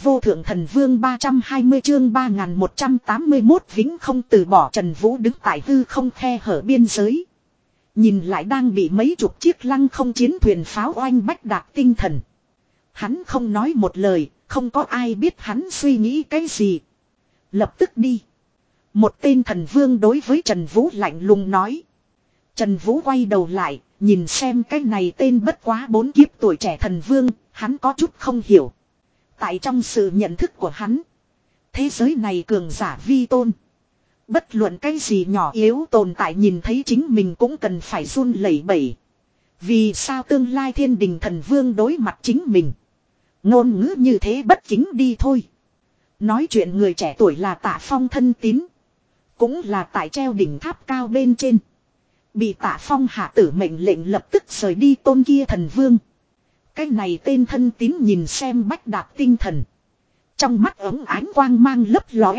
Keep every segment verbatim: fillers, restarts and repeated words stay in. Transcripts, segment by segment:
vô thượng thần vương ba trăm hai mươi chương ba nghìn một trăm tám mươi mốt vĩnh không từ bỏ. Trần Vũ đứng tại hư không khe hở biên giới. Nhìn lại đang bị mấy chục chiếc lăng không chiến thuyền pháo oanh bách đạc tinh thần. Hắn không nói một lời, không có ai biết hắn suy nghĩ cái gì. Lập tức đi. Một tên thần vương đối với Trần Vũ lạnh lùng nói. Trần Vũ quay đầu lại, nhìn xem cái này tên bất quá bốn kiếp tuổi trẻ thần vương, hắn có chút không hiểu. Tại trong sự nhận thức của hắn, thế giới này cường giả vi tôn. Bất luận cái gì nhỏ yếu tồn tại nhìn thấy chính mình cũng cần phải run lẩy bẩy. Vì sao tương lai thiên đình thần vương đối mặt chính mình? Ngôn ngữ như thế bất kính đi thôi. Nói chuyện người trẻ tuổi là Tạ Phong thân tín. Cũng là tại treo đỉnh tháp cao bên trên. Bị Tạ Phong hạ tử mệnh lệnh lập tức rời đi tôn kia thần vương. Cái này tên thân tín nhìn xem bách đạt tinh thần. Trong mắt ống ánh quang mang lấp lóe.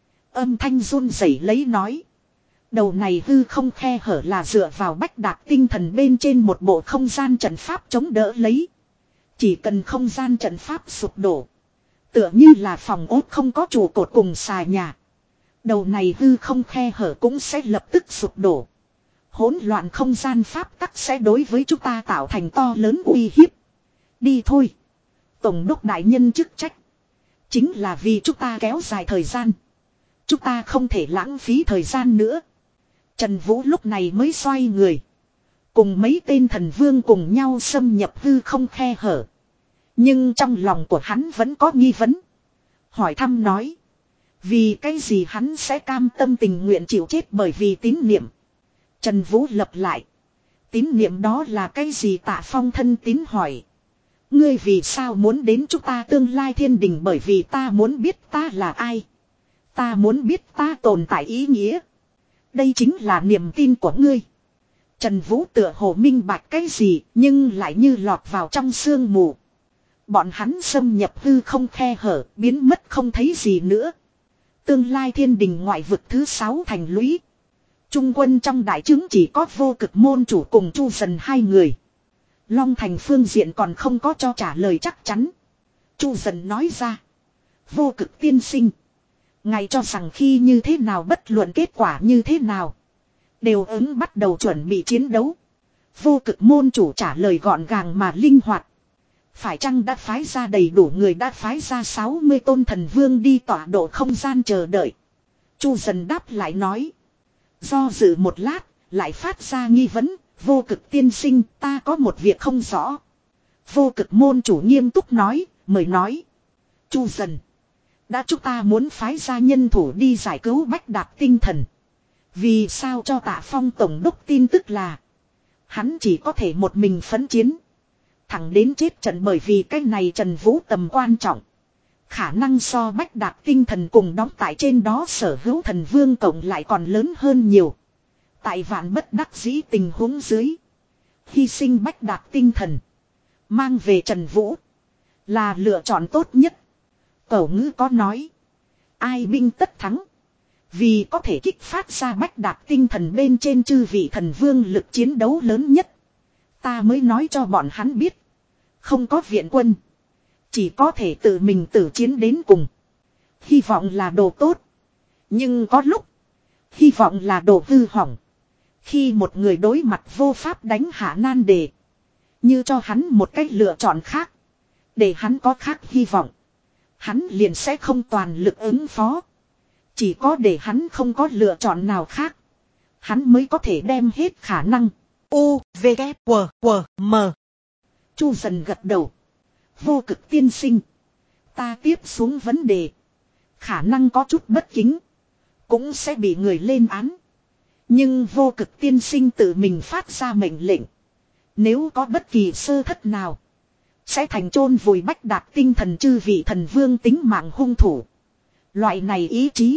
Âm thanh run rẩy lấy nói. Đầu này hư không khe hở là dựa vào bách đạt tinh thần bên trên một bộ không gian trận pháp chống đỡ lấy. Chỉ cần không gian trận pháp sụp đổ. Tựa như là phòng ốt không có trụ cột cùng xà nhà. Đầu này hư không khe hở cũng sẽ lập tức sụp đổ. Hỗn loạn không gian pháp tắc sẽ đối với chúng ta tạo thành to lớn uy hiếp. Đi thôi. Tổng đốc đại nhân chức trách. Chính là vì chúng ta kéo dài thời gian. Chúng ta không thể lãng phí thời gian nữa. Trần Vũ lúc này mới xoay người. Cùng mấy tên thần vương cùng nhau xâm nhập hư không khe hở. Nhưng trong lòng của hắn vẫn có nghi vấn. Hỏi thăm nói. Vì cái gì hắn sẽ cam tâm tình nguyện chịu chết bởi vì tín niệm. Trần Vũ lập lại. Tín niệm đó là cái gì? Tạ Phong thân tín hỏi. Ngươi vì sao muốn đến chúng ta tương lai thiên đình? Bởi vì ta muốn biết ta là ai. Ta muốn biết ta tồn tại ý nghĩa. Đây chính là niềm tin của ngươi. Trần Vũ tựa hồ minh bạch cái gì nhưng lại như lọt vào trong sương mù. Bọn hắn xâm nhập hư không khe hở, biến mất không thấy gì nữa. Tương lai thiên đình ngoại vực thứ sáu thành lũy. Trung quân trong đại trướng chỉ có Vô Cực môn chủ cùng Chu Dần hai người. Long Thành phương diện còn không có cho trả lời chắc chắn. Chu Dần nói ra. Vô Cực tiên sinh. Ngài cho rằng khi như thế nào bất luận kết quả như thế nào. Đều ứng bắt đầu chuẩn bị chiến đấu. Vô Cực môn chủ trả lời gọn gàng mà linh hoạt. Phải chăng đã phái ra đầy đủ người? Đã phái ra sáu mươi tôn thần vương đi tọa độ không gian chờ đợi. Chu Dần đáp lại nói. Do dự một lát, lại phát ra nghi vấn. Vô Cực tiên sinh, ta có một việc không rõ. Vô Cực môn chủ nghiêm túc nói, mời nói. Chu Dần. Đã chúng ta muốn phái ra nhân thủ đi giải cứu bách đạt tinh thần. Vì sao cho Tạ Phong tổng đốc tin tức là hắn chỉ có thể một mình phấn chiến. Thẳng đến chết trận, bởi vì cái này Trần Vũ tầm quan trọng. Khả năng so bách đạt tinh thần cùng đóng tại trên đó sở hữu thần vương cộng lại còn lớn hơn nhiều. Tại vạn bất đắc dĩ tình huống dưới. Hy sinh bách đạt tinh thần. Mang về Trần Vũ. Là lựa chọn tốt nhất. Cẩu ngữ có nói. Ai binh tất thắng. Vì có thể kích phát ra bách đạt tinh thần bên trên chư vị thần vương lực chiến đấu lớn nhất. Ta mới nói cho bọn hắn biết. Không có viện quân. Chỉ có thể tự mình tử chiến đến cùng. Hy vọng là đồ tốt. Nhưng có lúc. Hy vọng là đồ hư hỏng. Khi một người đối mặt vô pháp đánh hạ nan đề. Như cho hắn một cách lựa chọn khác. Để hắn có khác hy vọng. Hắn liền sẽ không toàn lực ứng phó. Chỉ có để hắn không có lựa chọn nào khác. Hắn mới có thể đem hết khả năng. U, V, K, W, W, M. Chu Dần gật đầu. Vô Cực tiên sinh. Ta tiếp xuống vấn đề. Khả năng có chút bất kính. Cũng sẽ bị người lên án. Nhưng Vô Cực tiên sinh tự mình phát ra mệnh lệnh. Nếu có bất kỳ sơ thất nào. Sẽ thành chôn vùi bách đạt tinh thần chư vị thần vương tính mạng hung thủ. Loại này ý chí.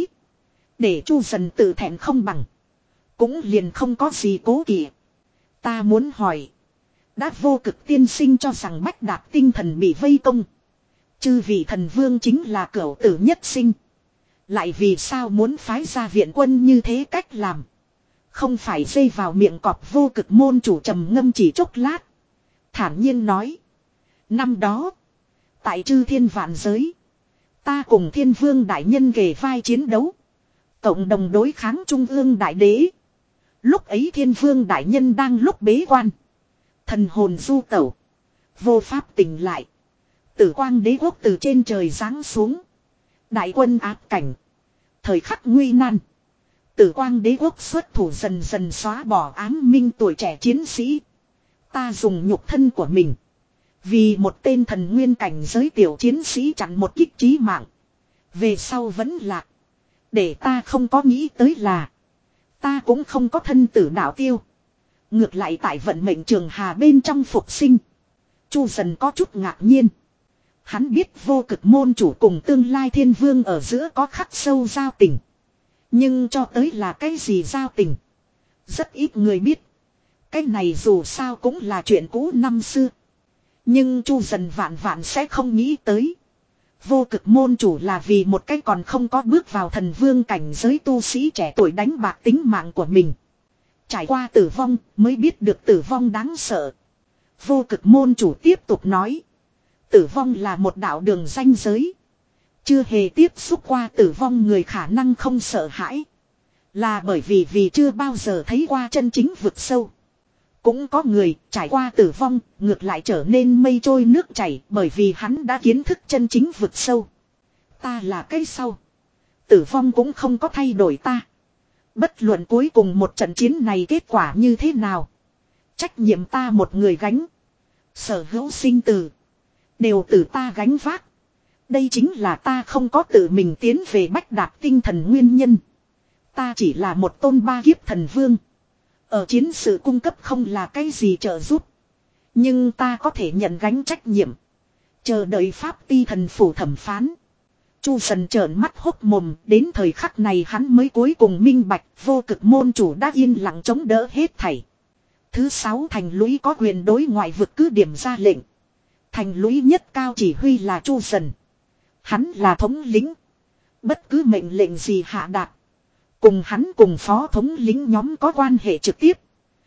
Để Chu Dần tự thẹn không bằng. Cũng liền không có gì cố kỵ. Ta muốn hỏi. Đã Vô Cực tiên sinh cho rằng bách đạt tinh thần bị vây công. Chư vị thần vương chính là cửu tử nhất sinh. Lại vì sao muốn phái ra viện quân như thế cách làm. Không phải dây vào miệng cọp. Vô Cực môn chủ trầm ngâm chỉ chốc lát. Thản nhiên nói. Năm đó. Tại chư thiên vạn giới. Ta cùng thiên vương đại nhân kề vai chiến đấu. Cộng đồng đối kháng trung ương đại đế. Lúc ấy thiên vương đại nhân đang lúc bế quan. Thần hồn du tẩu. Vô pháp tỉnh lại. Tử quang đế quốc từ trên trời giáng xuống. Đại quân áp cảnh. Thời khắc nguy nan. Tử quang đế quốc xuất thủ dần dần xóa bỏ ám minh tuổi trẻ chiến sĩ. Ta dùng nhục thân của mình. Vì một tên thần nguyên cảnh giới tiểu chiến sĩ chặn một kích chí mạng. Về sau vẫn lạc. Để ta không có nghĩ tới là. Ta cũng không có thân tử đạo tiêu. Ngược lại tại vận mệnh trường hà bên trong phục sinh. Chu dần có chút ngạc nhiên. Hắn biết vô cực môn chủ cùng tương lai thiên vương ở giữa có khắc sâu giao tình. Nhưng cho tới là cái gì giao tình. Rất ít người biết. Cái này dù sao cũng là chuyện cũ năm xưa. Nhưng Chu dần vạn vạn sẽ không nghĩ tới. Vô cực môn chủ là vì một cái còn không có bước vào thần vương cảnh giới tu sĩ trẻ tuổi đánh bạc tính mạng của mình. Trải qua tử vong mới biết được tử vong đáng sợ. Vô cực môn chủ tiếp tục nói. Tử vong là một đạo đường ranh giới. Chưa hề tiếp xúc qua tử vong người khả năng không sợ hãi. Là bởi vì vì chưa bao giờ thấy qua chân chính vực sâu. Cũng có người trải qua tử vong ngược lại trở nên mây trôi nước chảy bởi vì hắn đã kiến thức chân chính vực sâu. Ta là cái sau. Tử vong cũng không có thay đổi ta. Bất luận cuối cùng một trận chiến này kết quả như thế nào. Trách nhiệm ta một người gánh. Sở hữu sinh tử. Đều từ ta gánh vác. Đây chính là ta không có tự mình tiến về bách đạt tinh thần nguyên nhân. Ta chỉ là một tôn ba kiếp thần vương. Ở chiến sự cung cấp không là cái gì trợ giúp. Nhưng ta có thể nhận gánh trách nhiệm. Chờ đợi pháp ti thần phủ thẩm phán. Chu dần trợn mắt hốc mồm. Đến thời khắc này hắn mới cuối cùng minh bạch. Vô cực môn chủ đã yên lặng chống đỡ hết thảy. Thứ sáu thành lũy có quyền đối ngoại vực cứ điểm ra lệnh. Thành lũy nhất cao chỉ huy là Chu dần. Hắn là thống lĩnh. Bất cứ mệnh lệnh gì hạ đạt. Cùng hắn cùng phó thống lĩnh nhóm có quan hệ trực tiếp.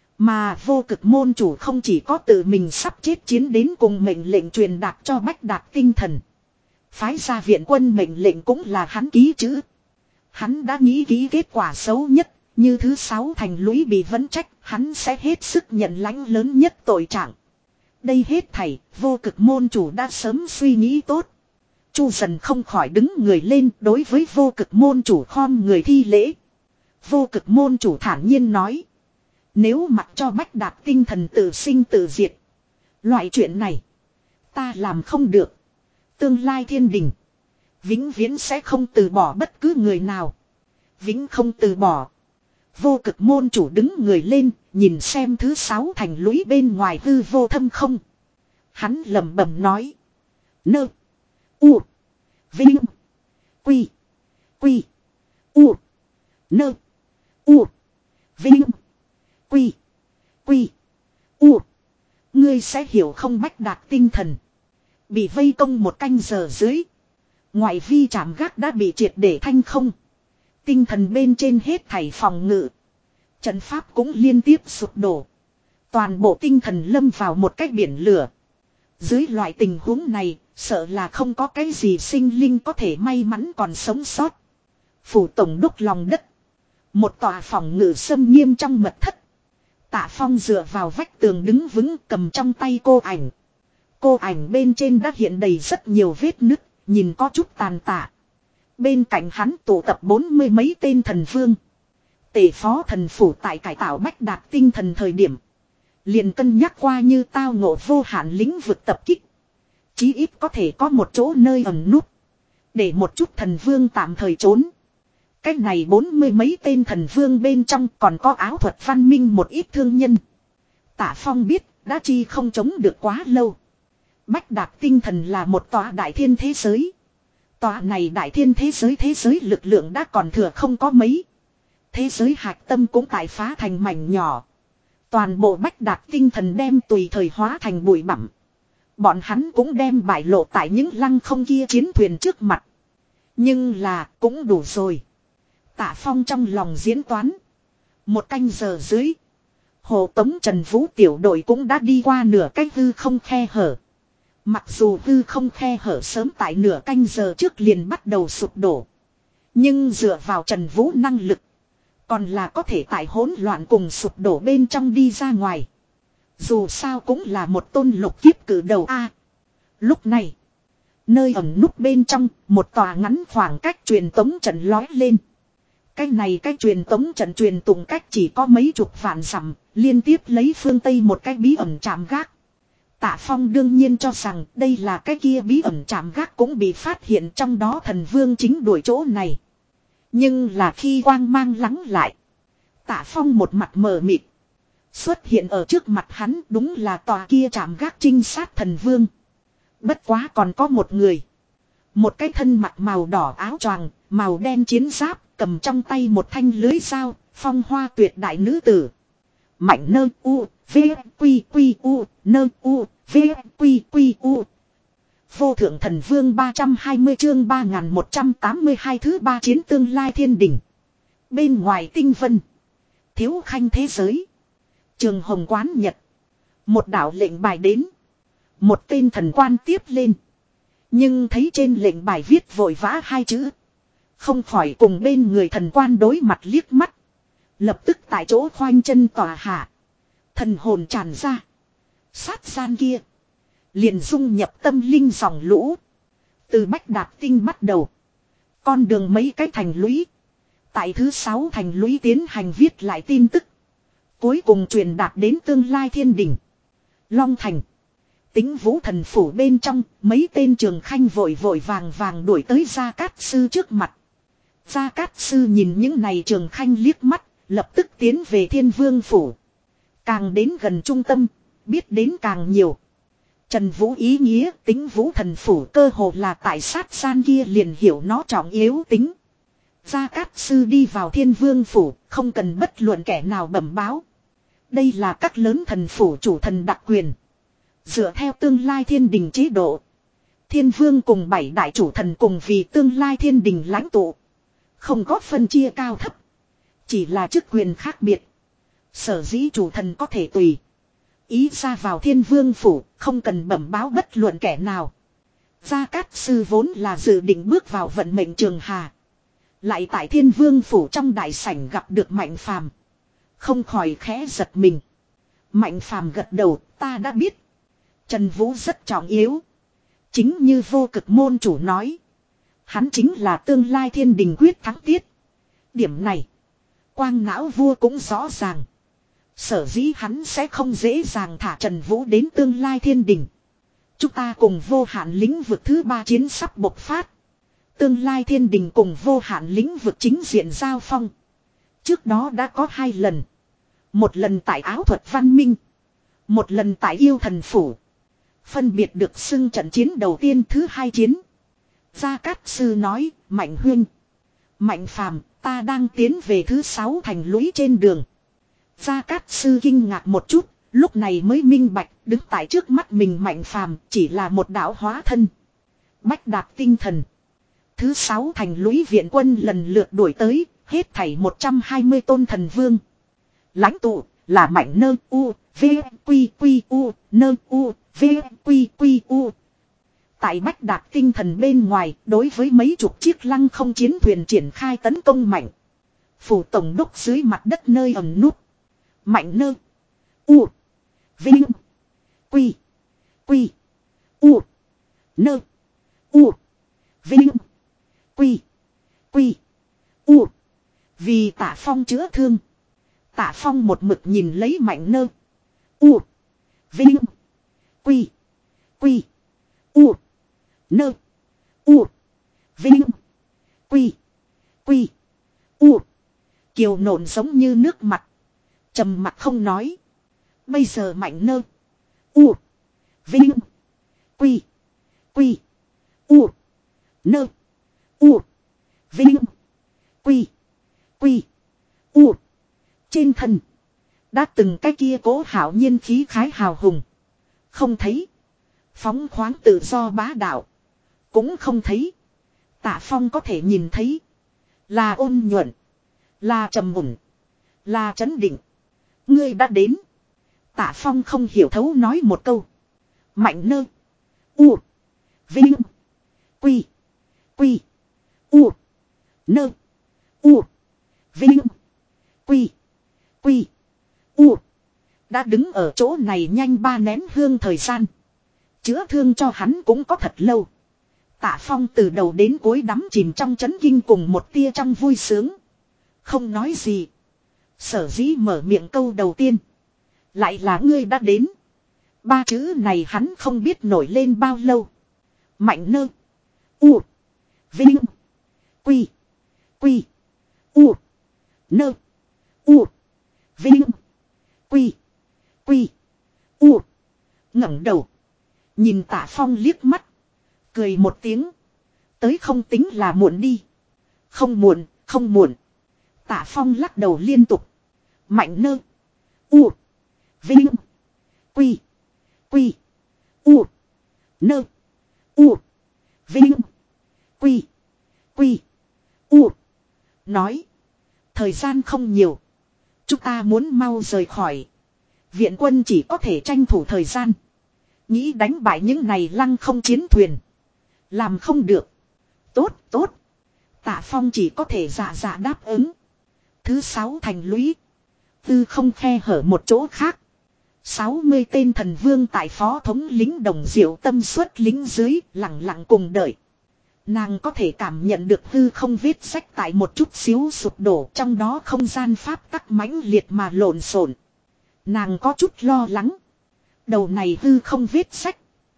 Mà vô cực môn chủ không chỉ có tự mình sắp chết chiến đến cùng mệnh lệnh truyền đạt cho bách đạt tinh thần. Phái ra viện quân mệnh lệnh cũng là hắn ký chữ. Hắn đã nghĩ ký kết quả xấu nhất. Như thứ sáu thành lũy bị vấn trách. Hắn sẽ hết sức nhận lãnh lớn nhất tội trạng. Đây hết thảy vô cực môn chủ đã sớm suy nghĩ tốt. Chu dần không khỏi đứng người lên đối với vô cực môn chủ khom người thi lễ. Vô cực môn chủ thản nhiên nói. Nếu mặc cho bách đạt tinh thần tự sinh tự diệt. Loại chuyện này. Ta làm không được. Tương lai thiên đình. Vĩnh viễn sẽ không từ bỏ bất cứ người nào. Vĩnh không từ bỏ. Vô cực môn chủ đứng người lên. Nhìn xem thứ sáu thành lũy bên ngoài hư vô thâm không. Hắn lẩm bẩm nói. Nơ. U. Vinh. Quy. Quy. U. Nơ. U. Vinh. Quy. Quy. U. Ngươi sẽ hiểu không bách đạt tinh thần. Bị vây công một canh giờ dưới. Ngoại vi trạm gác đã bị triệt để thanh không. Tinh thần bên trên hết thảy phòng ngự. Trận pháp cũng liên tiếp sụp đổ. Toàn bộ tinh thần lâm vào một cái biển lửa. Dưới loại tình huống này, sợ là không có cái gì sinh linh có thể may mắn còn sống sót. Phủ tổng đúc lòng đất. Một tòa phòng ngự xâm nghiêm trong mật thất. Tạ Phong dựa vào vách tường đứng vững cầm trong tay cô ảnh. Cô ảnh bên trên đã hiện đầy rất nhiều vết nứt, nhìn có chút tàn tạ. Bên cạnh hắn tụ tập bốn mươi mấy tên thần vương. Tể phó thần phủ tại cải tạo bách đạt tinh thần thời điểm. Liền cân nhắc qua như tao ngộ vô hạn lĩnh vực tập kích. Chí ít có thể có một chỗ nơi ẩn núp. Để một chút thần vương tạm thời trốn. Cách này bốn mươi mấy tên thần vương bên trong còn có áo thuật văn minh một ít thương nhân. Tạ Phong biết đã chi không chống được quá lâu. Bách đạt tinh thần là một tòa đại thiên thế giới. Tòa này đại thiên thế giới thế giới lực lượng đã còn thừa không có mấy. Thế giới hạch tâm cũng tại phá thành mảnh nhỏ. Toàn bộ bách đạt tinh thần đem tùy thời hóa thành bụi bặm. Bọn hắn cũng đem bại lộ tại những lăng không kia chiến thuyền trước mặt. Nhưng là cũng đủ rồi. Tạ Phong trong lòng diễn toán. Một canh giờ dưới. Hồ Tống Trần Vũ tiểu đội cũng đã đi qua nửa cái hư không khe hở. Mặc dù hư không khe hở sớm tại nửa canh giờ trước liền bắt đầu sụp đổ. Nhưng dựa vào Trần Vũ năng lực. Còn là có thể tại hỗn loạn cùng sụp đổ bên trong đi ra ngoài. Dù sao cũng là một tôn lục kiếp cử đầu A. Lúc này. Nơi ẩn núp bên trong. Một tòa ngắn khoảng cách truyền tống trận lói lên. Cái này cái truyền tống trận truyền tụng cách chỉ có mấy chục vạn dặm. Liên tiếp lấy phương Tây một cái bí ẩn chạm gác. Tạ Phong đương nhiên cho rằng đây là cái kia bí ẩn chạm gác cũng bị phát hiện trong đó thần vương chính đuổi chỗ này. Nhưng là khi quang mang lắng lại. Tạ Phong một mặt mờ mịt. Xuất hiện ở trước mặt hắn đúng là tòa kia chạm gác trinh sát thần vương. Bất quá còn có một người. Một cái thân mặt màu đỏ áo choàng, màu đen chiến giáp, cầm trong tay một thanh lưới dao, phong hoa tuyệt đại nữ tử. Mạnh nơ u, v, quy quy u, nơ u, v, quy quy u. Vô thượng thần vương ba trăm hai mươi chương ba nghìn một trăm tám mươi hai thứ ba chiến tương lai thiên đỉnh. Bên ngoài tinh vân. Thiếu khanh thế giới. Trường hồng quán nhật. Một đạo lệnh bài đến. Một tên thần quan tiếp lên. Nhưng thấy trên lệnh bài viết vội vã hai chữ. Không khỏi cùng bên người thần quan đối mặt liếc mắt. Lập tức tại chỗ khoanh chân tòa hạ. Thần hồn tràn ra. Sát gian kia. Liền dung nhập tâm linh dòng lũ. Từ Bách Đạt Tinh bắt đầu. Con đường mấy cái thành lũy. Tại thứ sáu thành lũy tiến hành viết lại tin tức. Cuối cùng truyền đạt đến tương lai thiên đỉnh. Long Thành. Tính Vũ thần phủ bên trong. Mấy tên trường khanh vội vội vàng vàng đuổi tới Gia Cát Sư trước mặt. Gia Cát Sư nhìn những này trường khanh liếc mắt. Lập tức tiến về Thiên Vương phủ. Càng đến gần trung tâm. Biết đến càng nhiều. Trần Vũ ý nghĩa Tính Vũ thần phủ cơ hồ là tại sát gian kia liền hiểu nó trọng yếu tính. Gia Cát Sư đi vào Thiên Vương phủ, không cần bất luận kẻ nào bẩm báo. Đây là các lớn thần phủ chủ thần đặc quyền. Dựa theo tương lai thiên đình chế độ. Thiên Vương cùng bảy đại chủ thần cùng vì tương lai thiên đình lãnh tụ. Không có phân chia cao thấp. Chỉ là chức quyền khác biệt. Sở dĩ chủ thần có thể tùy ý ra vào Thiên Vương phủ, không cần bẩm báo bất luận kẻ nào. Gia Cát Sư vốn là dự định bước vào vận mệnh trường hà. Lại tại Thiên Vương phủ trong đại sảnh gặp được Mạnh Phàm, không khỏi khẽ giật mình. Mạnh Phàm gật đầu, ta đã biết. Trần Vũ rất trọng yếu. Chính như Vô Cực môn chủ nói, hắn chính là tương lai thiên đình quyết thắng tiết. Điểm này, Quang Não vua cũng rõ ràng. Sở dĩ hắn sẽ không dễ dàng thả Trần Vũ đến tương lai thiên đình. Chúng ta cùng vô hạn lĩnh vực thứ ba chiến sắp bộc phát. Tương lai thiên đình cùng vô hạn lĩnh vực chính diện giao phong. Trước đó đã có hai lần. Một lần tại áo thuật văn minh. Một lần tại yêu thần phủ. Phân biệt được xưng trận chiến đầu tiên thứ hai chiến. Gia Cát Sư nói, Mạnh huynh, Mạnh Phàm, ta đang tiến về thứ sáu thành lũy trên đường. Gia Cát Sư kinh ngạc một chút, lúc này mới minh bạch, đứng tại trước mắt mình Mạnh Phàm chỉ là một đạo hóa thân. Bách Đạt tinh thần. Thứ sáu thành lũy viện quân lần lượt đuổi tới, hết thảy một trăm hai mươi tôn thần vương. Lãnh tụ là Mạnh nơ u, v, quy quy u, nơ u, v, quy quy u. Tại Bách Đạt tinh thần bên ngoài, đối với mấy chục chiếc lăng không chiến thuyền triển khai tấn công mạnh. Phủ tổng đốc dưới mặt đất nơi ẩn núp. Mạnh nơ u, vinh, quy, quy, u, nơ, u, vinh, quy, quy, u. Vì Tạ Phong chữa thương, Tạ Phong một mực nhìn lấy Mạnh nơ u, vinh, quy, quy, u, nơ, u, vinh, quy, quy, u. Kiều nộn giống như nước mặt, trầm mặt không nói. Bây giờ Mạnh nơ u, vinh, quy, quy, u, nơ, u, vinh, quy, quy, u. Trên thân đã từng cái kia cố hảo nhiên khí khái hào hùng không thấy. Phóng khoáng tự do bá đạo cũng không thấy. Tạ Phong có thể nhìn thấy là ôn nhuận, là trầm ổn, là trấn định. Ngươi đã đến. Tạ Phong không hiểu thấu nói một câu. Mạnh nơ U. Vinh. Quy. Quy. U. Nơ. U. Vinh. Quy. Quy. U. Đã đứng ở chỗ này nhanh ba nén hương thời gian. Chữa thương cho hắn cũng có thật lâu. Tạ Phong từ đầu đến cuối đắm chìm trong chấn kinh cùng một tia trong vui sướng. Không nói gì. Sở dĩ mở miệng câu đầu tiên. Lại là ngươi đã đến. Ba chữ này hắn không biết nổi lên bao lâu. Mạnh nơ. U. Vinh. Quy. Quy. U. Nơ. U. Vinh. Quy. Quy. U. ngẩng đầu. Nhìn Tạ Phong liếc mắt. Cười một tiếng. Tới không tính là muộn đi. Không muộn, không muộn. Tạ Phong lắc đầu liên tục. Mạnh nơ. U. Vinh. Quy. Quy. U. Nơ. U. Vinh. Quy. Quy. U. Nói. Thời gian không nhiều. Chúng ta muốn mau rời khỏi. Viện quân chỉ có thể tranh thủ thời gian. Nghĩ đánh bại những này lăng không chiến thuyền. Làm không được. Tốt, tốt. Tạ Phong chỉ có thể dạ dạ đáp ứng. Thứ sáu thành lũy. Tư không khe hở một chỗ khác. sáu mươi tên thần vương tại phó thống lính Đồng Diệu Tâm xuất lính dưới lặng lặng cùng đợi. Nàng có thể cảm nhận được hư không vết sách tại một chút xíu sụp đổ, trong đó không gian pháp tắc mãnh liệt mà lộn xộn. Nàng có chút lo lắng. Đầu này hư không vết sách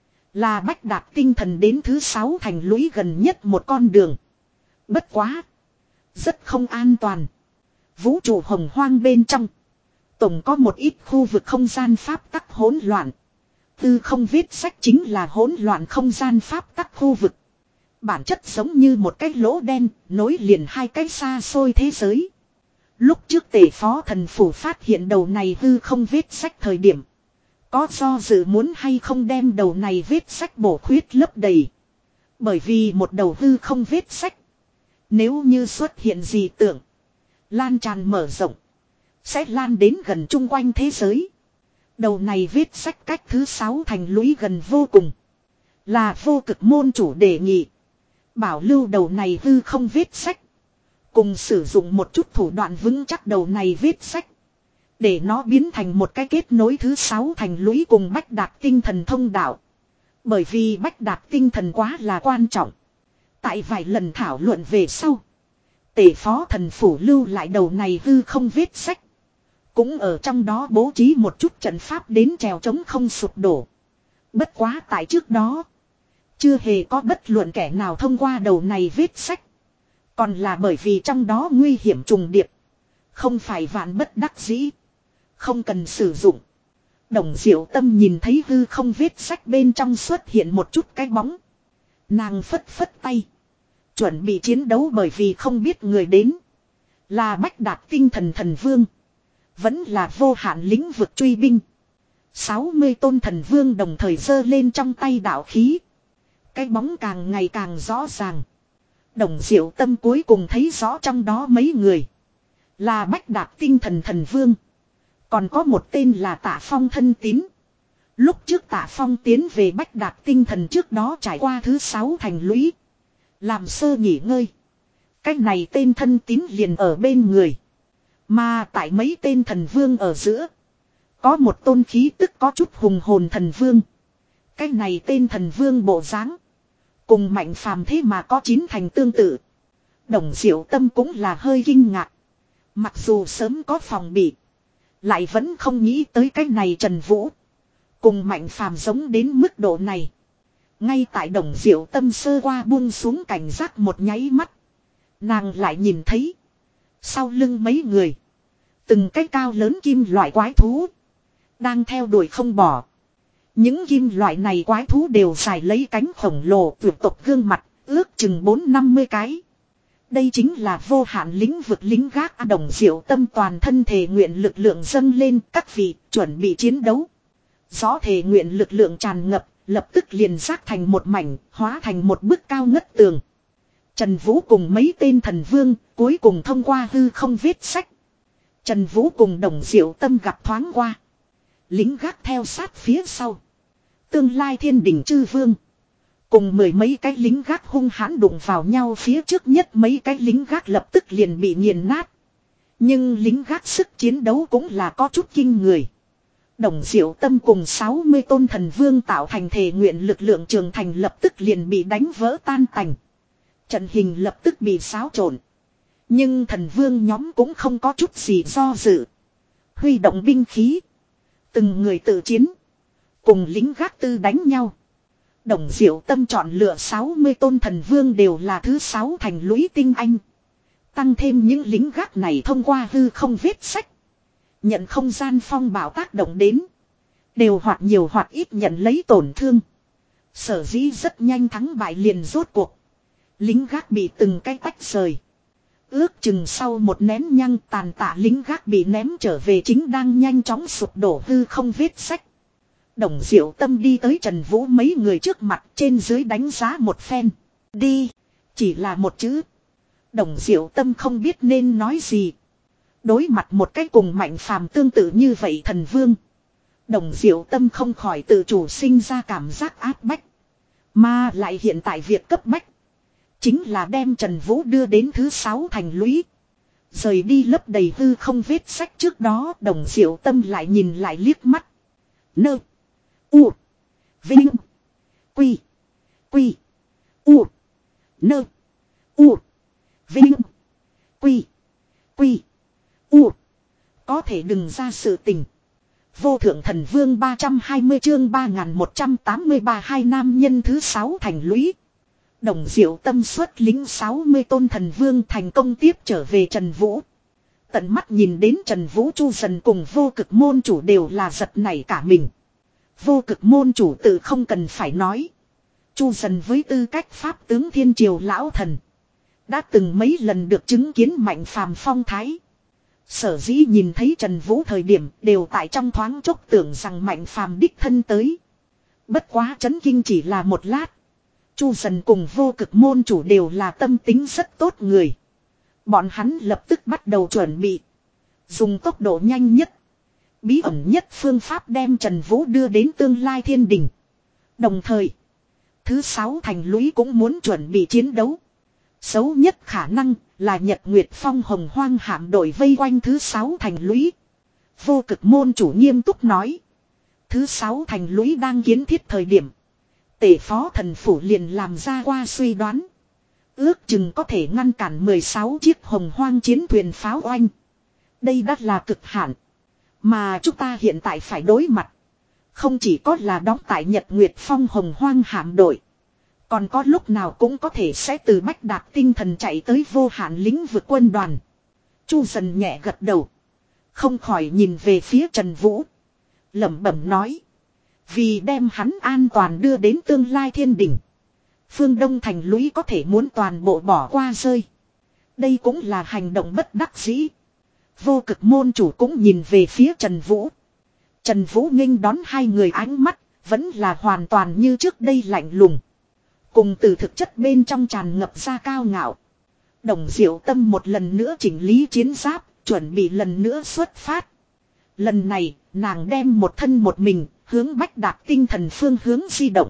là Bách Đạt tinh thần đến thứ sáu thành lũy gần nhất một con đường. Bất quá, rất không an toàn. Vũ trụ hồng hoang bên trong, tổng có một ít khu vực không gian pháp tắc hỗn loạn. Hư không vết sách chính là hỗn loạn không gian pháp tắc khu vực. Bản chất giống như một cái lỗ đen, nối liền hai cái xa xôi thế giới. Lúc trước Tề Phó Thần Phủ phát hiện đầu này hư không vết sách thời điểm, có do dự muốn hay không đem đầu này vết sách bổ khuyết lấp đầy. Bởi vì một đầu hư không vết sách, nếu như xuất hiện gì tưởng, lan tràn mở rộng, sẽ lan đến gần chung quanh thế giới. Đầu này vết sách cách thứ sáu thành lũy gần vô cùng. Là vô cực môn chủ đề nghị. Bảo lưu đầu này hư không vết sách. Cùng sử dụng một chút thủ đoạn vững chắc đầu này vết sách. Để nó biến thành một cái kết nối thứ sáu thành lũy cùng Bách Đạt tinh thần thông đạo. Bởi vì Bách Đạt tinh thần quá là quan trọng. Tại vài lần thảo luận về sau, Tề Phó Thần Phủ lưu lại đầu này hư không vết sách. Cũng ở trong đó bố trí một chút trận pháp đến trèo chống không sụp đổ. Bất quá tại trước đó, chưa hề có bất luận kẻ nào thông qua đầu này vết sách. Còn là bởi vì trong đó nguy hiểm trùng điệp. Không phải vạn bất đắc dĩ. Không cần sử dụng. Đồng Diệu Tâm nhìn thấy hư không vết sách bên trong xuất hiện một chút cái bóng. Nàng phất phất tay. Chuẩn bị chiến đấu bởi vì không biết người đến. Là Bách Đạt tinh thần thần vương. Vẫn là vô hạn lĩnh vực truy binh. sáu mươi tôn thần vương đồng thời giơ lên trong tay đạo khí. Cái bóng càng ngày càng rõ ràng. Đồng Diệu Tâm cuối cùng thấy rõ trong đó mấy người. Là Bách Đạt tinh thần thần vương. Còn có một tên là Tạ Phong thân tín. Lúc trước Tạ Phong tiến về Bách Đạt tinh thần trước đó trải qua thứ sáu thành lũy. Làm sơ nghỉ ngơi. Cách này tên thân tín liền ở bên người. Mà tại mấy tên thần vương ở giữa, có một tôn khí tức có chút hùng hồn thần vương. Cái này tên thần vương bộ dáng, cùng Mạnh Phàm thế mà có chín thành tương tự. Đồng Diệu Tâm cũng là hơi kinh ngạc. Mặc dù sớm có phòng bị, lại vẫn không nghĩ tới cái này Trần Vũ cùng Mạnh Phàm giống đến mức độ này. Ngay tại Đồng Diệu Tâm sơ qua buông xuống cảnh giác một nháy mắt, nàng lại nhìn thấy sau lưng mấy người, từng cái cao lớn kim loại quái thú đang theo đuổi không bỏ. Những kim loại này quái thú đều dài lấy cánh khổng lồ vượt tộc gương mặt, ước chừng bốn năm mươi cái. Đây chính là vô hạn lĩnh vực lính gác. Đồng Diệu Tâm toàn thân thề nguyện lực lượng dâng lên, các vị chuẩn bị chiến đấu. Gió thề nguyện lực lượng tràn ngập, lập tức liền rác thành một mảnh, hóa thành một bức cao ngất tường. Trần Vũ cùng mấy tên thần vương cuối cùng thông qua hư không vết sách. Trần Vũ cùng Đồng Diệu Tâm gặp thoáng qua. Lính gác theo sát phía sau. Tương lai thiên đỉnh chư vương, Cùng mười mấy cái lính gác hung hãn đụng vào nhau, phía trước nhất mấy cái lính gác lập tức liền bị nghiền nát. Nhưng lính gác sức chiến đấu cũng là có chút kinh người. Đồng Diệu Tâm cùng sáu mươi tôn thần vương tạo thành thể nguyện lực lượng trường thành lập tức liền bị đánh vỡ tan tành. Trận hình lập tức bị xáo trộn. Nhưng thần vương nhóm cũng không có chút gì do dự. Huy động binh khí. Từng người tự chiến. Cùng lính gác tư đánh nhau. Đồng Diệu Tâm chọn lựa sáu mươi tôn thần vương đều là thứ sáu thành lũy tinh anh. Tăng thêm những lính gác này thông qua hư không vết sách. Nhận không gian phong bảo tác động đến. Đều hoặc nhiều hoặc ít nhận lấy tổn thương. Sở dĩ rất nhanh thắng bại liền rốt cuộc. Lính gác bị từng cái tách rời. Ước chừng sau một nén nhang tàn tạ lính gác bị ném trở về chính đang nhanh chóng sụp đổ hư không vết sách. Đồng Diệu Tâm đi tới Trần Vũ mấy người trước mặt, trên dưới đánh giá một phen. Đi. Chỉ là một chữ. Đồng Diệu Tâm không biết nên nói gì. Đối mặt một cái cùng Mạnh Phàm tương tự như vậy thần vương. Đồng Diệu Tâm không khỏi tự chủ sinh ra cảm giác áp bách. Mà lại hiện tại việc cấp bách. Chính là đem Trần Vũ đưa đến thứ sáu thành lũy. Rời đi lấp đầy hư không vết sách trước đó, Đồng Diệu Tâm lại nhìn lại liếc mắt. Nơ. U. Vinh. Quy. Quy. U. Nơ. U. Vinh. Quy. Quy. U. Có thể đừng ra sự tình. Vô thượng thần vương ba trăm hai mươi chương ba nghìn một trăm tám mươi ba hai nam nhân thứ sáu thành lũy. Đồng Diệu Tâm xuất lính sáu mươi tôn thần vương thành công tiếp trở về Trần Vũ. Tận mắt nhìn đến Trần Vũ Chu Dần cùng vô cực môn chủ đều là giật nảy cả mình. Vô cực môn chủ tự không cần phải nói. Chu Dần với tư cách pháp tướng thiên triều lão thần. Đã từng mấy lần được chứng kiến Mạnh Phàm phong thái. Sở dĩ nhìn thấy Trần Vũ thời điểm đều tại trong thoáng chốc tưởng rằng Mạnh Phàm đích thân tới. Bất quá chấn kinh chỉ là một lát. Chu Dần cùng vô cực môn chủ đều là tâm tính rất tốt người. Bọn hắn lập tức bắt đầu chuẩn bị. Dùng tốc độ nhanh nhất. Bí ẩn nhất phương pháp đem Trần Vũ đưa đến tương lai thiên đình. Đồng thời. Thứ sáu thành lũy cũng muốn chuẩn bị chiến đấu. Xấu nhất khả năng là Nhật Nguyệt Phong Hồng Hoang hạm đội vây quanh thứ sáu thành lũy. Vô cực môn chủ nghiêm túc nói. Thứ sáu thành lũy đang kiến thiết thời điểm. Tể phó thần phủ liền làm ra qua suy đoán. Ước chừng có thể ngăn cản mười sáu chiếc hồng hoang chiến thuyền pháo oanh. Đây đã là cực hạn. Mà chúng ta hiện tại phải đối mặt. Không chỉ có là đóng tại Nhật Nguyệt Phong Hồng Hoang hạm đội. Còn có lúc nào cũng có thể sẽ từ Bách Đạt tinh thần chạy tới vô hạn lĩnh vực quân đoàn. Chu Dần nhẹ gật đầu. Không khỏi nhìn về phía Trần Vũ. Lẩm bẩm nói. Vì đem hắn an toàn đưa đến tương lai thiên đỉnh. Phương Đông thành lũy có thể muốn toàn bộ bỏ qua rơi. Đây cũng là hành động bất đắc dĩ. Vô cực môn chủ cũng nhìn về phía Trần Vũ. Trần Vũ nghênh đón hai người ánh mắt. Vẫn là hoàn toàn như trước đây lạnh lùng. Cùng từ thực chất bên trong tràn ngập ra cao ngạo. Đồng Diệu Tâm một lần nữa chỉnh lý chiến giáp. Chuẩn bị lần nữa xuất phát. Lần này nàng đem một thân một mình hướng Bách Đạt tinh thần phương hướng di động.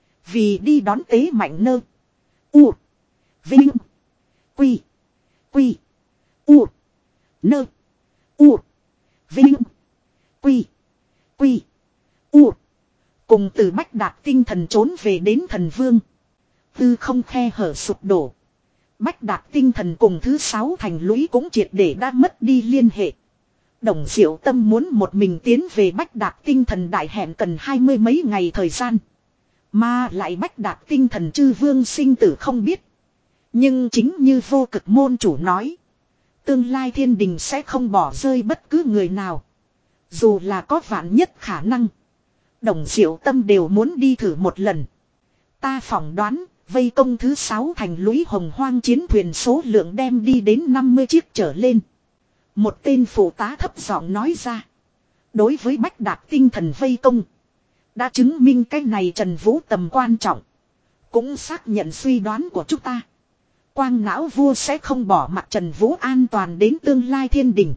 Vì đi đón tế Mạnh Nơ. U. Vinh. Quy. Quy. U. Nơ. U. Vinh. Quy. Quy. U. Cùng từ Bách Đạt tinh thần trốn về đến thần vương. Tư không khe hở sụp đổ. Bách Đạt tinh thần cùng thứ sáu thành lũy cũng triệt để đã mất đi liên hệ. Đồng Diệu Tâm muốn một mình tiến về Bách Đạt tinh thần đại hẹn cần hai mươi mấy ngày thời gian. Mà lại Bách Đạt tinh thần chư vương sinh tử không biết. Nhưng chính như vô cực môn chủ nói. Tương lai thiên đình sẽ không bỏ rơi bất cứ người nào. Dù là có vạn nhất khả năng. Đồng Diệu Tâm đều muốn đi thử một lần. Ta phỏng đoán, vây công thứ sáu thành lũy hồng hoang chiến thuyền số lượng đem đi đến năm mươi chiếc trở lên. Một tên phụ tá thấp giọng nói ra. Đối với Bách Đạt tinh thần vây công. Đã chứng minh cái này Trần Vũ tầm quan trọng. Cũng xác nhận suy đoán của chúng ta. Quang não vua sẽ không bỏ mặc Trần Vũ an toàn đến tương lai thiên đình.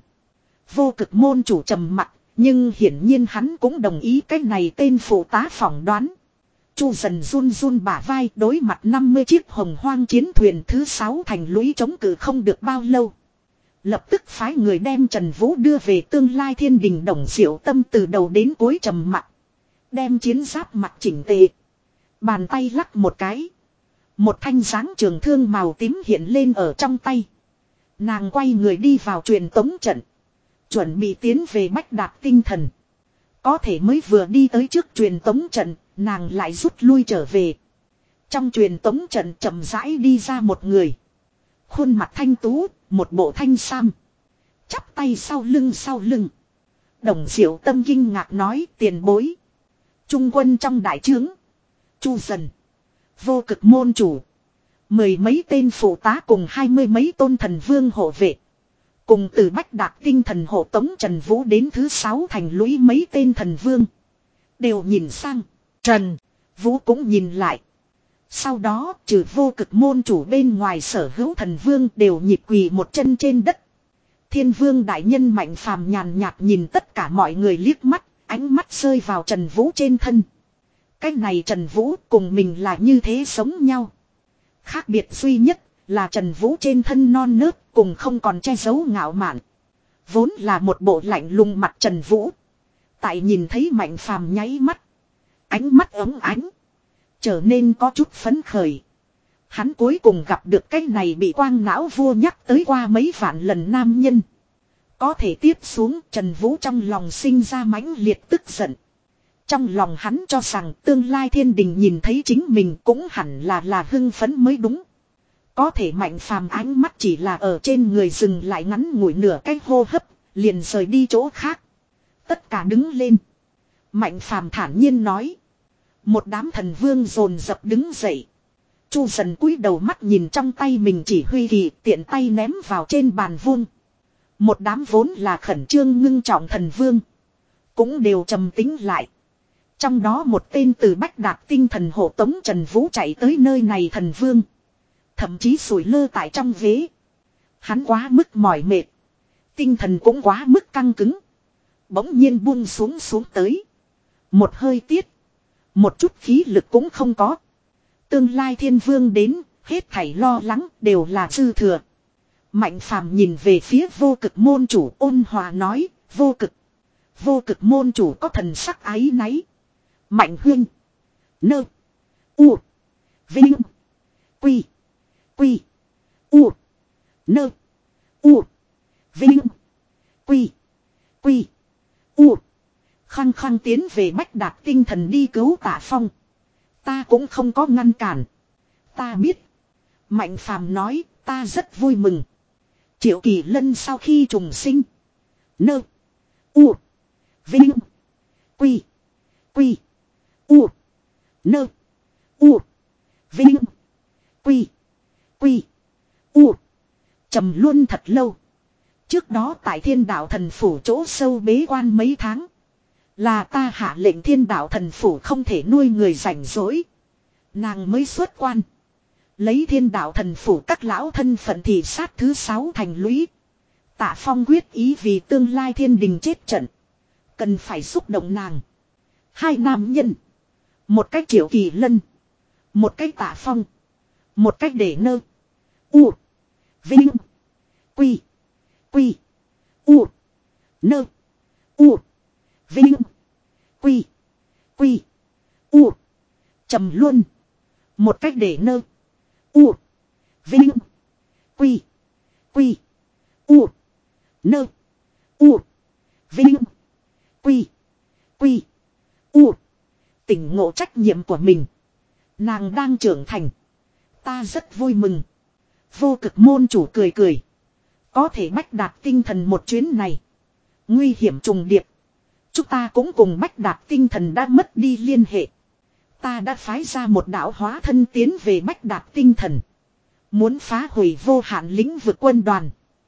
Vô cực môn chủ trầm mặc. Nhưng hiển nhiên hắn cũng đồng ý cái này tên phụ tá phỏng đoán. Chu Dần run run bả vai, đối mặt năm mươi chiếc hồng hoang chiến thuyền thứ sáu thành lũy chống cự không được bao lâu. Lập tức phái người đem Trần Vũ đưa về tương lai thiên đình. Đồng Diệu Tâm từ đầu đến cuối trầm mặc. Đem chiến giáp mặt chỉnh tề. Bàn tay lắc một cái. Một thanh dáng trường thương màu tím hiện lên ở trong tay. Nàng quay người đi vào truyền tống trận. Chuẩn bị tiến về Bách Đạt Tinh Thần. Có thể mới vừa đi tới trước truyền tống trận, nàng lại rút lui trở về. Trong truyền tống trận chậm rãi đi ra một người. Khuôn mặt thanh tú, một bộ thanh sam. Chắp tay sau lưng sau lưng. Đồng Diệu Tâm kinh ngạc nói, tiền bối. Trung quân trong đại trướng. Chu Dần. Vô Cực môn chủ. Mười mấy tên phụ tá cùng hai mươi mấy tôn thần vương hộ vệ. Cùng từ Bách Đạt Tinh Thần hộ tống Trần Vũ đến thứ sáu thành lũy mấy tên thần vương. Đều nhìn sang. Trần Vũ cũng nhìn lại. Sau đó trừ Vô Cực môn chủ bên ngoài sở hữu thần vương đều nhịp quỳ một chân trên đất. Thiên vương đại nhân Mạnh Phàm nhàn nhạt nhìn tất cả mọi người liếc mắt. Ánh mắt rơi vào Trần Vũ trên thân. Cái này Trần Vũ cùng mình là như thế sống nhau. Khác biệt duy nhất là Trần Vũ trên thân non nớt cùng không còn che giấu ngạo mạn. Vốn là một bộ lạnh lùng mặt Trần Vũ. Tại nhìn thấy Mạnh Phàm nháy mắt. Ánh mắt ấm ánh. Trở nên có chút phấn khởi. Hắn cuối cùng gặp được cái này bị quang não vua nhắc tới qua mấy vạn lần nam nhân. Có thể tiếp xuống Trần Vũ trong lòng sinh ra mãnh liệt tức giận. Trong lòng hắn cho rằng tương lai thiên đình nhìn thấy chính mình cũng hẳn là là hưng phấn mới đúng. Có thể Mạnh Phàm ánh mắt chỉ là ở trên người dừng lại ngắn ngủi nửa cái hô hấp, liền rời đi chỗ khác. Tất cả đứng lên. Mạnh Phàm thản nhiên nói. Một đám thần vương dồn dập đứng dậy. Chu Dần cúi đầu mắt nhìn trong tay mình chỉ huy kỳ, tiện tay ném vào trên bàn vuông. Một đám vốn là khẩn trương ngưng trọng thần vương. Cũng đều trầm tính lại. Trong đó một tên từ Bách Đạt Tinh Thần hộ tống Trần Vũ chạy tới nơi này thần vương. Thậm chí sủi lơ tại trong ghế. Hắn quá mức mỏi mệt. Tinh thần cũng quá mức căng cứng. Bỗng nhiên buông xuống xuống tới. Một hơi tiết. Một chút khí lực cũng không có. Tương lai thiên vương đến, hết thảy lo lắng đều là dư thừa. Mạnh Phàm nhìn về phía Vô Cực môn chủ ôn hòa nói, Vô Cực. Vô Cực môn chủ có thần sắc áy náy. Mạnh huynh. Nơ. U. Vinh. Quy. Quy. U. Nơ. U. Vinh. Quy. Quy. U. Khăng khăng tiến về Bách Đạt Tinh Thần đi cứu Tạ Phong. Ta cũng không có ngăn cản. Ta biết. Mạnh Phàm nói, ta rất vui mừng. Triệu Kỳ Lân sau khi trùng sinh. Nơ. U. Vinh. Quy. Quy. U. Nơ. U. Vinh. Quy. Quy. U. Trầm luôn thật lâu. Trước đó tại Thiên Đạo Thần Phủ chỗ sâu bế quan mấy tháng. Là ta hạ lệnh Thiên Đạo Thần Phủ không thể nuôi người rảnh rỗi. Nàng mới xuất quan. Lấy Thiên Đạo Thần Phủ các lão thân phận thị sát thứ sáu thành lũy. Tạ Phong quyết ý vì tương lai thiên đình chết trận. Cần phải xúc động nàng. Hai nam nhân. Một cách Triệu Kỳ Lân. Một cách Tạ Phong. Một cách để nơ. U. Vinh. Quy. Quy. U. Nơ. U. Vinh. Quy. Quy. U. Trầm luôn. Một cách để nơ. U. Vinh. Quy. Quy. U. Nơ. U. Vinh. Quy. Quy. U. Tỉnh ngộ trách nhiệm của mình. Nàng đang trưởng thành. Ta rất vui mừng. Vô Cực môn chủ cười cười. Có thể Bách Đạt Tinh Thần một chuyến này. Nguy hiểm trùng điệp. Chúng ta cũng cùng Bách Đạt Tinh Thần đã mất đi liên hệ. Ta đã phái ra một đạo hóa thân tiến về Bách Đạt Tinh Thần. Muốn phá hủy vô hạn lĩnh vực quân đoàn.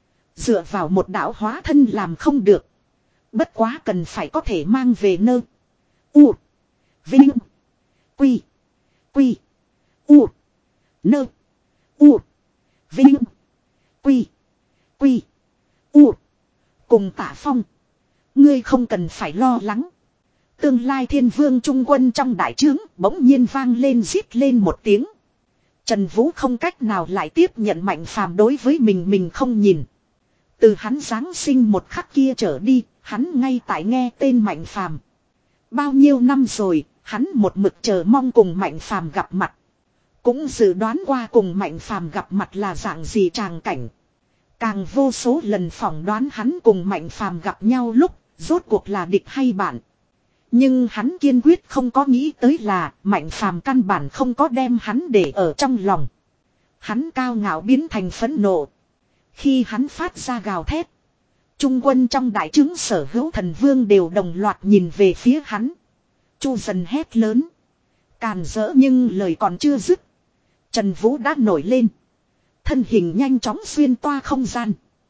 Dựa vào một đạo hóa thân làm không được. Bất quá cần phải có thể mang về nơ. U. Vinh. Quy. Quy. U. Nơ. U. Vinh. Quy. Quy. U. Cùng Tạ Phong. Ngươi không cần phải lo lắng. Tương lai thiên vương trung quân trong đại trướng. bỗng nhiên vang lên rít lên một tiếng. Trần Vũ không cách nào lại tiếp nhận Mạnh Phàm đối với mình mình không nhìn. Từ hắn Giáng sinh một khắc kia trở đi, hắn ngay tại nghe tên Mạnh Phàm. Bao nhiêu năm rồi, hắn một mực chờ mong cùng Mạnh Phàm gặp mặt. Cũng dự đoán qua cùng Mạnh Phàm gặp mặt là dạng gì tràng cảnh. Càng vô số lần phỏng đoán hắn cùng Mạnh Phàm gặp nhau lúc, rốt cuộc là địch hay bạn. Nhưng hắn kiên quyết không có nghĩ tới là Mạnh Phàm căn bản không có đem hắn để ở trong lòng. Hắn cao ngạo biến thành phẫn nộ. Khi hắn phát ra gào thét, trung quân trong đại trướng Sở Hữu Thần Vương đều đồng loạt nhìn về phía hắn. Chu dần hét lớn. Càn rỡ nhưng lời còn chưa dứt. Trần Vũ đã nổi lên. Thân hình nhanh chóng xuyên toa không gian.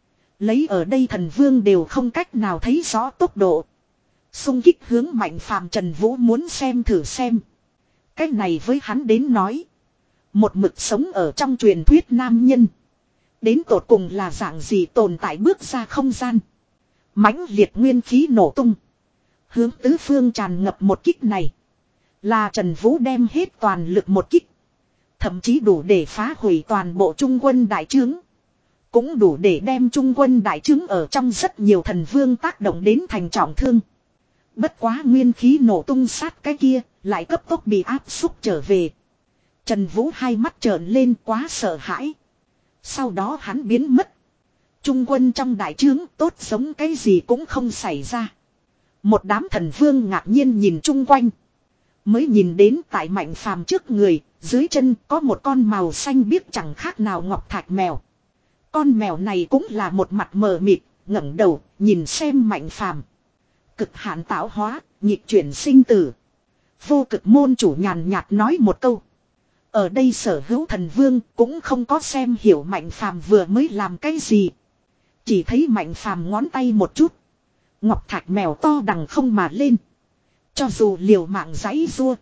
Lấy ở đây thần vương đều không cách nào thấy rõ tốc độ. Xung kích hướng Mạnh Phàm. Trần Vũ muốn xem thử xem. Cái này với hắn đến nói. Một mực sống ở trong truyền thuyết nam nhân. Đến tột cùng là dạng gì tồn tại bước ra không gian. Mãnh liệt nguyên khí nổ tung. Hướng tứ phương tràn ngập một kích này. Là Trần Vũ đem hết toàn lực một kích. Thậm chí đủ để phá hủy toàn bộ trung quân đại trướng. Cũng đủ để đem trung quân đại trướng ở trong rất nhiều thần vương tác động đến thành trọng thương. Bất quá nguyên khí nổ tung sát cái kia, lại cấp tốc bị áp xúc trở về. Trần Vũ hai mắt trợn lên quá sợ hãi. Sau đó hắn biến mất. Trung quân trong đại trướng tốt giống cái gì cũng không xảy ra. Một đám thần vương ngạc nhiên nhìn chung quanh. Mới nhìn đến tại Mạnh Phàm trước người, dưới chân có một con màu xanh biếc chẳng khác nào ngọc thạch mèo. Con mèo này cũng là một mặt mờ mịt, ngẩng đầu, nhìn xem Mạnh Phàm. Cực hạn tạo hóa, nhịp chuyển sinh tử. Vô cực môn chủ nhàn nhạt nói một câu. Ở đây Sở Hữu Thần Vương cũng không có xem hiểu Mạnh Phàm vừa mới làm cái gì. Chỉ thấy Mạnh Phàm ngón tay một chút. Ngọc thạch mèo to đằng không mà lên. Cho dù liều mạng giãy giụa,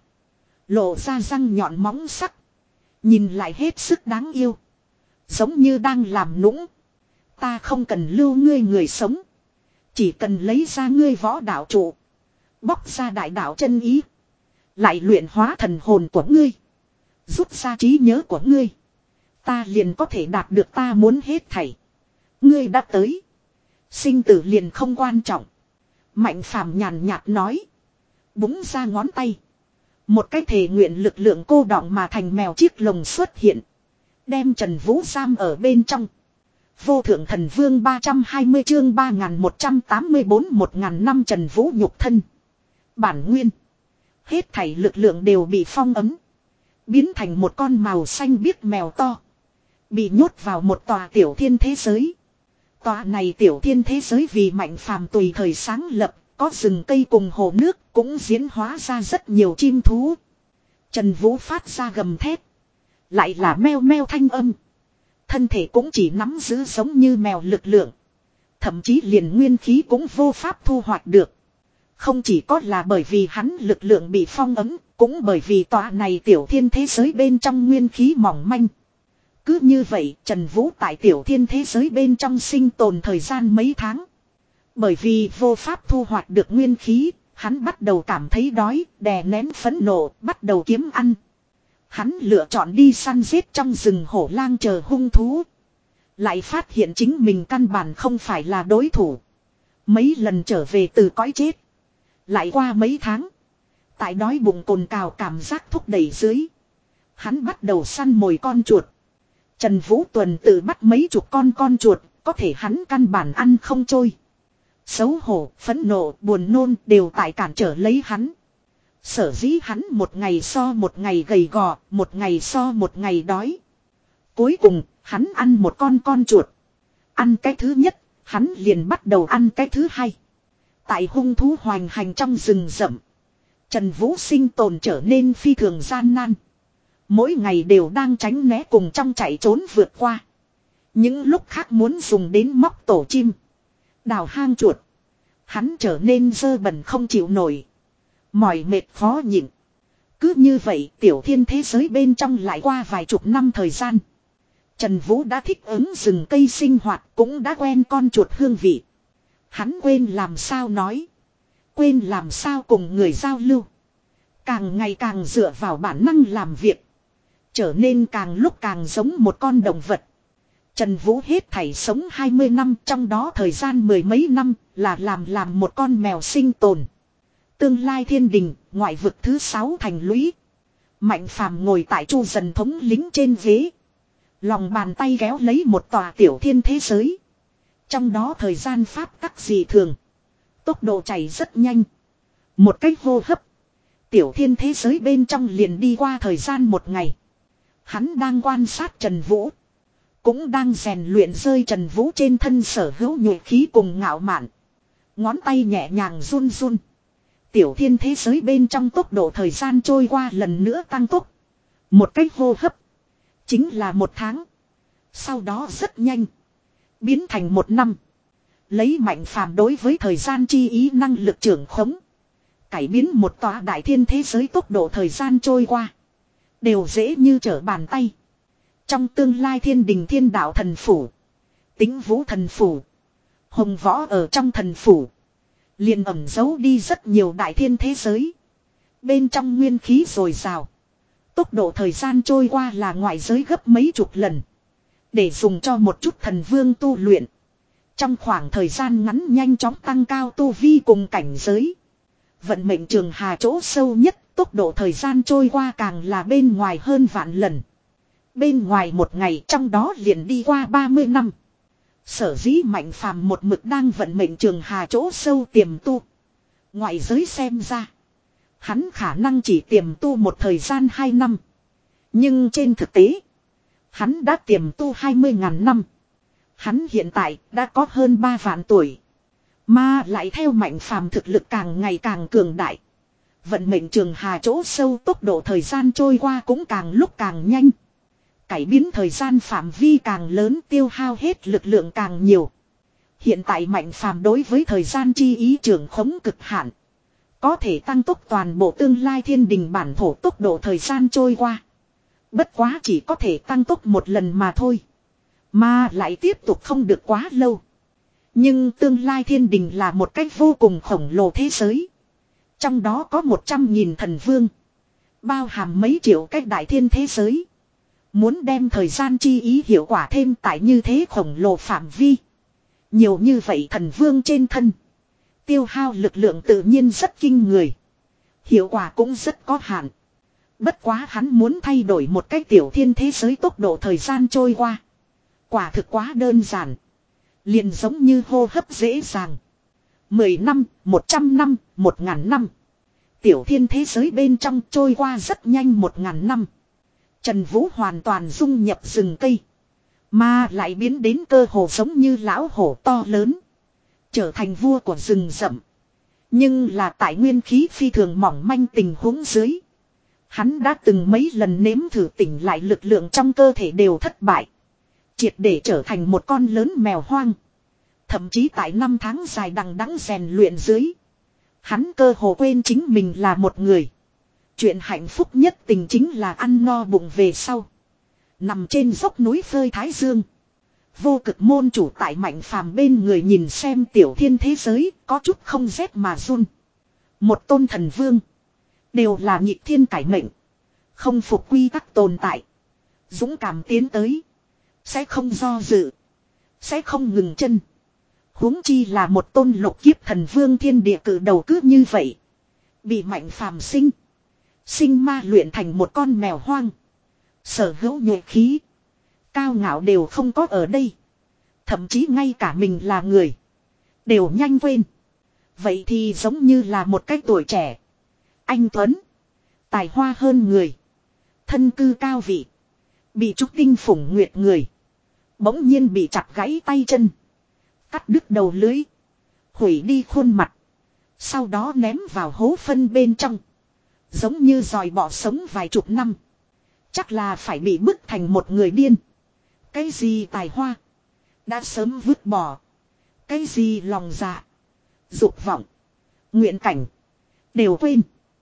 lộ ra răng nhọn móng sắc. Nhìn lại hết sức đáng yêu. Giống như đang làm nũng. Ta không cần lưu ngươi người sống. Chỉ cần lấy ra ngươi võ đạo trụ. Bóc ra đại đạo chân ý. Lại luyện hóa thần hồn của ngươi. Rút ra trí nhớ của ngươi. Ta liền có thể đạt được ta muốn hết thảy. Ngươi đã tới. Sinh tử liền không quan trọng. Mạnh Phàm nhàn nhạt nói. Búng ra ngón tay. Một cái thể nguyện lực lượng cô đọng mà thành mèo chiếc lồng xuất hiện. Đem Trần Vũ giam ở bên trong. Vô thượng thần vương ba trăm hai mươi chương ba nghìn một trăm tám mươi bốn một nghìn năm Trần Vũ nhục thân. Bản nguyên. Hết thảy lực lượng đều bị phong ấm. Biến thành một con màu xanh biếc mèo to. Bị nhốt vào một tòa tiểu thiên thế giới. Tòa này tiểu thiên thế giới vì Mạnh Phàm tùy thời sáng lập. Có rừng cây cùng hồ nước cũng diễn hóa ra rất nhiều chim thú. Trần Vũ phát ra gầm thét. Lại là meo meo thanh âm. Thân thể cũng chỉ nắm giữ giống như mèo lực lượng. Thậm chí liền nguyên khí cũng vô pháp thu hoạch được. Không chỉ có là bởi vì hắn lực lượng bị phong ấm, cũng bởi vì tòa này tiểu thiên thế giới bên trong nguyên khí mỏng manh. Cứ như vậy Trần Vũ tại tiểu thiên thế giới bên trong sinh tồn thời gian mấy tháng. Bởi vì vô pháp thu hoạch được nguyên khí, hắn bắt đầu cảm thấy đói, đè nén phẫn nộ, bắt đầu kiếm ăn. Hắn lựa chọn đi săn giết trong rừng hổ lang chờ hung thú. Lại phát hiện chính mình căn bản không phải là đối thủ. Mấy lần trở về từ cõi chết. Lại qua mấy tháng. Tại đói bụng cồn cào cảm giác thúc đẩy dưới. Hắn bắt đầu săn mồi con chuột. Trần Vũ tuần tự bắt mấy chục con con chuột, có thể hắn căn bản ăn không trôi. Xấu hổ, phẫn nộ, buồn nôn đều tại cản trở lấy hắn. Sở dĩ hắn một ngày so một ngày gầy gò, một ngày so một ngày đói. Cuối cùng, hắn ăn một con con chuột. Ăn cái thứ nhất, hắn liền bắt đầu ăn cái thứ hai. Tại hung thú hoành hành trong rừng rậm, Trần Vũ sinh tồn trở nên phi thường gian nan. Mỗi ngày đều đang tránh né cùng trong chạy trốn vượt qua. Những lúc khác muốn dùng đến móc tổ chim, đào hang chuột. Hắn trở nên dơ bẩn không chịu nổi. Mỏi mệt khó nhịn. Cứ như vậy tiểu thiên thế giới bên trong lại qua vài chục năm thời gian. Trần Vũ đã thích ứng rừng cây sinh hoạt, cũng đã quen con chuột hương vị. Hắn quên làm sao nói. Quên làm sao cùng người giao lưu. càng ngày càng dựa vào bản năng làm việc. Trở nên càng lúc càng giống một con động vật. Trần Vũ hết thảy sống hai mươi năm, trong đó thời gian mười mấy năm là làm làm một con mèo sinh tồn. Tương lai thiên đình, ngoại vực thứ sáu thành lũy. Mạnh Phàm ngồi tại Chu Dần thống lính trên ghế. Lòng bàn tay kéo lấy một tòa tiểu thiên thế giới. Trong đó thời gian pháp tắc dị thường. Tốc độ chảy rất nhanh. Một cách hô hấp. Tiểu thiên thế giới bên trong liền đi qua thời gian một ngày. Hắn đang quan sát Trần Vũ. Cũng đang rèn luyện rơi Trần Vũ trên thân sở hữu nhuệ khí cùng ngạo mạn. Ngón tay nhẹ nhàng run run. Tiểu thiên thế giới bên trong tốc độ thời gian trôi qua lần nữa tăng tốc. Một cách hô hấp. Chính là một tháng. Sau đó rất nhanh. Biến thành một năm. Lấy Mạnh Phàm đối với thời gian chi ý năng lực trưởng khống. Cải biến một tòa đại thiên thế giới tốc độ thời gian trôi qua. Đều dễ như trở bàn tay. Trong tương lai thiên đình thiên đạo thần phủ. Tính vũ thần phủ. Hồng võ ở trong thần phủ. Liền ẩn giấu đi rất nhiều đại thiên thế giới. Bên trong nguyên khí dồi dào. Tốc độ thời gian trôi qua là ngoại giới gấp mấy chục lần. Để dùng cho một chút thần vương tu luyện. Trong khoảng thời gian ngắn nhanh chóng tăng cao tu vi cùng cảnh giới. Vận mệnh trường hà chỗ sâu nhất, tốc độ thời gian trôi qua càng là bên ngoài hơn vạn lần. Bên ngoài một ngày trong đó liền đi qua ba mươi năm. Sở dĩ Mạnh Phàm một mực đang vận mệnh trường hà chỗ sâu tiềm tu. Ngoại giới xem ra. Hắn khả năng chỉ tiềm tu một thời gian hai năm. Nhưng trên thực tế. Hắn đã tiềm tu hai mươi ngàn năm. Hắn hiện tại đã có hơn ba vạn tuổi. Mà lại theo Mạnh Phàm thực lực càng ngày càng cường đại. Vận mệnh trường hà chỗ sâu tốc độ thời gian trôi qua cũng càng lúc càng nhanh. Cải biến thời gian phạm vi càng lớn, tiêu hao hết lực lượng càng nhiều. Hiện tại Mạnh Phàm đối với thời gian chi ý trưởng khống cực hạn. Có thể tăng tốc toàn bộ tương lai thiên đình bản thổ tốc độ thời gian trôi qua. Bất quá chỉ có thể tăng tốc một lần mà thôi. Mà lại tiếp tục không được quá lâu. Nhưng tương lai thiên đình là một cách vô cùng khổng lồ thế giới. Trong đó có một trăm nghìn thần vương. Bao hàm mấy triệu cách đại thiên thế giới. Muốn đem thời gian chi ý hiệu quả thêm tại như thế khổng lồ phạm vi. Nhiều như vậy thần vương trên thân. Tiêu hao lực lượng tự nhiên rất kinh người. Hiệu quả cũng rất có hạn. Bất quá hắn muốn thay đổi một cách tiểu thiên thế giới tốc độ thời gian trôi qua. Quả thực quá đơn giản. Liền giống như hô hấp dễ dàng. Mười năm, một trăm năm, một ngàn năm. Tiểu thiên thế giới bên trong trôi qua rất nhanh một ngàn năm. Trần Vũ hoàn toàn dung nhập rừng cây. Mà lại biến đến cơ hồ giống như lão hổ to lớn. Trở thành vua của rừng rậm. Nhưng là tại nguyên khí phi thường mỏng manh tình huống dưới. Hắn đã từng mấy lần nếm thử tỉnh lại lực lượng trong cơ thể đều thất bại. Triệt để trở thành một con lớn mèo hoang. Thậm chí tại năm tháng dài đằng đẵng rèn luyện dưới. Hắn cơ hồ quên chính mình là một người. Chuyện hạnh phúc nhất tình chính là ăn no bụng về sau. Nằm trên dốc núi phơi thái dương. Vô cực môn chủ tại Mạnh Phàm bên người nhìn xem tiểu thiên thế giới có chút không rét mà run. Một tôn thần vương. Đều là nhị thiên cải mệnh. Không phục quy tắc tồn tại. Dũng cảm tiến tới. Sẽ không do dự. Sẽ không ngừng chân. Huống chi là một tôn lục kiếp thần vương thiên địa cử đầu cứ như vậy. Bị Mạnh Phàm sinh. Sinh ma luyện thành một con mèo hoang. Sở hữu nhuệ khí. Cao ngạo đều không có ở đây. Thậm chí ngay cả mình là người. Đều nhanh quên. Vậy thì giống như là một cái tuổi trẻ. Anh Tuấn. Tài hoa hơn người. Thân cư cao vị. Bị trúc tinh phủng nguyệt người. Bỗng nhiên bị chặt gãy tay chân. Cắt đứt đầu lưới. Hủy đi khuôn mặt. Sau đó ném vào hố phân bên trong. Giống như dòi bỏ sống vài chục năm. Chắc là phải bị bức thành một người điên. Cái gì tài hoa. Đã sớm vứt bỏ. Cái gì lòng dạ. Dục vọng. Nguyện cảnh. Đều quên.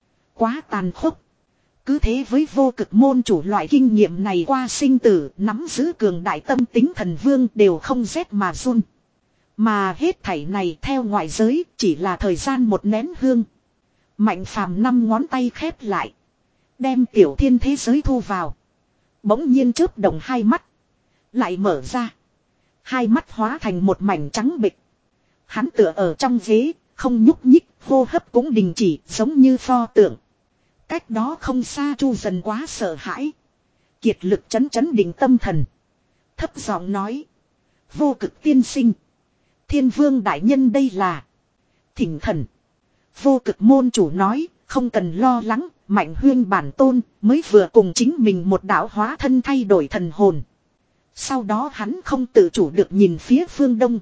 Quá tàn khốc. Cứ thế với vô cực môn chủ loại kinh nghiệm này qua sinh tử. Nắm giữ cường đại tâm tính thần vương đều không rét mà run. Mà hết thảy này theo ngoại giới chỉ là thời gian một nén hương. Mạnh phàm năm ngón tay khép lại. Đem tiểu thiên thế giới thu vào. Bỗng nhiên chớp động hai mắt. Lại mở ra. Hai mắt hóa thành một mảnh trắng bịch. Hắn tựa ở trong ghế, không nhúc nhích, hô hấp cũng đình chỉ, giống như pho tượng. Cách đó không xa Chu Dần quá sợ hãi. Kiệt lực chấn chấn định tâm thần. Thấp giọng nói. Vô cực tiên sinh. Thiên vương đại nhân đây là. Thỉnh thần. Vô cực môn chủ nói, không cần lo lắng, Mạnh Huyên bản tôn mới vừa cùng chính mình một đạo hóa thân thay đổi thần hồn. Sau đó hắn không tự chủ được nhìn phía phương đông.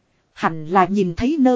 Hẳn là nhìn thấy nơ.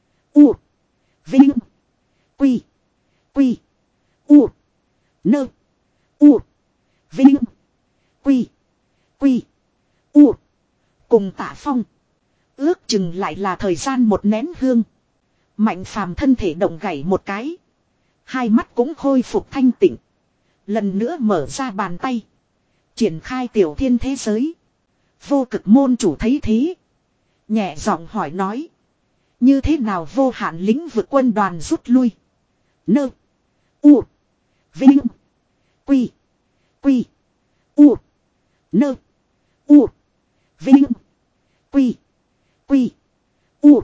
U. Vinh. Quy. Quy. U. Nơ. U. Vinh. Quy. Quy. U. Cùng Tạ Phong. Ước chừng lại là thời gian một nén hương. Mạnh phàm thân thể động gảy một cái. Hai mắt cũng khôi phục thanh tịnh. Lần nữa mở ra bàn tay. Triển khai tiểu thiên thế giới. Vô cực môn chủ thấy thế. Nhẹ giọng hỏi nói. Như thế nào vô hạn lĩnh vực quân đoàn rút lui. Nơ. U. Vinh. Quy. Quy. U. Nơ. U. Vinh. Quy. Quy. U.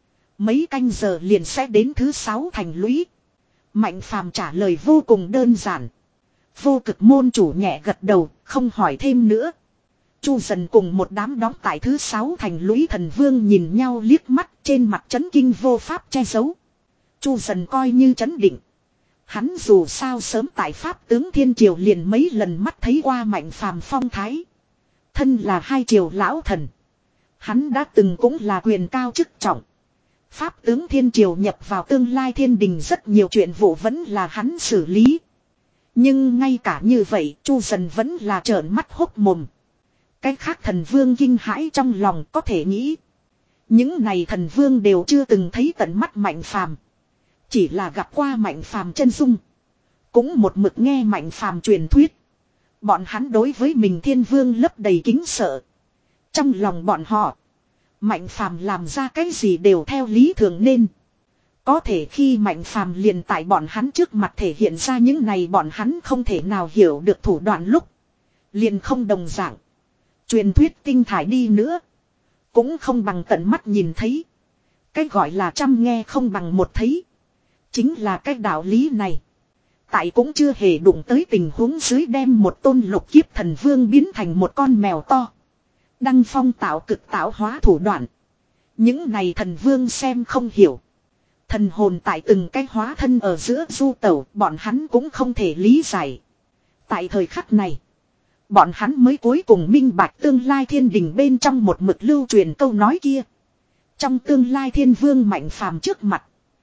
Mấy canh giờ liền sẽ đến thứ sáu thành lũy. Mạnh phàm trả lời vô cùng đơn giản. Vô cực môn chủ nhẹ gật đầu, không hỏi thêm nữa. Chu Dần cùng một đám đóng tại thứ sáu thành lũy thần vương nhìn nhau liếc mắt, trên mặt chấn kinh vô pháp che giấu. Chu Dần coi như chấn định. Hắn dù sao sớm tại Pháp tướng Thiên Triều liền mấy lần mắt thấy qua Mạnh phàm phong thái. Thân là hai triều lão thần. Hắn đã từng cũng là quyền cao chức trọng. Pháp tướng Thiên Triều nhập vào tương lai thiên đình rất nhiều chuyện vụ vẫn là hắn xử lý. Nhưng ngay cả như vậy Chu Dần vẫn là trợn mắt hốc mồm. Cái khác thần vương kinh hãi trong lòng có thể nghĩ. Những này thần vương đều chưa từng thấy tận mắt Mạnh phàm. Chỉ là gặp qua Mạnh phàm chân dung. Cũng một mực nghe Mạnh phàm truyền thuyết. Bọn hắn đối với mình thiên vương lấp đầy kính sợ. Trong lòng bọn họ. Mạnh phàm làm ra cái gì đều theo lý thường nên. Có thể khi Mạnh phàm liền tại bọn hắn trước mặt thể hiện ra những này bọn hắn không thể nào hiểu được thủ đoạn lúc. Liền không đồng dạng. Truyền thuyết tinh thải đi nữa. Cũng không bằng tận mắt nhìn thấy. Cái gọi là trăm nghe không bằng một thấy. Chính là cái đạo lý này. Tại cũng chưa hề đụng tới tình huống dưới đem một tôn lục kiếp thần vương biến thành một con mèo to. Đăng phong tạo cực tạo hóa thủ đoạn. Những này thần vương xem không hiểu. Thần hồn tại từng cái hóa thân ở giữa du tẩu bọn hắn cũng không thể lý giải. Tại thời khắc này. Bọn hắn mới cuối cùng minh bạch tương lai thiên đình bên trong một mực lưu truyền câu nói kia. Trong tương lai thiên vương Mạnh phàm trước mặt.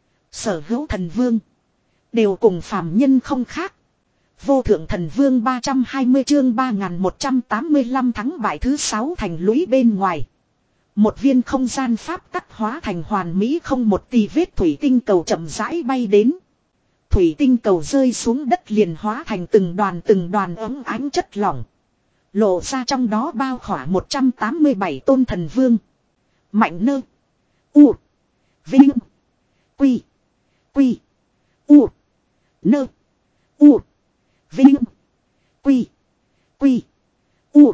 Sở hữu thần vương. Đều cùng phàm nhân không khác. Vô thượng thần vương ba trăm hai mươi chương ba nghìn một trăm tám mươi lăm tháng bại thứ sáu thành lũy bên ngoài. Một viên không gian pháp tắc hóa thành hoàn mỹ không một tì vết thủy tinh cầu chậm rãi bay đến. Thủy tinh cầu rơi xuống đất liền hóa thành từng đoàn từng đoàn ấm ánh chất lỏng. Lộ ra trong đó bao khỏa một trăm tám mươi bảy tôn thần vương. Mạnh nơ. U. Vinh. Quy. Quy. U. Nơ. U. Vinh. Quy. Quy. U.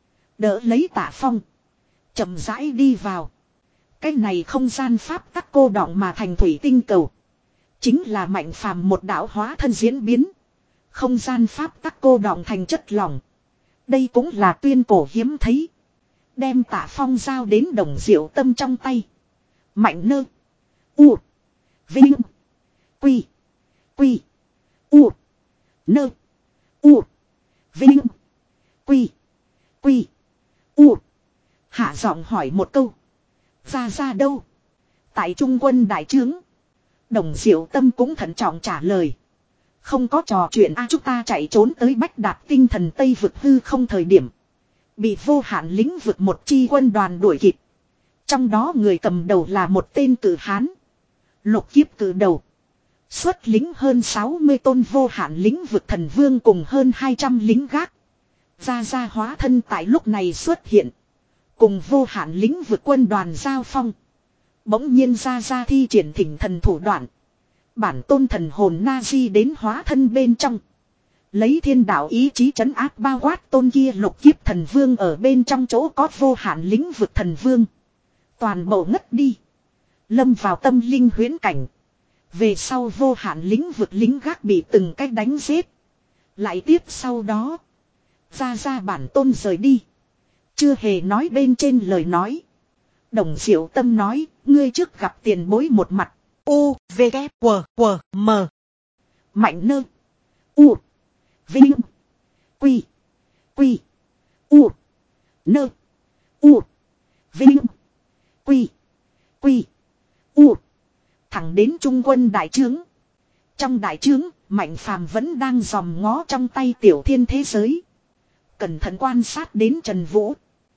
Đỡ lấy Tạ Phong. Chậm rãi đi vào. Cái này không gian pháp tắc cô đọng mà thành thủy tinh cầu. Chính là Mạnh phàm một đạo hóa thân diễn biến. Không gian pháp tắc cô đọng thành chất lỏng. Đây cũng là tuyên cổ hiếm thấy. Đem Tạ Phong giao đến Đồng Diệu Tâm trong tay. Mạnh nơ. U. Vinh. Quy. Quy. U. Nơ. U. Vinh. Quy. Quy. U. Hạ giọng hỏi một câu. Ra ra đâu? Tại Trung quân đại trướng. Đồng Diệu Tâm cũng thận trọng trả lời. Không có trò chuyện a à, chúng ta chạy trốn tới Bách Đạt tinh thần Tây vực hư không thời điểm. Bị vô hạn lĩnh vực một chi quân đoàn đuổi kịp. Trong đó người cầm đầu là một tên cử hán. Lục kiếp cử đầu. Xuất lính hơn sáu mươi tôn vô hạn lĩnh vực thần vương cùng hơn hai trăm lính gác. Gia Gia hóa thân tại lúc này xuất hiện. Cùng vô hạn lĩnh vực quân đoàn giao phong. Bỗng nhiên Gia Gia thi triển thỉnh thần thủ đoạn. Bản tôn thần hồn na-di đến hóa thân bên trong. Lấy thiên đạo ý chí trấn áp bao quát tôn kia lục kiếp thần vương ở bên trong chỗ có vô hạn lĩnh vực thần vương. Toàn bộ ngất đi. Lâm vào tâm linh huyễn cảnh. Về sau vô hạn lĩnh vực lính gác bị từng cách đánh giết. Lại tiếp sau đó. Ra ra bản tôn rời đi. Chưa hề nói bên trên lời nói. Đồng Diệu Tâm nói. Ngươi trước gặp tiền bối một mặt. U, V, K, W, W, M. Mạnh nơ. U. Vinh. Quy. Quy. U. Nơ. U. Vinh. Quy. Quy. U. Thẳng đến trung quân đại trướng. Trong đại trướng, Mạnh Phàm vẫn đang dòm ngó trong tay tiểu thiên thế giới. Cẩn thận quan sát đến Trần Vũ.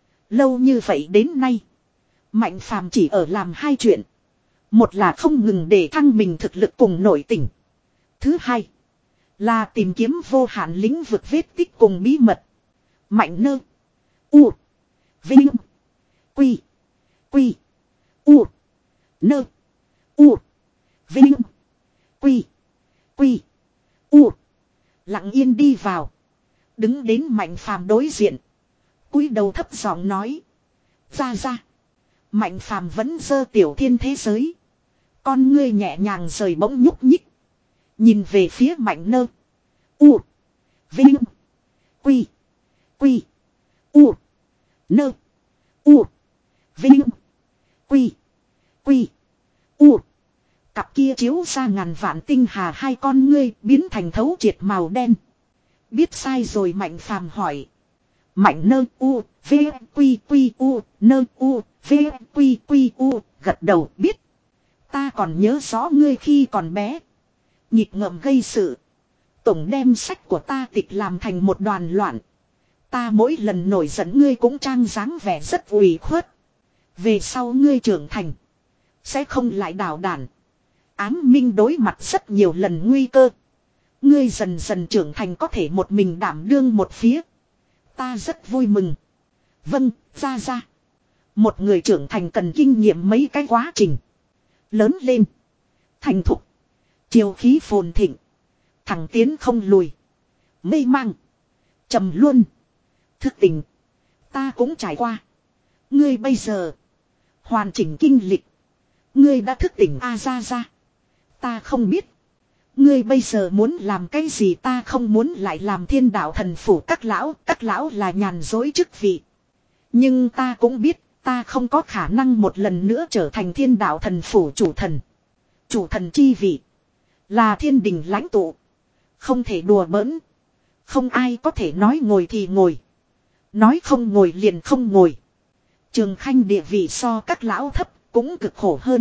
Lâu như vậy đến nay. Mạnh Phàm chỉ ở làm hai chuyện. Một là không ngừng để thăng mình thực lực cùng nội tình. Thứ hai là tìm kiếm vô hạn lĩnh vực vết tích cùng bí mật. Mạnh nơ. U. Vinh. Quy. Quy. U. Nơ. U. Vinh. Quy. Quy. U. Lặng yên đi vào. Đứng đến Mạnh Phàm đối diện. Cúi đầu thấp giọng nói. Ra ra. Mạnh Phàm vẫn giơ tiểu thiên thế giới. Con ngươi nhẹ nhàng rời bỗng nhúc nhích. Nhìn về phía Mạnh nơ. U. Vinh. Quy. Quy. U. Nơ. U. Vinh. Quy. Quy. U. Cặp kia chiếu ra ngàn vạn tinh hà hai con ngươi biến thành thấu triệt màu đen. Biết sai rồi Mạnh Phàm hỏi. Mạnh nơ u, v, quy quy u, nơ u, v, quy quy u, gật đầu biết. Ta còn nhớ rõ ngươi khi còn bé. Nhịp ngợm gây sự. Tổng đem sách của ta tịch làm thành một đoàn loạn. Ta mỗi lần nổi giận ngươi cũng trang dáng vẻ rất ủy khuất. Về sau ngươi trưởng thành. Sẽ không lại đảo đản. Ám minh đối mặt rất nhiều lần nguy cơ. Ngươi dần dần trưởng thành có thể một mình đảm đương một phía. Ta rất vui mừng. Vâng, ra ra. Một người trưởng thành cần kinh nghiệm mấy cái quá trình. Lớn lên. Thành thục. Chiều khí phồn thịnh. Thẳng tiến không lùi. Mê mang. Trầm luân. Thức tình. Ta cũng trải qua. Ngươi bây giờ. Hoàn chỉnh kinh lịch. Ngươi đã thức tỉnh a ra ra. Ta không biết. Ngươi bây giờ muốn làm cái gì ta không muốn lại làm thiên đạo thần phủ các lão. Các lão là nhàn dối chức vị. Nhưng ta cũng biết ta không có khả năng một lần nữa trở thành thiên đạo thần phủ chủ thần. Chủ thần chi vị. Là thiên đình lãnh tụ. Không thể đùa bỡn. Không ai có thể nói ngồi thì ngồi. Nói không ngồi liền không ngồi. Trường Khanh địa vị so các lão thấp cũng cực khổ hơn.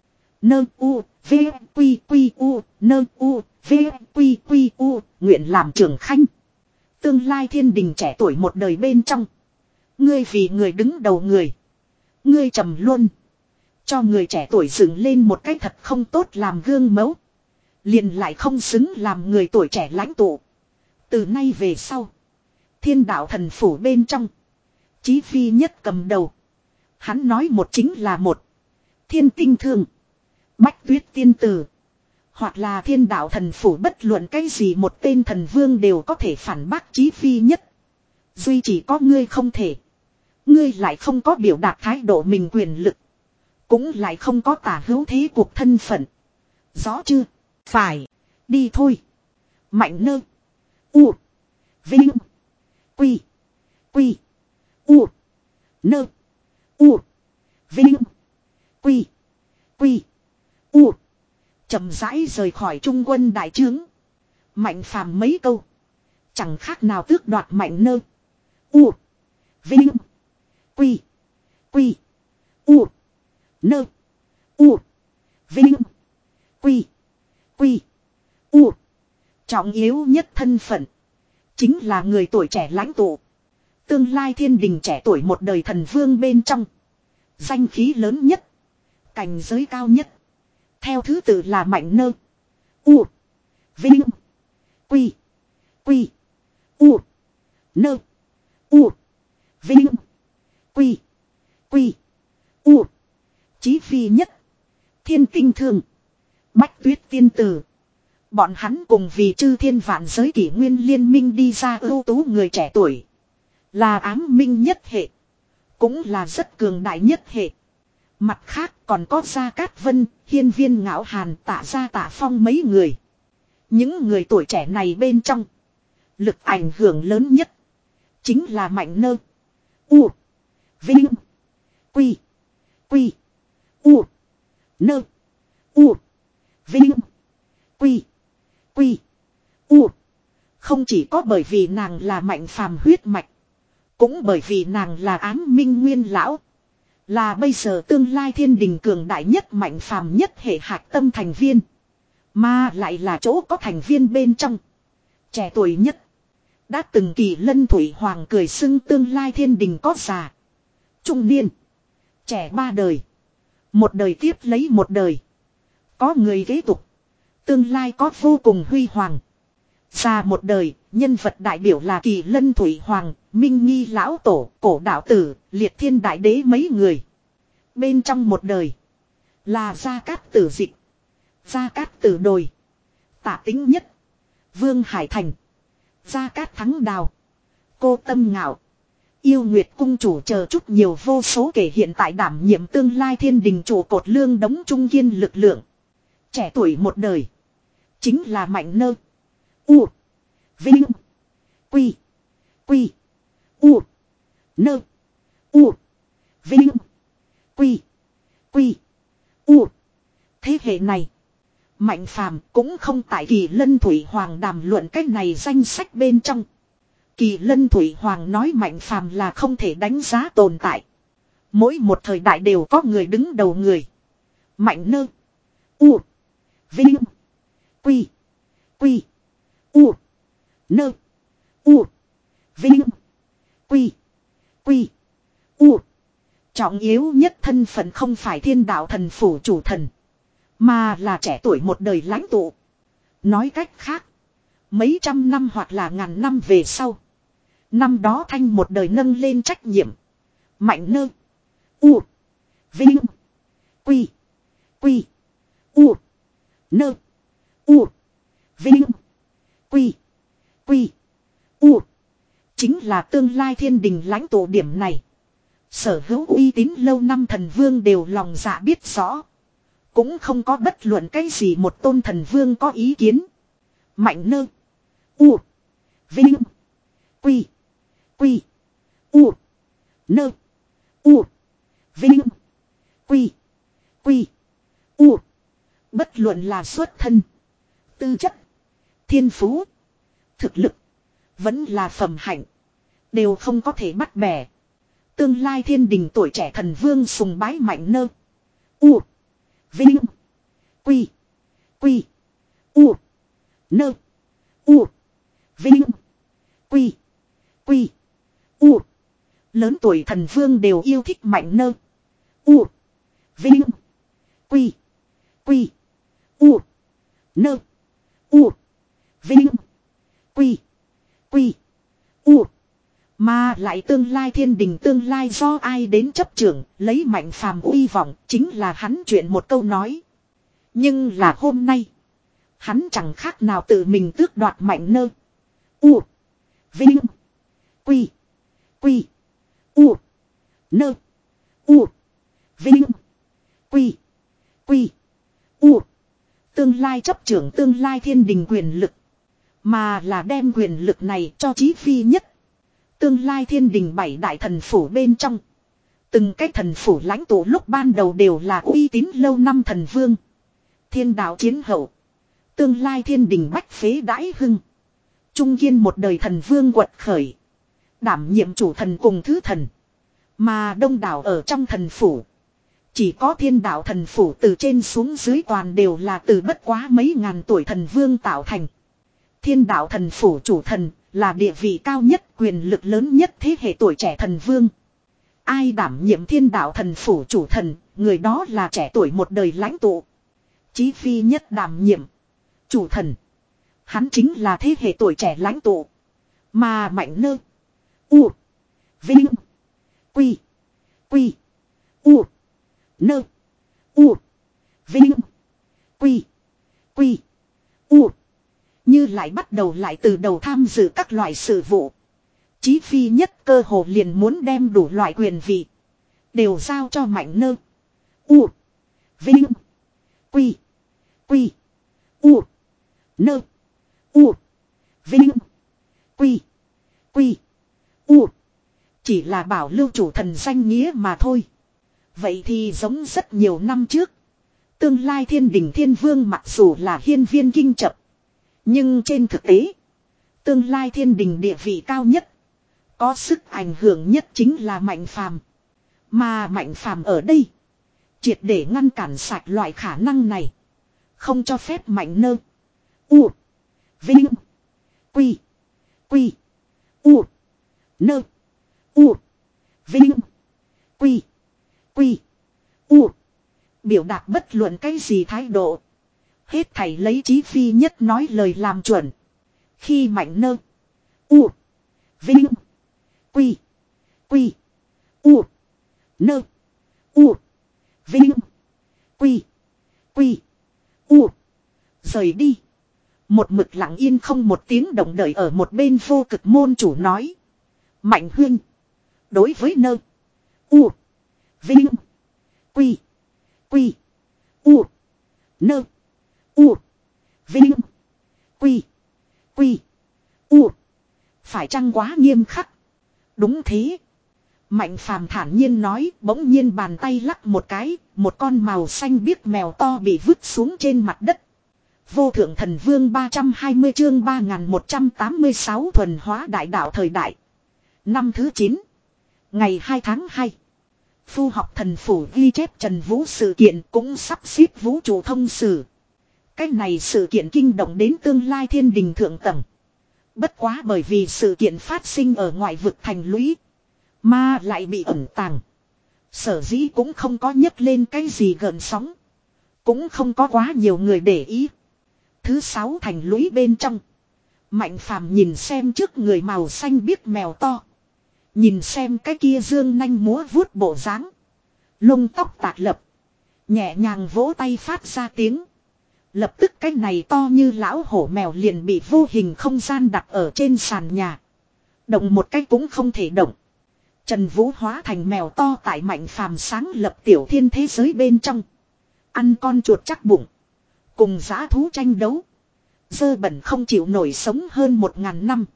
Nơ u, v, quy quy u, nơ u, v, quy quy u, nguyện làm Trường Khanh. Tương lai thiên đình trẻ tuổi một đời bên trong. Ngươi vì người đứng đầu người. Ngươi trầm luân. Cho người trẻ tuổi dựng lên một cái thật không tốt làm gương mẫu. Liền lại không xứng làm người tuổi trẻ lãnh tụ. Từ nay về sau. Thiên đạo thần phủ bên trong. Chí Phi nhất cầm đầu. Hắn nói một chính là một. Thiên tinh thương. Bách tuyết tiên tử. Hoặc là thiên đạo thần phủ bất luận cái gì một tên thần vương đều có thể phản bác Chí Phi nhất. Duy chỉ có ngươi không thể. Ngươi lại không có biểu đạt thái độ mình quyền lực. Cũng lại không có tả hữu thế cuộc thân phận. Rõ chưa? Phải. Đi thôi. Mạnh nơ. U. Vinh. Quy. Quy. U. Nơ. U. Vinh. Quy. Quy. U. Chậm rãi rời khỏi trung quân đại trướng. Mạnh Phàm mấy câu. Chẳng khác nào tước đoạt Mạnh nơ. U. Vinh. Quy. Quy. U. Nơ. U. Vinh. Quy. Quy. U. Trọng yếu nhất thân phận. Chính là người tuổi trẻ lãnh tụ. Tương lai thiên đình trẻ tuổi một đời thần vương bên trong. Danh khí lớn nhất. Cảnh giới cao nhất. Theo thứ tự là Mạnh nơ. U. Vinh. Quy. Quy. U. Nơ. U. Vinh. Quy. Quy. U. Chí Phi nhất. Thiên tinh thương. Bách Tuyết tiên tử. Bọn hắn cùng vì chư thiên vạn giới kỷ nguyên liên minh đi ra ưu tú người trẻ tuổi. Là ám minh nhất hệ. Cũng là rất cường đại nhất hệ. Mặt khác còn có Gia Cát Vân, Hiên Viên Ngạo Hàn, Tạ Gia Tạ Phong mấy người. Những người tuổi trẻ này bên trong. Lực ảnh hưởng lớn nhất. Chính là Mạnh Nơ. U. Vinh. Quy. Quy. U. Nơ. U. Vinh. Quy. Quy. U. Không chỉ có bởi vì nàng là Mạnh phàm huyết mạch. Cũng bởi vì nàng là ám minh nguyên lão. Là bây giờ tương lai thiên đình cường đại nhất Mạnh phàm nhất hệ hạt tâm thành viên. Mà lại là chỗ có thành viên bên trong. Trẻ tuổi nhất. Đã từng kỳ lân thủy hoàng cười xưng tương lai thiên đình có già. Trung niên. Trẻ ba đời. Một đời tiếp lấy một đời. Có người kế tục. Tương lai có vô cùng huy hoàng. Già một đời, nhân vật đại biểu là kỳ lân thủy hoàng, minh nghi lão tổ, cổ đạo tử, liệt thiên đại đế mấy người. Bên trong một đời. Là Gia Cát Tử Dịch. Gia Cát Tử Đồi. Tạ Tính Nhất. Vương Hải Thành. Gia Cát Thắng Đào. Cô Tâm Ngạo. Yêu Nguyệt Cung chủ chờ chút nhiều vô số kể hiện tại đảm nhiệm tương lai thiên đình trụ cột lương đống trung kiên lực lượng. Trẻ tuổi một đời. Chính là Mạnh Nơ. U. Vinh. Quy. Quy. U. Nơ. U. Vinh. Quy. Quy. U. Thế hệ này. Mạnh phàm cũng không tại kỳ lân thủy hoàng đàm luận cách này danh sách bên trong. Kỳ lân thủy hoàng nói Mạnh phàm là không thể đánh giá tồn tại. Mỗi một thời đại đều có người đứng đầu người. Mạnh Nơ. U. Vinh. Quy. Quy. U. Nơ. U. Vinh. Quy. Quy. U. Trọng yếu nhất thân phận không phải thiên đạo thần phủ chủ thần. Mà là trẻ tuổi một đời lãnh tụ. Nói cách khác. Mấy trăm năm hoặc là ngàn năm về sau. Năm đó thanh một đời nâng lên trách nhiệm. Mạnh Nơ. U. Vinh. Quy. Quy. U. Nơ. U. Vinh. Quy. Quy. U. Chính là tương lai thiên đình lãnh tụ điểm này. Sở hữu uy tín lâu năm thần vương đều lòng dạ biết rõ. Cũng không có bất luận cái gì một tôn thần vương có ý kiến. Mạnh Nơ. U. Vinh. Quy. Quy. U. Nơ. U. Vinh. Quy. Quy. U. Bất luận là xuất thân. Tư chất. Thiên phú. Thực lực. Vẫn là phẩm hạnh. Đều không có thể bắt bẻ. Tương lai thiên đình tuổi trẻ thần vương sùng bái Mạnh Nơ. U. Vinh. Quy. Quy. U. Nơ. U. Vinh. Quy. Quy. U. Lớn tuổi thần vương đều yêu thích Mạnh Nơ. U. Vinh. Quy. Quy. U. Nơ. U. Vinh. Quy. Quy. U. Mà lại tương lai thiên đình tương lai do ai đến chấp trưởng, lấy Mạnh phàm uy vọng, chính là hắn chuyện một câu nói. Nhưng là hôm nay, hắn chẳng khác nào tự mình tước đoạt Mạnh Nơ. U. Vinh. Quy. Quy. U. Nơ. U. Vinh. Quy. Quy. U. Tương lai chấp trưởng tương lai thiên đình quyền lực. Mà là đem quyền lực này cho Chí Phi nhất. Tương lai thiên đình bảy đại thần phủ bên trong. Từng cái thần phủ lãnh tụ lúc ban đầu đều là uy tín lâu năm thần vương. Thiên đạo chiến hậu. Tương lai thiên đình bách phế đãi hưng. Trung kiên một đời thần vương quật khởi. Đảm nhiệm chủ thần cùng thứ thần. Mà đông đảo ở trong thần phủ. Chỉ có thiên đạo thần phủ từ trên xuống dưới toàn đều là từ bất quá mấy ngàn tuổi thần vương tạo thành. Thiên đạo thần phủ chủ thần là địa vị cao nhất, quyền lực lớn nhất thế hệ tuổi trẻ thần vương. Ai đảm nhiệm thiên đạo thần phủ chủ thần, người đó là trẻ tuổi một đời lãnh tụ. Chí Phi nhất đảm nhiệm chủ thần. Hắn chính là thế hệ tuổi trẻ lãnh tụ. Mà Mạnh Nơ. U. Vinh. Quy. Quy. U. Nơ. U. Vinh. Quy. Quy. U. Như lại bắt đầu lại từ đầu tham dự các loại sự vụ. Chí phi nhất cơ hồ liền muốn đem đủ loại quyền vị. Đều giao cho Mạnh Nơ. U. Vinh. Quy. Quy. U. Nơ. U. Vinh. Quy. Quy. U. Chỉ là bảo lưu chủ thần danh nghĩa mà thôi. Vậy thì giống rất nhiều năm trước. Tương lai thiên đình thiên vương mặc dù là hiên viên kinh chập. Nhưng trên thực tế. Tương lai thiên đình địa vị cao nhất. Có sức ảnh hưởng nhất chính là Mạnh Phàm. Mà Mạnh Phàm ở đây. Triệt để ngăn cản sạch loại khả năng này. Không cho phép Mạnh Nơ. U. Vinh. Quy. Quy. U. Nơ. U. Vinh. Quy. Quy. U. Biểu đạt bất luận cái gì thái độ. Hết thảy lấy chí phi nhất nói lời làm chuẩn. Khi Mạnh Nơ. U. Vinh. Quy. Quy. U. Nơ. U. Vinh. Quy. Quy. U. Rời đi. Một mực lặng yên không một tiếng động đợi ở một bên vô cực môn chủ nói. Mạnh huynh. Đối với Nơ. U. Vinh. Quy. Quy. U. Nơ. U. Vinh. Quy. Quy. U. Phải chăng quá nghiêm khắc? Đúng thế. Mạnh Phàm thản nhiên nói, bỗng nhiên bàn tay lắc một cái, một con màu xanh biếc mèo to bị vứt xuống trên mặt đất. Vô thượng thần vương ba trăm hai mươi chương ba nghìn một trăm tám mươi sáu thuần hóa đại đạo thời đại. Năm thứ chín. Ngày hai tháng hai. Phu học thần phủ ghi chép Trần Vũ sự kiện cũng sắp xếp vũ trụ thông sử. Cái này sự kiện kinh động đến tương lai thiên đình thượng tầng. Bất quá bởi vì sự kiện phát sinh ở ngoại vực thành lũy. Mà lại bị ẩn tàng. Sở dĩ cũng không có nhấc lên cái gì gợn sóng. Cũng không có quá nhiều người để ý. Thứ sáu thành lũy bên trong. Mạnh Phàm nhìn xem trước người màu xanh biếc mèo to. Nhìn xem cái kia dương nanh múa vuốt bộ dáng. Lông tóc tạt lập. Nhẹ nhàng vỗ tay phát ra tiếng. Lập tức cái này to như lão hổ mèo liền bị vô hình không gian đặt ở trên sàn nhà. Động một cái cũng không thể động. Trần Vũ hóa thành mèo to tại Mạnh Phàm sáng lập tiểu thiên thế giới bên trong. Ăn con chuột chắc bụng. Cùng dã thú tranh đấu. Dơ bẩn không chịu nổi sống hơn một ngàn năm.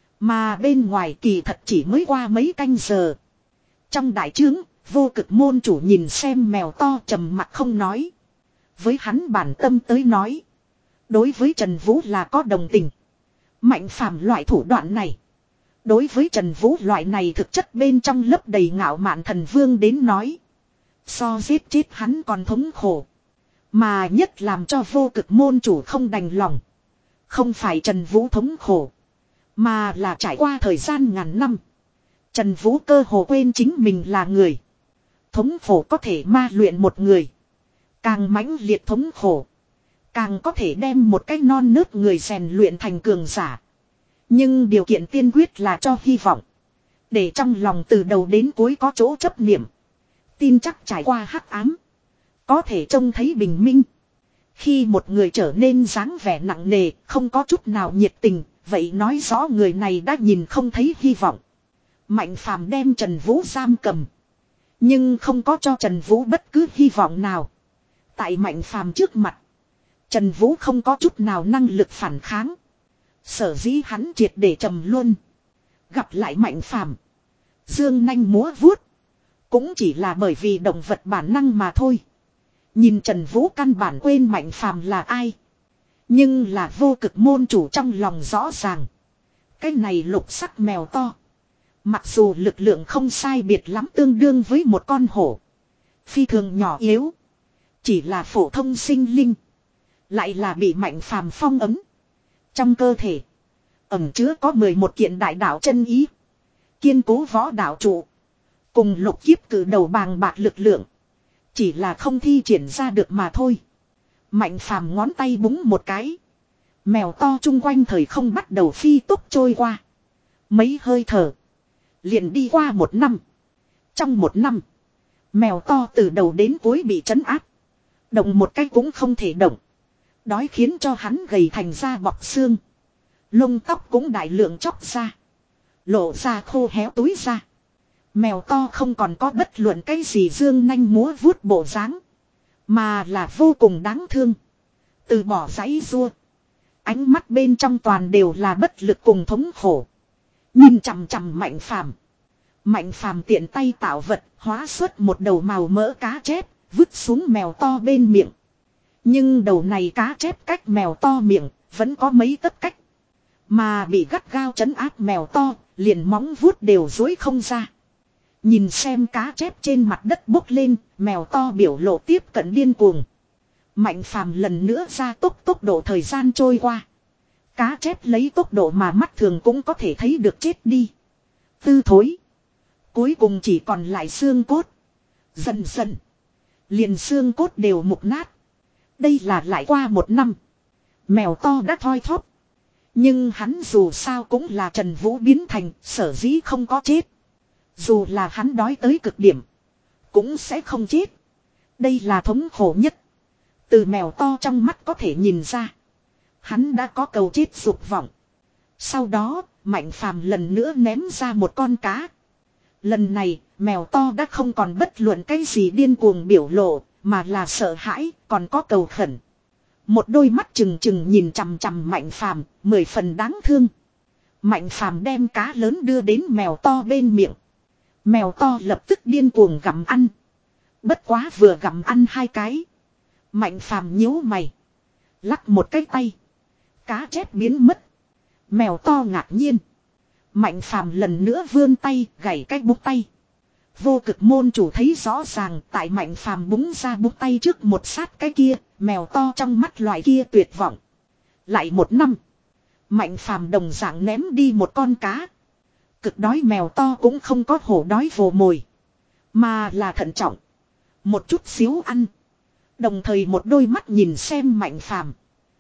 Mà bên ngoài kỳ thật chỉ mới qua mấy canh giờ. Trong đại trướng, vô cực môn chủ nhìn xem mèo to trầm mặt không nói. Với hắn bản tâm tới nói. Đối với Trần Vũ là có đồng tình. Mạnh Phàm loại thủ đoạn này. Đối với Trần Vũ loại này thực chất bên trong lấp đầy ngạo mạn thần vương đến nói. So giết chết hắn còn thống khổ. Mà nhất làm cho vô cực môn chủ không đành lòng. Không phải Trần Vũ thống khổ. Mà là trải qua thời gian ngàn năm. Trần Vũ cơ hồ quên chính mình là người. Thống khổ có thể ma luyện một người. Càng mãnh liệt thống khổ. Càng có thể đem một cái non nớt người rèn luyện thành cường giả. Nhưng điều kiện tiên quyết là cho hy vọng. Để trong lòng từ đầu đến cuối có chỗ chấp niệm. Tin chắc trải qua hắc ám. Có thể trông thấy bình minh. Khi một người trở nên dáng vẻ nặng nề, không có chút nào nhiệt tình, vậy nói rõ người này đã nhìn không thấy hy vọng. Mạnh Phàm đem Trần Vũ giam cầm. Nhưng không có cho Trần Vũ bất cứ hy vọng nào. Tại Mạnh Phàm trước mặt. Trần Vũ không có chút nào năng lực phản kháng. Sở dĩ hắn triệt để trầm luôn. Gặp lại Mạnh Phàm, dương nanh múa vuốt. Cũng chỉ là bởi vì động vật bản năng mà thôi. Nhìn Trần Vũ căn bản quên Mạnh Phàm là ai. Nhưng là vô cực môn chủ trong lòng rõ ràng. Cái này lục sắc mèo to. Mặc dù lực lượng không sai biệt lắm tương đương với một con hổ. Phi thường nhỏ yếu. Chỉ là phổ thông sinh linh. Lại là bị Mạnh Phàm phong ấm. Trong cơ thể. Ẩm chứa có mười một kiện đại đạo chân ý. Kiên cố võ đạo trụ. Cùng lục kiếp cử đầu bàng bạc lực lượng. Chỉ là không thi triển ra được mà thôi. Mạnh Phàm ngón tay búng một cái. Mèo to chung quanh thời không bắt đầu phi tốc trôi qua. Mấy hơi thở. Liền đi qua một năm. Trong một năm. Mèo to từ đầu đến cuối bị trấn áp. Động một cái cũng không thể động. đói khiến cho hắn gầy thành da bọc xương. Lông tóc cũng đại lượng chóc ra. Lộ ra khô héo túi ra. Mèo to không còn có bất luận cái gì dương nanh múa vuốt bộ dáng, mà là vô cùng đáng thương. Từ bỏ giãy giụa. Ánh mắt bên trong toàn đều là bất lực cùng thống khổ. Nhìn chằm chằm Mạnh Phàm. Mạnh Phàm tiện tay tạo vật, hóa xuất một đầu màu mỡ cá chép, vứt xuống mèo to bên miệng. Nhưng đầu này cá chép cách mèo to miệng, vẫn có mấy tấc cách. Mà bị gắt gao trấn áp mèo to, liền móng vuốt đều dối không ra. Nhìn xem cá chép trên mặt đất bốc lên, mèo to biểu lộ tiếp cận điên cuồng. Mạnh Phàm lần nữa ra tốc tốc độ thời gian trôi qua. Cá chép lấy tốc độ mà mắt thường cũng có thể thấy được chết đi. Tư thối. Cuối cùng chỉ còn lại xương cốt. Dần dần. Liền xương cốt đều mục nát. Đây là lại qua một năm. Mèo to đã thoi thóp. Nhưng hắn dù sao cũng là Trần Vũ biến thành, sở dĩ không có chết. Dù là hắn đói tới cực điểm, cũng sẽ không chết. Đây là thống khổ nhất. Từ mèo to trong mắt có thể nhìn ra. Hắn đã có cầu chết dục vọng. Sau đó, Mạnh Phàm lần nữa ném ra một con cá. Lần này, mèo to đã không còn bất luận cái gì điên cuồng biểu lộ, mà là sợ hãi, còn có cầu khẩn. Một đôi mắt trừng trừng nhìn chằm chằm Mạnh Phàm, mười phần đáng thương. Mạnh Phàm đem cá lớn đưa đến mèo to bên miệng. Mèo to lập tức điên cuồng gặm ăn. Bất quá vừa gặm ăn hai cái. Mạnh Phàm nhíu mày. Lắc một cái tay. Cá chép biến mất. Mèo to ngạc nhiên. Mạnh Phàm lần nữa vươn tay gảy cái búng tay. Vô cực môn chủ thấy rõ ràng tại Mạnh Phàm búng ra búng tay trước một sát cái kia. Mèo to trong mắt loại kia tuyệt vọng. Lại một năm. Mạnh Phàm đồng dạng ném đi một con cá. Cực đói mèo to cũng không có hổ đói vồ mồi. Mà là thận trọng. Một chút xíu ăn. Đồng thời một đôi mắt nhìn xem Mạnh Phàm.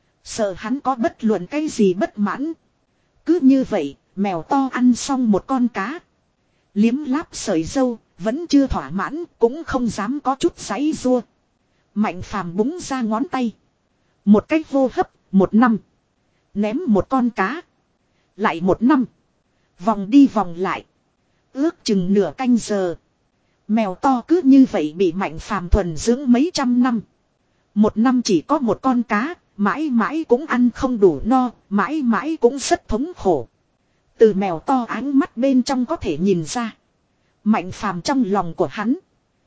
Sợ hắn có bất luận cái gì bất mãn. Cứ như vậy, mèo to ăn xong một con cá. Liếm láp sợi dâu, vẫn chưa thỏa mãn, cũng không dám có chút giãy giụa. Mạnh Phàm búng ra ngón tay. Một cách hô hấp, một năm. Ném một con cá. Lại một năm. Vòng đi vòng lại. Ước chừng nửa canh giờ. Mèo to cứ như vậy bị Mạnh Phàm thuần dưỡng mấy trăm năm. Một năm chỉ có một con cá, mãi mãi cũng ăn không đủ no, mãi mãi cũng rất thống khổ. Từ mèo to ánh mắt bên trong có thể nhìn ra. Mạnh Phàm trong lòng của hắn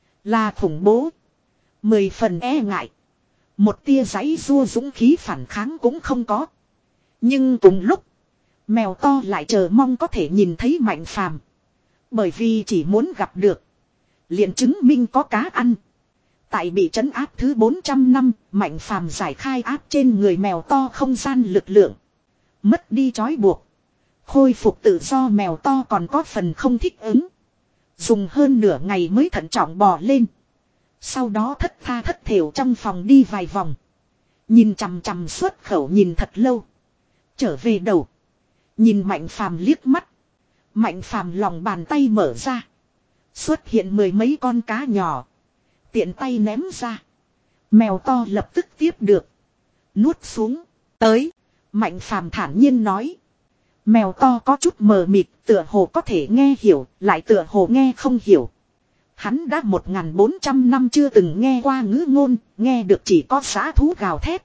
là khủng bố. Mười phần e ngại. Một tia giãy giụa dũng khí phản kháng cũng không có. Nhưng cùng lúc, mèo to lại chờ mong có thể nhìn thấy Mạnh Phàm. Bởi vì chỉ muốn gặp được, liền chứng minh có cá ăn. Tại bị trấn áp thứ bốn trăm năm, Mạnh Phàm giải khai áp trên người mèo to không gian lực lượng. Mất đi trói buộc. Khôi phục tự do mèo to còn có phần không thích ứng. Dùng hơn nửa ngày mới thận trọng bò lên. Sau đó thất tha thất thểu trong phòng đi vài vòng. Nhìn chằm chằm xuất khẩu nhìn thật lâu. Trở về đầu. Nhìn Mạnh Phàm liếc mắt. Mạnh Phàm lòng bàn tay mở ra. Xuất hiện mười mấy con cá nhỏ. Tiện tay ném ra. Mèo to lập tức tiếp được. Nuốt xuống. Tới. Mạnh Phàm thản nhiên nói. Mèo to có chút mờ mịt, tựa hồ có thể nghe hiểu, lại tựa hồ nghe không hiểu. Hắn đã một nghìn bốn trăm năm chưa từng nghe qua ngữ ngôn, nghe được chỉ có dã thú gào thét.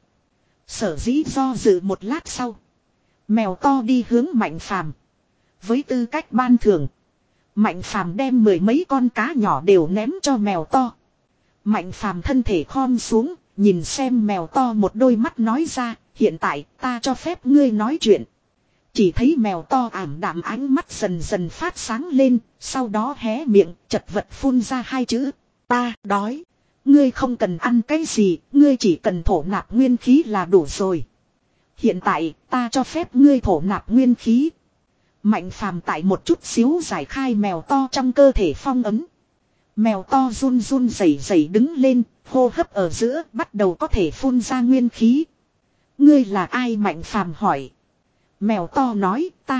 Sở dĩ do dự một lát sau. Mèo to đi hướng Mạnh Phàm. Với tư cách ban thưởng, Mạnh Phàm đem mười mấy con cá nhỏ đều ném cho mèo to. Mạnh Phàm thân thể khom xuống, nhìn xem mèo to một đôi mắt nói ra, hiện tại ta cho phép ngươi nói chuyện. Chỉ thấy mèo to ảm đạm ánh mắt dần dần phát sáng lên, sau đó hé miệng, chật vật phun ra hai chữ. Ta đói. Ngươi không cần ăn cái gì, ngươi chỉ cần thổ nạp nguyên khí là đủ rồi. Hiện tại, ta cho phép ngươi thổ nạp nguyên khí. Mạnh Phàm tại một chút xíu giải khai mèo to trong cơ thể phong ấm. Mèo to run run rẩy rẩy đứng lên, hô hấp ở giữa bắt đầu có thể phun ra nguyên khí. Ngươi là ai? Mạnh Phàm hỏi. Mèo to nói, ta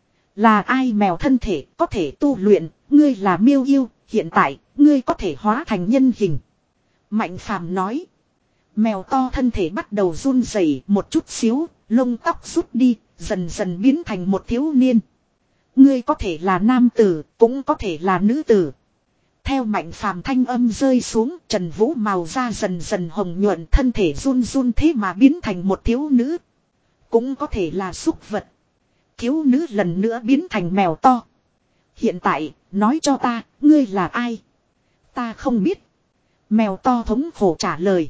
là ai? Mèo thân thể có thể tu luyện, ngươi là miêu yêu, hiện tại ngươi có thể hóa thành nhân hình. Mạnh Phàm nói. Mèo to thân thể bắt đầu run rẩy một chút xíu, lông tóc rút đi, dần dần biến thành một thiếu niên. Ngươi có thể là nam tử, cũng có thể là nữ tử. Theo Mạnh Phàm thanh âm rơi xuống, Trần Vũ màu da dần dần hồng nhuận, thân thể run run thế mà biến thành một thiếu nữ. Cũng có thể là súc vật. Thiếu nữ lần nữa biến thành mèo to. Hiện tại, nói cho ta, ngươi là ai? Ta không biết. Mèo to thống khổ trả lời.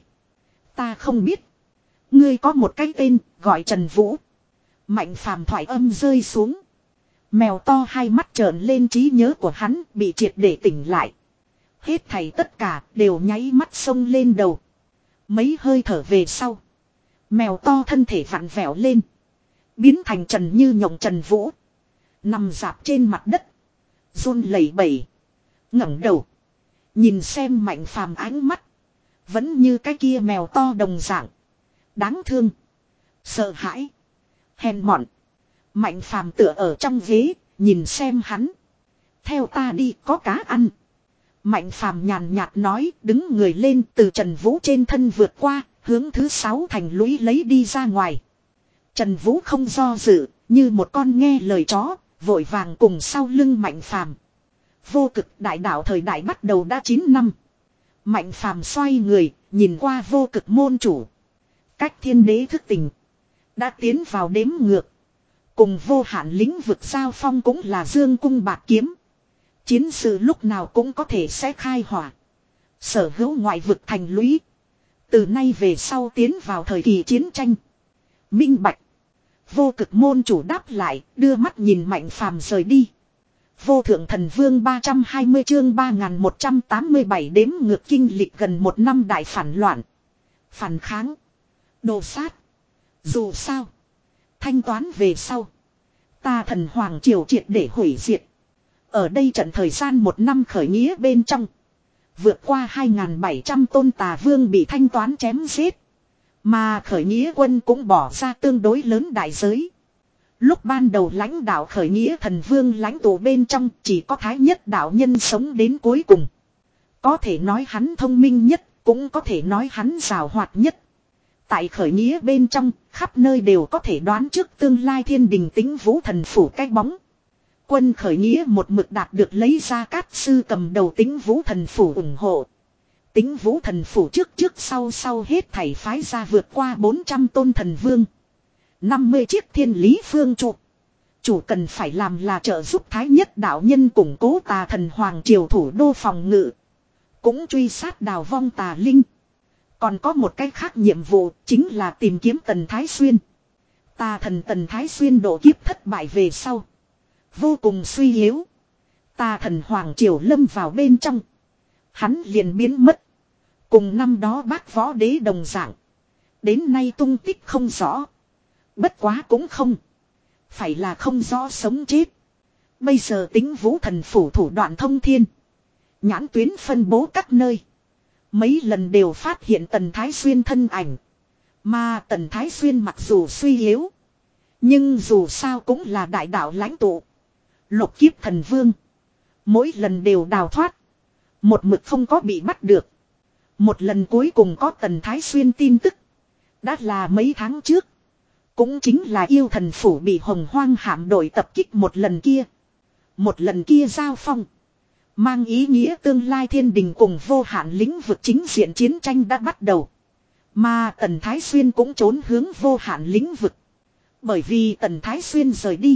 Ta không biết. Ngươi có một cái tên, gọi Trần Vũ. Mạnh Phàm thoại âm rơi xuống. Mèo to hai mắt trợn lên, trí nhớ của hắn bị triệt để tỉnh lại. Hết thảy tất cả đều nháy mắt xông lên đầu. Mấy hơi thở về sau. Mèo to thân thể vặn vẹo lên. Biến thành Trần Như Nhộng Trần Vũ. Nằm dạp trên mặt đất. Run lẩy bẩy. ngẩng đầu. Nhìn xem Mạnh Phàm ánh mắt. Vẫn như cái kia mèo to đồng dạng. Đáng thương. Sợ hãi. Hèn mọn. Mạnh Phàm tựa ở trong ghế. Nhìn xem hắn. Theo ta đi, có cá ăn. Mạnh Phàm nhàn nhạt nói, đứng người lên từ Trần Vũ trên thân vượt qua, hướng thứ sáu thành lũy lấy đi ra ngoài. Trần Vũ không do dự, như một con nghe lời chó, vội vàng cùng sau lưng Mạnh Phàm. Vô cực đại đạo thời đại bắt đầu đã chín năm. Mạnh Phàm xoay người, nhìn qua vô cực môn chủ. Cách thiên đế thức tỉnh. Đã tiến vào đếm ngược. Cùng vô hạn lĩnh vực giao phong cũng là dương cung bạc kiếm. Chiến sự lúc nào cũng có thể sẽ khai hỏa. Sở hữu ngoại vực thành lũy. Từ nay về sau tiến vào thời kỳ chiến tranh. Minh bạch. Vô cực môn chủ đáp lại, đưa mắt nhìn Mạnh Phàm rời đi. Vô thượng thần vương ba trăm hai mươi chương ba nghìn một trăm tám mươi bảy đếm ngược kinh lịch gần một năm đại phản loạn. Phản kháng. Đồ sát. Dù sao. Thanh toán về sau. Ta thần hoàng triều triệt để hủy diệt. Ở đây trận thời gian một năm khởi nghĩa bên trong. Vượt qua hai nghìn bảy trăm tôn tà vương bị thanh toán chém giết. Mà khởi nghĩa quân cũng bỏ ra tương đối lớn đại giới. Lúc ban đầu lãnh đạo khởi nghĩa thần vương lãnh tụ bên trong chỉ có Thái Nhất đạo nhân sống đến cuối cùng. Có thể nói hắn thông minh nhất, cũng có thể nói hắn giàu hoạt nhất. Tại khởi nghĩa bên trong, khắp nơi đều có thể đoán trước tương lai thiên đình Tĩnh Vũ thần phủ cái bóng. Quân khởi nghĩa một mực đạt được lấy ra Cát Sư cầm đầu Tĩnh Vũ thần phủ ủng hộ. Tĩnh Vũ thần phủ trước trước sau sau hết thảy phái ra vượt qua bốn trăm tôn thần vương. năm mươi chiếc thiên lý phương trụ. Chủ cần phải làm là trợ giúp Thái Nhất đạo nhân củng cố tà thần hoàng triều thủ đô phòng ngự. Cũng truy sát đào vong tà linh. Còn có một cái khác nhiệm vụ chính là tìm kiếm Tần Thái Xuyên. Tà thần Tần Thái Xuyên độ kiếp thất bại về sau. Vô cùng suy yếu. Tà thần hoàng triều lâm vào bên trong. Hắn liền biến mất. Cùng năm đó bác võ đế đồng dạng. Đến nay tung tích không rõ. Bất quá cũng không. Phải là không rõ sống chết. Bây giờ Tĩnh Vũ thần phủ thủ đoạn thông thiên. Nhãn tuyến phân bố các nơi. Mấy lần đều phát hiện Tần Thái Xuyên thân ảnh. Mà Tần Thái Xuyên mặc dù suy yếu. Nhưng dù sao cũng là đại đạo lãnh tụ. Lục kiếp thần vương. Mỗi lần đều đào thoát. Một mực không có bị bắt được. Một lần cuối cùng có Tần Thái Xuyên tin tức. Đã là mấy tháng trước. Cũng chính là yêu thần phủ bị hồng hoang hạm đội tập kích một lần kia. Một lần kia giao phong. Mang ý nghĩa tương lai thiên đình cùng vô hạn lĩnh vực chính diện chiến tranh đã bắt đầu. Mà Tần Thái Xuyên cũng trốn hướng vô hạn lĩnh vực. Bởi vì Tần Thái Xuyên rời đi.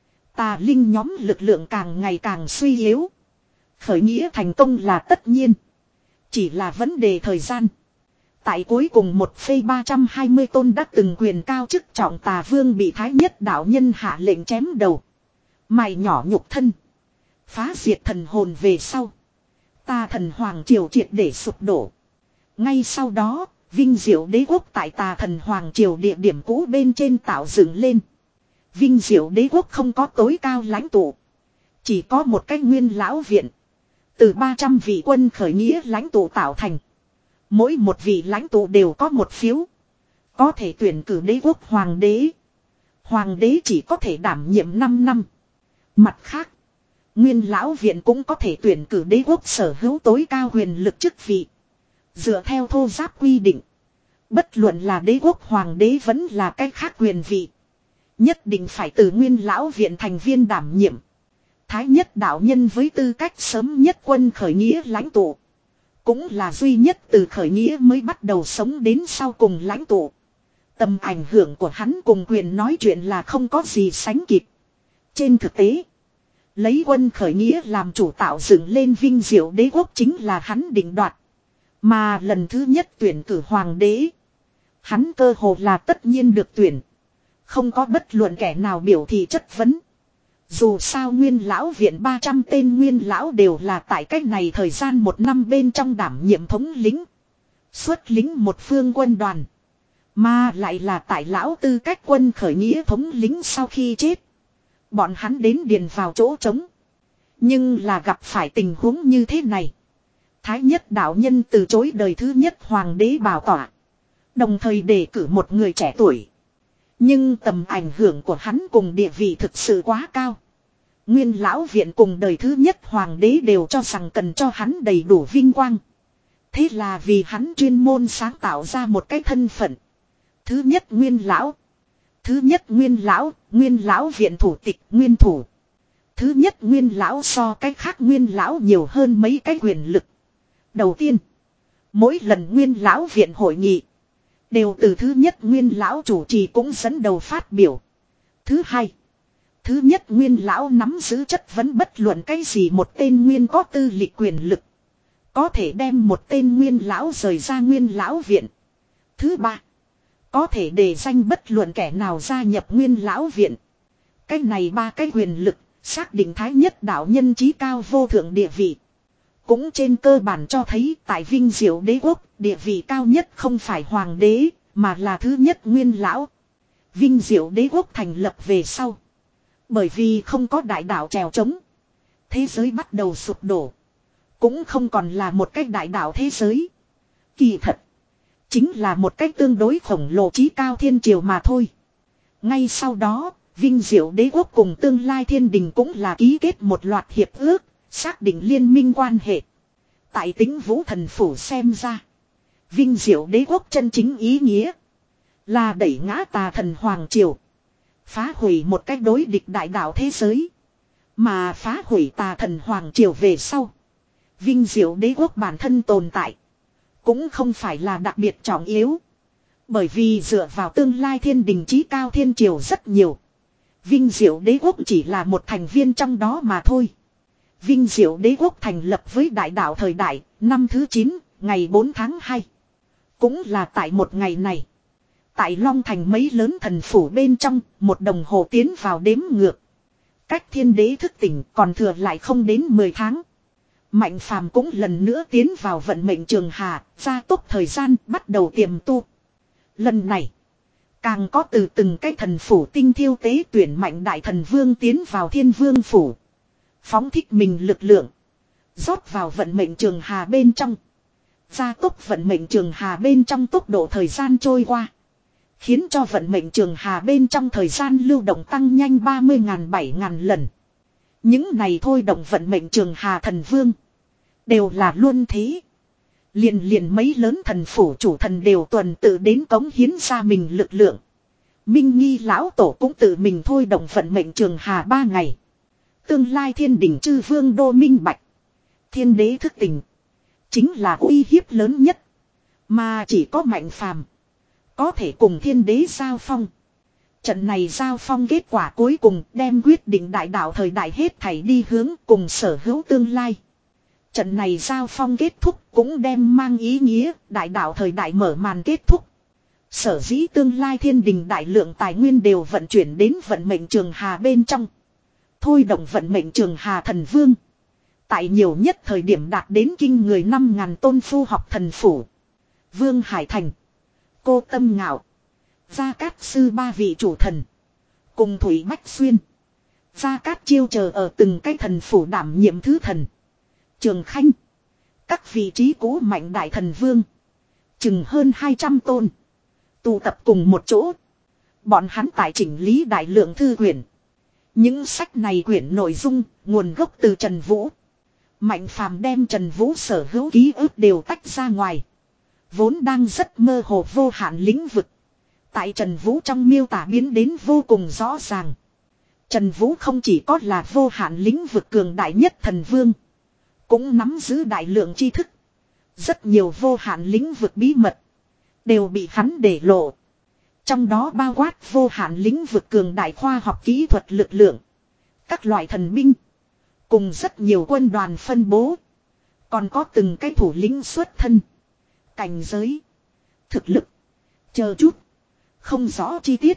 Tà linh nhóm lực lượng càng ngày càng suy yếu. Khởi nghĩa thành công là tất nhiên. Chỉ là vấn đề thời gian. Tại cuối cùng một phây ba trăm hai mươi tôn đã từng quyền cao chức trọng tà vương bị Thái Nhất đạo nhân hạ lệnh chém đầu. Mày nhỏ nhục thân. Phá diệt thần hồn về sau. Tà thần hoàng triều triệt để sụp đổ. Ngay sau đó, Vinh Diệu đế quốc tại tà thần hoàng triều địa điểm cũ bên trên tạo dựng lên. Vinh Diệu đế quốc không có tối cao lãnh tụ. Chỉ có một cái nguyên lão viện. Từ ba trăm vị quân khởi nghĩa lãnh tụ tạo thành. Mỗi một vị lãnh tụ đều có một phiếu. Có thể tuyển cử đế quốc hoàng đế. Hoàng đế chỉ có thể đảm nhiệm năm năm. Mặt khác, nguyên lão viện cũng có thể tuyển cử đế quốc sở hữu tối cao quyền lực chức vị. Dựa theo thô giáp quy định. Bất luận là đế quốc hoàng đế vẫn là cái khác quyền vị. Nhất định phải từ nguyên lão viện thành viên đảm nhiệm. Thái nhất đạo nhân với tư cách sớm nhất quân khởi nghĩa lãnh tụ. Cũng là duy nhất từ khởi nghĩa mới bắt đầu sống đến sau cùng lãnh tụ. Tầm ảnh hưởng của hắn cùng quyền nói chuyện là không có gì sánh kịp. Trên thực tế, lấy quân khởi nghĩa làm chủ tạo dựng lên vinh diệu đế quốc chính là hắn định đoạt. Mà lần thứ nhất tuyển cử hoàng đế, hắn cơ hồ là tất nhiên được tuyển. Không có bất luận kẻ nào biểu thị chất vấn. Dù sao nguyên lão viện ba trăm tên nguyên lão đều là tại cách này thời gian một năm bên trong đảm nhiệm thống lĩnh. Xuất lính một phương quân đoàn. Mà lại là tại lão tư cách quân khởi nghĩa thống lĩnh sau khi chết. Bọn hắn đến điền vào chỗ trống. Nhưng là gặp phải tình huống như thế này. Thái nhất đạo nhân từ chối đời thứ nhất hoàng đế bảo tỏa. Đồng thời đề cử một người trẻ tuổi. Nhưng tầm ảnh hưởng của hắn cùng địa vị thực sự quá cao. Nguyên lão viện cùng đời thứ nhất hoàng đế đều cho rằng cần cho hắn đầy đủ vinh quang. Thế là vì hắn chuyên môn sáng tạo ra một cái thân phận. Thứ nhất nguyên lão. Thứ nhất nguyên lão, nguyên lão viện thủ tịch, nguyên thủ. Thứ nhất nguyên lão so cái khác nguyên lão nhiều hơn mấy cái quyền lực. Đầu tiên, mỗi lần nguyên lão viện hội nghị đều từ thứ nhất nguyên lão chủ trì cũng dẫn đầu phát biểu. Thứ hai, thứ nhất nguyên lão nắm giữ chất vấn bất luận cái gì một tên nguyên có tư lịch quyền lực. Có thể đem một tên nguyên lão rời ra nguyên lão viện. Thứ ba, có thể đề danh bất luận kẻ nào gia nhập nguyên lão viện. Cái này ba cái quyền lực, xác định thái nhất đạo nhân chí cao vô thượng địa vị. Cũng trên cơ bản cho thấy tại vinh diệu đế quốc, địa vị cao nhất không phải hoàng đế, mà là thứ nhất nguyên lão. Vinh diệu đế quốc thành lập về sau. Bởi vì không có đại đạo trèo trống. Thế giới bắt đầu sụp đổ. Cũng không còn là một cái đại đạo thế giới. Kỳ thật. Chính là một cách tương đối khổng lồ chí cao thiên triều mà thôi. Ngay sau đó, vinh diệu đế quốc cùng tương lai thiên đình cũng là ký kết một loạt hiệp ước, xác định liên minh quan hệ. Tại Tĩnh Vũ Thần Phủ xem ra, vinh diệu đế quốc chân chính ý nghĩa là đẩy ngã tà thần hoàng triều, phá hủy một cách đối địch đại đạo thế giới. Mà phá hủy tà thần hoàng triều về sau, vinh diệu đế quốc bản thân tồn tại cũng không phải là đặc biệt trọng yếu. Bởi vì dựa vào tương lai thiên đình chí cao thiên triều rất nhiều. Vinh diệu đế quốc chỉ là một thành viên trong đó mà thôi. Vinh diệu đế quốc thành lập với đại đạo thời đại, năm thứ chín, ngày bốn tháng hai. Cũng là tại một ngày này. Tại Long Thành mấy lớn thần phủ bên trong, một đồng hồ tiến vào đếm ngược. Cách thiên đế thức tỉnh còn thừa lại không đến mười tháng. Mạnh phàm cũng lần nữa tiến vào vận mệnh trường hà, gia tốc thời gian bắt đầu tiềm tu. Lần này, càng có từ từng cái thần phủ tinh thiêu tế tuyển mạnh đại thần vương tiến vào thiên vương phủ. Phóng thích mình lực lượng, rót vào vận mệnh trường hà bên trong. Gia tốc vận mệnh trường hà bên trong tốc độ thời gian trôi qua. Khiến cho vận mệnh trường hà bên trong thời gian lưu động tăng nhanh ba mươi ngàn bảy ngàn lần. Những này thôi động vận mệnh trường hà thần vương đều là luôn thế. Liền liền mấy lớn thần phủ chủ thần đều tuần tự đến cống hiến ra mình lực lượng. Minh Nghi lão tổ cũng tự mình thôi động vận mệnh trường hà ba ngày. Tương lai thiên đỉnh chư vương đô minh bạch. Thiên đế thức tỉnh chính là uy hiếp lớn nhất. Mà chỉ có mạnh phàm có thể cùng thiên đế giao phong. Trận này giao phong kết quả cuối cùng đem quyết định đại đạo thời đại hết thảy đi hướng cùng sở hữu tương lai. Trận này giao phong kết thúc cũng đem mang ý nghĩa đại đạo thời đại mở màn kết thúc. Sở dĩ tương lai thiên đình đại lượng tài nguyên đều vận chuyển đến vận mệnh trường hà bên trong. Thôi động vận mệnh trường hà thần vương. Tại nhiều nhất thời điểm đạt đến kinh người năm ngàn tôn phu học thần phủ. Vương Hải Thành, Cô Tâm Ngạo, Gia Cát Sư ba vị chủ thần. Cùng Thủy Bách Xuyên, Gia Cát Chiêu chờ ở từng cái thần phủ đảm nhiệm thứ thần. Trường Khanh, các vị trí cũ mạnh đại thần vương. Chừng hơn hai trăm tôn. Tụ tập cùng một chỗ. Bọn hắn tại chỉnh lý đại lượng thư quyển. Những sách này quyển nội dung, nguồn gốc từ Trần Vũ. Mạnh phàm đem Trần Vũ sở hữu ký ức đều tách ra ngoài. Vốn đang rất mơ hồ vô hạn lĩnh vực. Tại Trần Vũ trong miêu tả biến đến vô cùng rõ ràng. Trần Vũ không chỉ có là vô hạn lĩnh vực cường đại nhất thần vương. Cũng nắm giữ đại lượng tri thức. Rất nhiều vô hạn lĩnh vực bí mật. Đều bị hắn để lộ. Trong đó bao quát vô hạn lĩnh vực cường đại khoa học kỹ thuật lực lượng. Các loại thần binh. Cùng rất nhiều quân đoàn phân bố. Còn có từng cái thủ lĩnh xuất thân. Cảnh giới. Thực lực. Chờ chút. Không rõ chi tiết.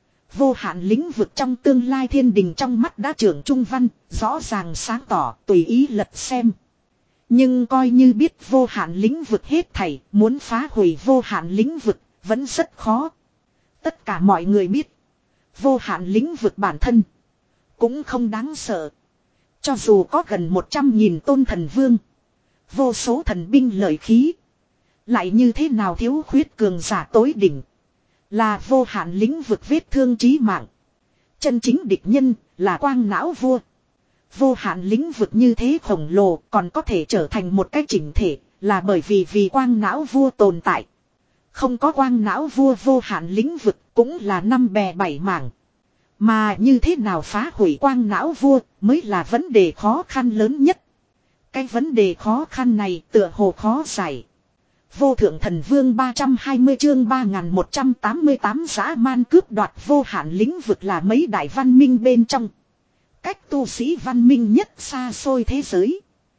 Vô hạn lĩnh vực trong tương lai thiên đình trong mắt đã trưởng trung văn. Rõ ràng sáng tỏ tùy ý lật xem. Nhưng coi như biết vô hạn lĩnh vực hết thảy. Muốn phá hủy vô hạn lĩnh vực. Vẫn rất khó. Tất cả mọi người biết. Vô hạn lĩnh vực bản thân. Cũng không đáng sợ. Cho dù có gần một trăm nghìn tôn thần vương. Vô số thần binh lợi khí. Lại như thế nào thiếu khuyết cường giả tối đỉnh. Là vô hạn lĩnh vực vết thương chí mạng. Chân chính địch nhân là quang não vua. Vô hạn lĩnh vực như thế khổng lồ còn có thể trở thành một cái chỉnh thể. Là bởi vì vì quang não vua tồn tại. Không có quang não vua vô hạn lĩnh vực cũng là năm bè bảy mảng. Mà như thế nào phá hủy quang não vua mới là vấn đề khó khăn lớn nhất. Cái vấn đề khó khăn này tựa hồ khó giải. Vô thượng thần vương ba trăm hai mươi chương ba nghìn một trăm tám mươi tám dã man cướp đoạt vô hạn lĩnh vực là mấy đại văn minh bên trong. Cách tu sĩ văn minh nhất xa xôi thế giới.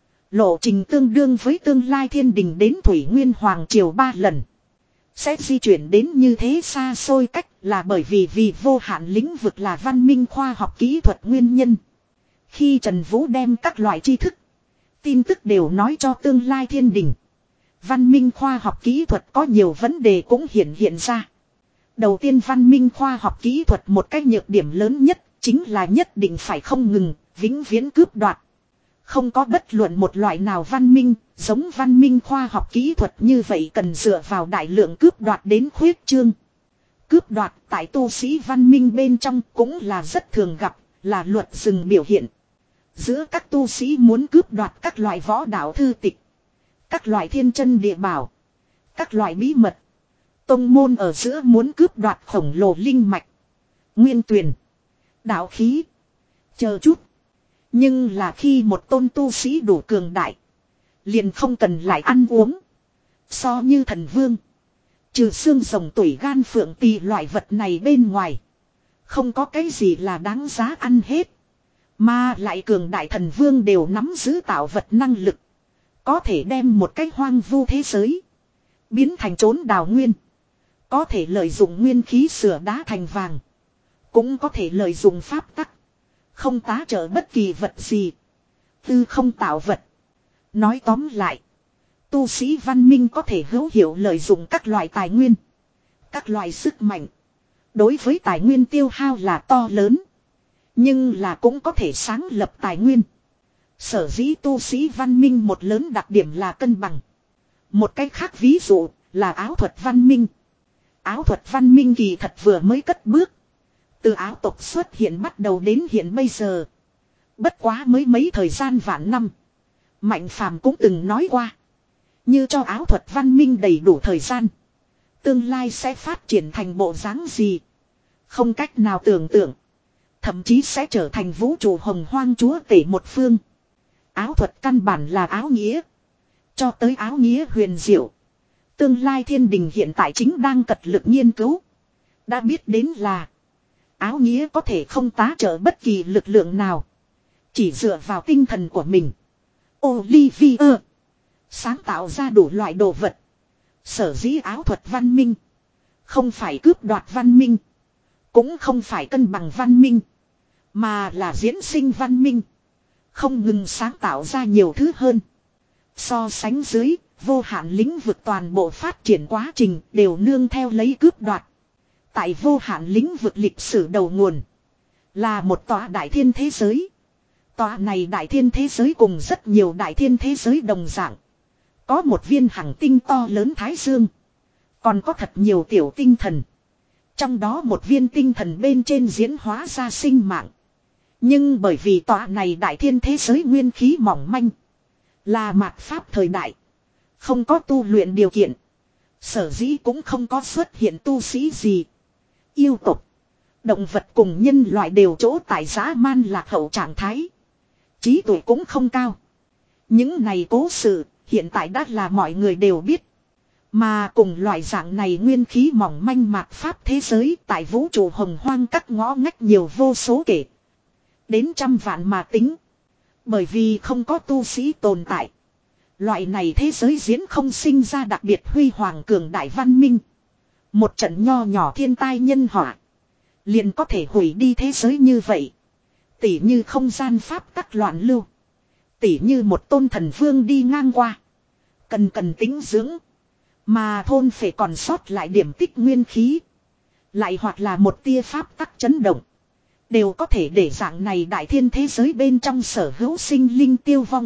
Lộ trình tương đương với tương lai thiên đình đến Thủy Nguyên Hoàng Triều ba lần. Sẽ di chuyển đến như thế xa xôi cách là bởi vì vì vô hạn lĩnh vực là văn minh khoa học kỹ thuật nguyên nhân. Khi Trần Vũ đem các loại tri thức, tin tức đều nói cho tương lai thiên đình. Văn minh khoa học kỹ thuật có nhiều vấn đề cũng hiện hiện ra. Đầu tiên văn minh khoa học kỹ thuật một cái nhược điểm lớn nhất chính là nhất định phải không ngừng, vĩnh viễn cướp đoạt. Không có bất luận một loại nào văn minh, giống văn minh khoa học kỹ thuật như vậy cần dựa vào đại lượng cướp đoạt đến khuyết trương. Cướp đoạt tại tu sĩ văn minh bên trong cũng là rất thường gặp, là luật rừng biểu hiện. Giữa các tu sĩ muốn cướp đoạt các loại võ đạo thư tịch, các loại thiên chân địa bảo, các loại bí mật. Tông môn ở giữa muốn cướp đoạt khổng lồ linh mạch, nguyên tuyền, đạo khí, chờ chút. Nhưng là khi một tôn tu sĩ đủ cường đại, liền không cần lại ăn uống. So như thần vương, trừ xương rồng tủy gan phượng tỳ loại vật này bên ngoài, không có cái gì là đáng giá ăn hết. Mà lại cường đại thần vương đều nắm giữ tạo vật năng lực. Có thể đem một cái hoang vu thế giới biến thành chốn đào nguyên. Có thể lợi dụng nguyên khí sửa đá thành vàng. Cũng có thể lợi dụng pháp tắc, không tá trợ bất kỳ vật gì. Tư không tạo vật. Nói tóm lại, tu sĩ văn minh có thể hữu hiệu lợi dụng các loại tài nguyên, các loại sức mạnh. Đối với tài nguyên tiêu hao là to lớn, nhưng là cũng có thể sáng lập tài nguyên. Sở dĩ tu sĩ văn minh một lớn đặc điểm là cân bằng. Một cách khác ví dụ là áo thuật văn minh. Áo thuật văn minh kỳ thật vừa mới cất bước. Từ áo tộc xuất hiện bắt đầu đến hiện bây giờ. Bất quá mới mấy thời gian vạn năm. Mạnh Phàm cũng từng nói qua. Như cho áo thuật văn minh đầy đủ thời gian, tương lai sẽ phát triển thành bộ dáng gì, không cách nào tưởng tượng. Thậm chí sẽ trở thành vũ trụ hồng hoang chúa tể một phương. Áo thuật căn bản là áo nghĩa. Cho tới áo nghĩa huyền diệu, tương lai thiên đình hiện tại chính đang cật lực nghiên cứu. Đã biết đến là áo nghĩa có thể không tá trợ bất kỳ lực lượng nào, chỉ dựa vào tinh thần của mình. Olivier sáng tạo ra đủ loại đồ vật. Sở dĩ áo thuật văn minh không phải cướp đoạt văn minh, cũng không phải cân bằng văn minh, mà là diễn sinh văn minh. Không ngừng sáng tạo ra nhiều thứ hơn. So sánh dưới, vô hạn lĩnh vực toàn bộ phát triển quá trình đều nương theo lấy cướp đoạt. Tại vô hạn lĩnh vực lịch sử đầu nguồn là một tòa đại thiên thế giới. Tòa này đại thiên thế giới cùng rất nhiều đại thiên thế giới đồng dạng. Có một viên hành tinh to lớn Thái Dương. Còn có thật nhiều tiểu tinh thần. Trong đó một viên tinh thần bên trên diễn hóa ra sinh mạng. Nhưng bởi vì tòa này đại thiên thế giới nguyên khí mỏng manh, là mạt pháp thời đại, không có tu luyện điều kiện. Sở dĩ cũng không có xuất hiện tu sĩ gì. Yêu tộc, động vật cùng nhân loại đều chỗ tại dã man lạc hậu trạng thái. Trí tuệ cũng không cao. Những này cố sự, hiện tại đã là mọi người đều biết. Mà cùng loại dạng này nguyên khí mỏng manh mạt pháp thế giới tại vũ trụ hồng hoang các ngõ ngách nhiều vô số kể. Đến trăm vạn mà tính. Bởi vì không có tu sĩ tồn tại. Loại này thế giới diễn không sinh ra đặc biệt huy hoàng cường đại văn minh. Một trận nho nhỏ thiên tai nhân họa liền có thể hủy đi thế giới như vậy. Tỉ như không gian pháp tắc loạn lưu. Tỉ như một tôn thần vương đi ngang qua. Cần cần tính dưỡng. Mà thôn phải còn sót lại điểm tích nguyên khí. Lại hoặc là một tia pháp tắc chấn động. Đều có thể để dạng này đại thiên thế giới bên trong sở hữu sinh linh tiêu vong.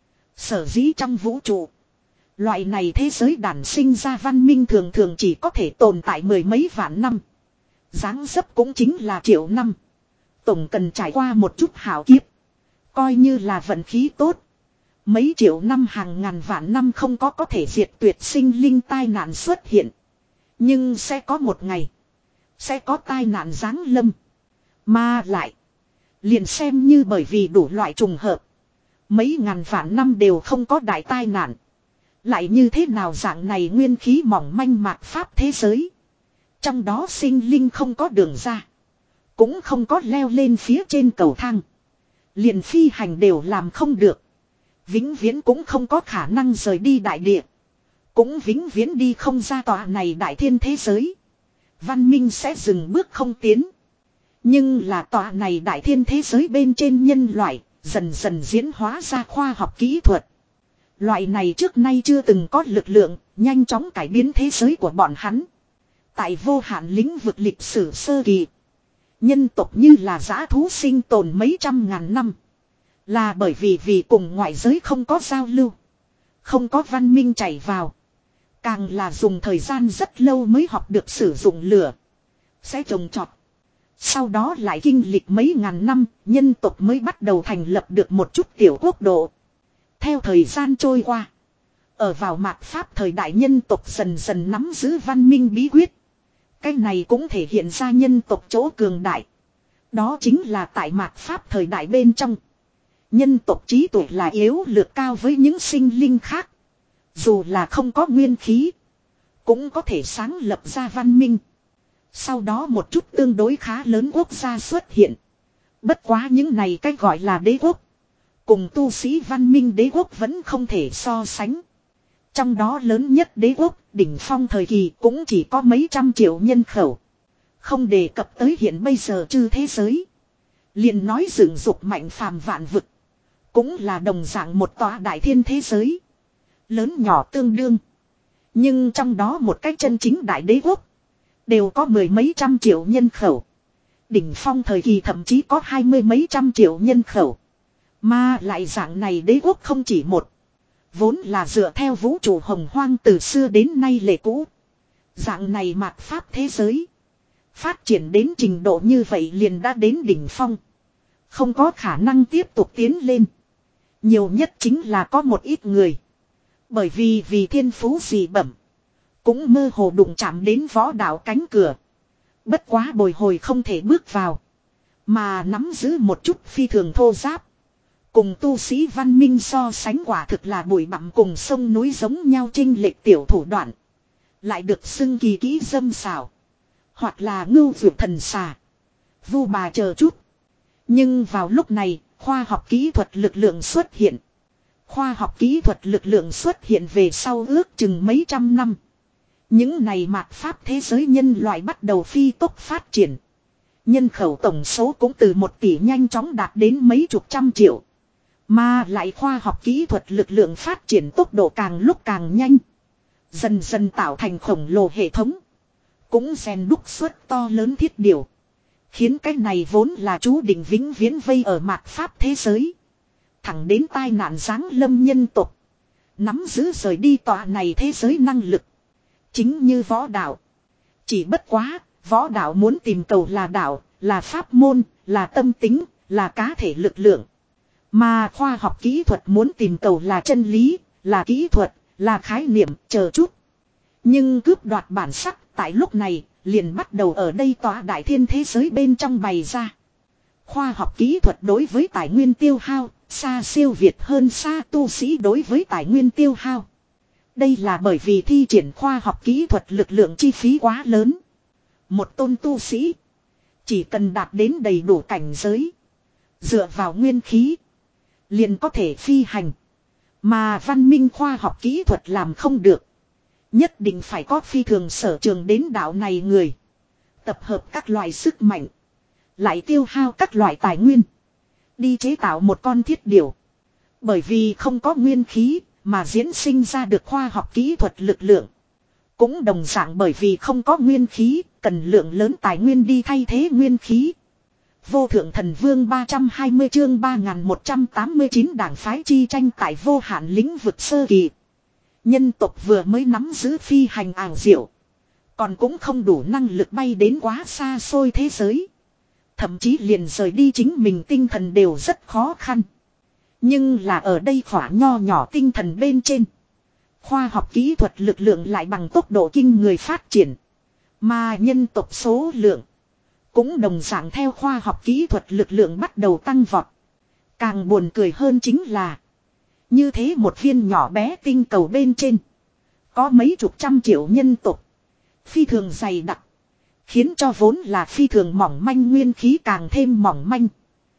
Sở dĩ trong vũ trụ. Loại này thế giới đản sinh ra văn minh thường thường chỉ có thể tồn tại mười mấy vạn năm. Dáng dấp cũng chính là triệu năm. Tổng cần trải qua một chút hảo kiếp. Coi như là vận khí tốt. Mấy triệu năm hàng ngàn vạn năm không có có thể diệt tuyệt sinh linh tai nạn xuất hiện. Nhưng sẽ có một ngày. Sẽ có tai nạn giáng lâm. Mà lại. Liền xem như bởi vì đủ loại trùng hợp. Mấy ngàn vạn năm đều không có đại tai nạn. Lại như thế nào dạng này nguyên khí mỏng manh mạt pháp thế giới. Trong đó sinh linh không có đường ra. Cũng không có leo lên phía trên cầu thang. Liền phi hành đều làm không được. Vĩnh viễn cũng không có khả năng rời đi đại địa. Cũng vĩnh viễn đi không ra tòa này đại thiên thế giới. Văn minh sẽ dừng bước không tiến. Nhưng là tòa này đại thiên thế giới bên trên nhân loại. Dần dần diễn hóa ra khoa học kỹ thuật. Loại này trước nay chưa từng có lực lượng. Nhanh chóng cải biến thế giới của bọn hắn. Tại vô hạn lĩnh vực lịch sử sơ kỳ. Nhân tộc như là dã thú sinh tồn mấy trăm ngàn năm. Là bởi vì vì cùng ngoại giới không có giao lưu. Không có văn minh chảy vào. Càng là dùng thời gian rất lâu mới học được sử dụng lửa. Sẽ trồng trọt. Sau đó lại kinh lịch mấy ngàn năm. Nhân tộc mới bắt đầu thành lập được một chút tiểu quốc độ. Theo thời gian trôi qua. Ở vào mạt pháp thời đại nhân tộc dần dần nắm giữ văn minh bí quyết. Cái này cũng thể hiện ra nhân tộc chỗ cường đại. Đó chính là tại mạt pháp thời đại bên trong. Nhân tộc trí tuệ là yếu lược cao với những sinh linh khác. Dù là không có nguyên khí. Cũng có thể sáng lập ra văn minh. Sau đó một chút tương đối khá lớn quốc gia xuất hiện. Bất quá những này cách gọi là đế quốc. Cùng tu sĩ văn minh đế quốc vẫn không thể so sánh. Trong đó lớn nhất đế quốc, đỉnh phong thời kỳ cũng chỉ có mấy trăm triệu nhân khẩu. Không đề cập tới hiện bây giờ chư thế giới. Liền nói dựng dục mạnh phàm vạn vực. Cũng là đồng dạng một tòa đại thiên thế giới. Lớn nhỏ tương đương. Nhưng trong đó một cách chân chính đại đế quốc. Đều có mười mấy trăm triệu nhân khẩu. Đỉnh phong thời kỳ thậm chí có hai mươi mấy trăm triệu nhân khẩu. Mà lại dạng này đế quốc không chỉ một. Vốn là dựa theo vũ trụ hồng hoang từ xưa đến nay lệ cũ. Dạng này mạt pháp thế giới. Phát triển đến trình độ như vậy liền đã đến đỉnh phong. Không có khả năng tiếp tục tiến lên. Nhiều nhất chính là có một ít người. Bởi vì vì thiên phú dị bẩm. Cũng mơ hồ đụng chạm đến võ đạo cánh cửa. Bất quá bồi hồi không thể bước vào. Mà nắm giữ một chút phi thường thô giáp. Cùng tu sĩ văn minh so sánh quả thực là bụi bặm cùng sông núi giống nhau chênh lệch tiểu thủ đoạn. Lại được xưng kỳ kỹ dâm xảo. Hoặc là ngưu vượt thần xà. Vu bà chờ chút. Nhưng vào lúc này, khoa học kỹ thuật lực lượng xuất hiện. Khoa học kỹ thuật lực lượng xuất hiện về sau ước chừng mấy trăm năm. Những này mạt pháp thế giới nhân loại bắt đầu phi tốc phát triển. Nhân khẩu tổng số cũng từ một tỷ nhanh chóng đạt đến mấy chục trăm triệu. Mà lại khoa học kỹ thuật lực lượng phát triển tốc độ càng lúc càng nhanh. Dần dần tạo thành khổng lồ hệ thống. Cũng rèn đúc xuất to lớn thiết điều. Khiến cái này vốn là chú định vĩnh viễn vây ở mạt pháp thế giới. Thẳng đến tai nạn giáng lâm nhân tộc. Nắm giữ rời đi tòa này thế giới năng lực. Chính như võ đạo. Chỉ bất quá, võ đạo muốn tìm cầu là đạo, là pháp môn, là tâm tính, là cá thể lực lượng. Mà khoa học kỹ thuật muốn tìm cầu là chân lý, là kỹ thuật, là khái niệm, chờ chút. Nhưng cướp đoạt bản sắc tại lúc này liền bắt đầu ở đây tỏa đại thiên thế giới bên trong bày ra. Khoa học kỹ thuật đối với tài nguyên tiêu hao, xa siêu việt hơn xa tu sĩ đối với tài nguyên tiêu hao. Đây là bởi vì thi triển khoa học kỹ thuật lực lượng chi phí quá lớn. Một tôn tu sĩ chỉ cần đạt đến đầy đủ cảnh giới, dựa vào nguyên khí liền có thể phi hành. Mà văn minh khoa học kỹ thuật làm không được. Nhất định phải có phi thường sở trường đến đạo này người. Tập hợp các loại sức mạnh. Lại tiêu hao các loại tài nguyên. Đi chế tạo một con thiết điểu. Bởi vì không có nguyên khí mà diễn sinh ra được khoa học kỹ thuật lực lượng. Cũng đồng dạng bởi vì không có nguyên khí, cần lượng lớn tài nguyên đi thay thế nguyên khí. Vô thượng thần vương ba trăm hai mươi chương ba nghìn một trăm tám mươi chín đảng phái chi tranh tại vô hạn lĩnh vực sơ kỳ. Nhân tộc vừa mới nắm giữ phi hành ảo diệu. Còn cũng không đủ năng lực bay đến quá xa xôi thế giới. Thậm chí liền rời đi chính mình tinh thần đều rất khó khăn. Nhưng là ở đây khỏa nho nhỏ tinh thần bên trên. Khoa học kỹ thuật lực lượng lại bằng tốc độ kinh người phát triển. Mà nhân tộc số lượng cũng đồng dạng theo khoa học kỹ thuật lực lượng bắt đầu tăng vọt. Càng buồn cười hơn chính là như thế một viên nhỏ bé tinh cầu bên trên có mấy chục trăm triệu nhân tộc. Phi thường dày đặc. Khiến cho vốn là phi thường mỏng manh nguyên khí càng thêm mỏng manh.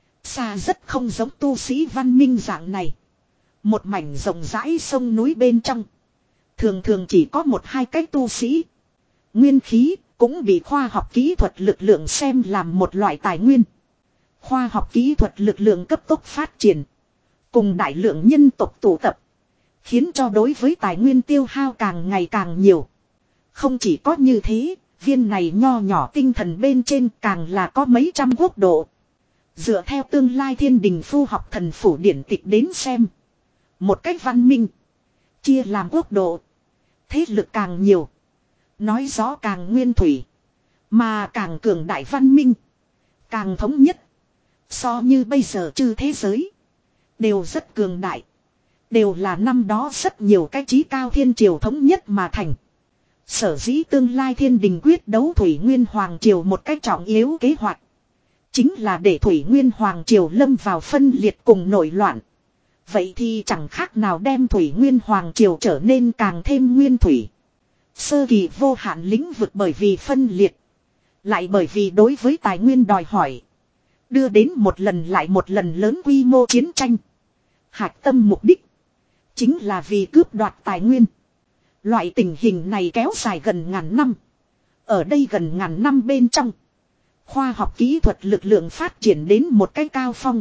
Xa rất không giống tu sĩ văn minh dạng này. Một mảnh rộng rãi sông núi bên trong. Thường thường chỉ có một hai cái tu sĩ. Nguyên khí cũng bị khoa học kỹ thuật lực lượng xem làm một loại tài nguyên. Khoa học kỹ thuật lực lượng cấp tốc phát triển. Cùng đại lượng nhân tộc tụ tập. Khiến cho đối với tài nguyên tiêu hao càng ngày càng nhiều. Không chỉ có như thế, viên này nho nhỏ tinh thần bên trên càng là có mấy trăm quốc độ. Dựa theo tương lai thiên đình phu học thần phủ điển tịch đến xem. Một cách văn minh. Chia làm quốc độ. Thế lực càng nhiều. Nói rõ càng nguyên thủy. Mà càng cường đại văn minh. Càng thống nhất. So như bây giờ chư thế giới. Đều rất cường đại. Đều là năm đó rất nhiều cái chí cao thiên triều thống nhất mà thành. Sở dĩ tương lai thiên đình quyết đấu Thủy Nguyên Hoàng Triều một cách trọng yếu kế hoạch. Chính là để Thủy Nguyên Hoàng Triều lâm vào phân liệt cùng nổi loạn. Vậy thì chẳng khác nào đem Thủy Nguyên Hoàng Triều trở nên càng thêm nguyên thủy. Sơ kỳ vô hạn lĩnh vực bởi vì phân liệt. Lại bởi vì đối với tài nguyên đòi hỏi. Đưa đến một lần lại một lần lớn quy mô chiến tranh. Hạch tâm mục đích. Chính là vì cướp đoạt tài nguyên. Loại tình hình này kéo dài gần ngàn năm. Ở đây gần ngàn năm bên trong. Khoa học kỹ thuật lực lượng phát triển đến một cái cao phong.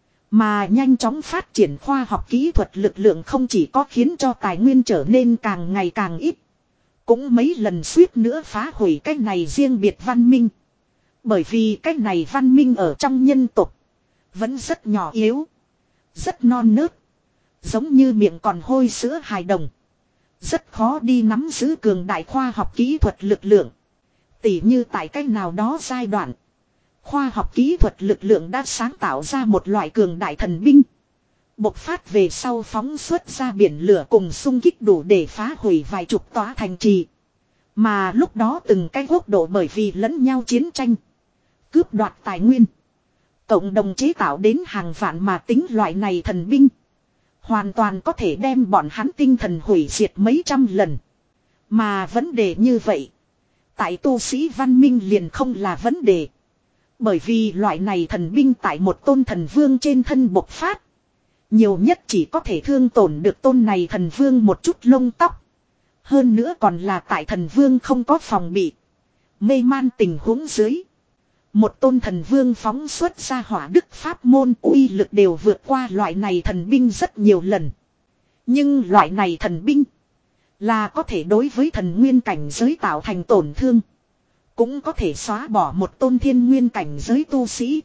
Mà nhanh chóng phát triển khoa học kỹ thuật lực lượng không chỉ có khiến cho tài nguyên trở nên càng ngày càng ít. Cũng mấy lần suýt nữa phá hủy cái này riêng biệt văn minh. Bởi vì cái này văn minh ở trong nhân tộc. Vẫn rất nhỏ yếu. Rất non nớt. Giống như miệng còn hôi sữa hài đồng. Rất khó đi nắm giữ cường đại khoa học kỹ thuật lực lượng. Tỉ như tại cách nào đó giai đoạn. Khoa học kỹ thuật lực lượng đã sáng tạo ra một loại cường đại thần binh. Bộc phát về sau phóng xuất ra biển lửa cùng xung kích đủ để phá hủy vài chục tòa thành trì. Mà lúc đó từng cái quốc độ bởi vì lẫn nhau chiến tranh. Cướp đoạt tài nguyên. Cộng đồng chế tạo đến hàng vạn mà tính loại này thần binh. Hoàn toàn có thể đem bọn hắn tinh thần hủy diệt mấy trăm lần. Mà vấn đề như vậy. Tại tu sĩ văn minh liền không là vấn đề. Bởi vì loại này thần binh tại một tôn thần vương trên thân bộc phát. Nhiều nhất chỉ có thể thương tổn được tôn này thần vương một chút lông tóc. Hơn nữa còn là tại thần vương không có phòng bị. Mê man tình huống dưới. Một tôn thần vương phóng xuất ra hỏa đức pháp môn uy lực đều vượt qua loại này thần binh rất nhiều lần. Nhưng loại này thần binh là có thể đối với thần nguyên cảnh giới tạo thành tổn thương. Cũng có thể xóa bỏ một tôn thiên nguyên cảnh giới tu sĩ.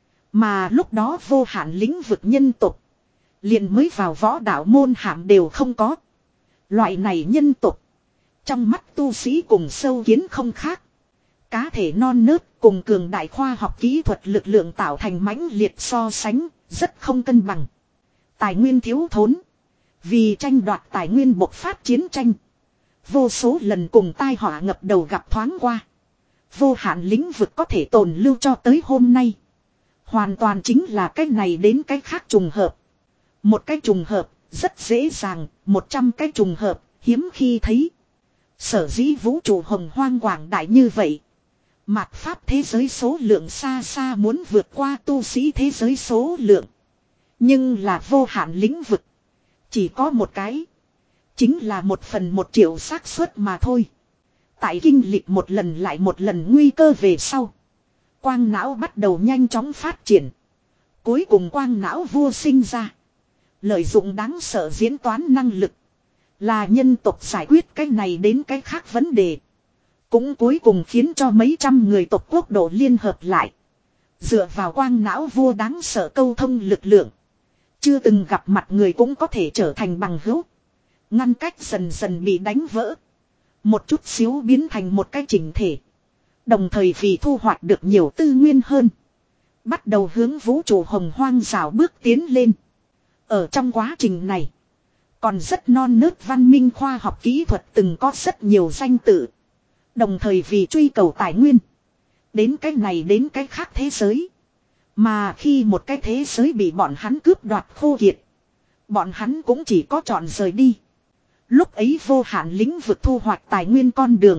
Mà lúc đó vô hạn lĩnh vực nhân tục. Liền mới vào võ đạo môn hàm đều không có. Loại này nhân tục. Trong mắt tu sĩ cùng sâu kiến không khác. Cá thể non nớt cùng cường đại khoa học kỹ thuật lực lượng tạo thành mãnh liệt so sánh. Rất không cân bằng. Tài nguyên thiếu thốn. Vì tranh đoạt tài nguyên bộc phát chiến tranh. Vô số lần cùng tai họa ngập đầu gặp thoáng qua. Vô hạn lĩnh vực có thể tồn lưu cho tới hôm nay. Hoàn toàn chính là cái này đến cái khác trùng hợp. Một cái trùng hợp, rất dễ dàng, một trăm cái trùng hợp, hiếm khi thấy. Sở dĩ vũ trụ hồng hoang quảng đại như vậy. Mạt pháp thế giới số lượng xa xa muốn vượt qua tu sĩ thế giới số lượng. Nhưng là vô hạn lĩnh vực. Chỉ có một cái. Chính là một phần một triệu xác suất mà thôi. Tại kinh lịch một lần lại một lần nguy cơ về sau. Quang não bắt đầu nhanh chóng phát triển. Cuối cùng quang não vua sinh ra. Lợi dụng đáng sợ diễn toán năng lực. Là nhân tộc giải quyết cái này đến cái khác vấn đề. Cũng cuối cùng khiến cho mấy trăm người tộc quốc độ liên hợp lại. Dựa vào quang não vua đáng sợ câu thông lực lượng. Chưa từng gặp mặt người cũng có thể trở thành bằng hữu. Ngăn cách dần dần bị đánh vỡ. Một chút xíu biến thành một cái chỉnh thể. Đồng thời vì thu hoạch được nhiều tư nguyên hơn. Bắt đầu hướng vũ trụ hồng hoang rào bước tiến lên. Ở trong quá trình này. Còn rất non nớt văn minh khoa học kỹ thuật từng có rất nhiều danh tự. Đồng thời vì truy cầu tài nguyên. Đến cái này đến cái khác thế giới. Mà khi một cái thế giới bị bọn hắn cướp đoạt khô kiệt. Bọn hắn cũng chỉ có chọn rời đi. Lúc ấy vô hạn lĩnh vực thu hoạch tài nguyên con đường.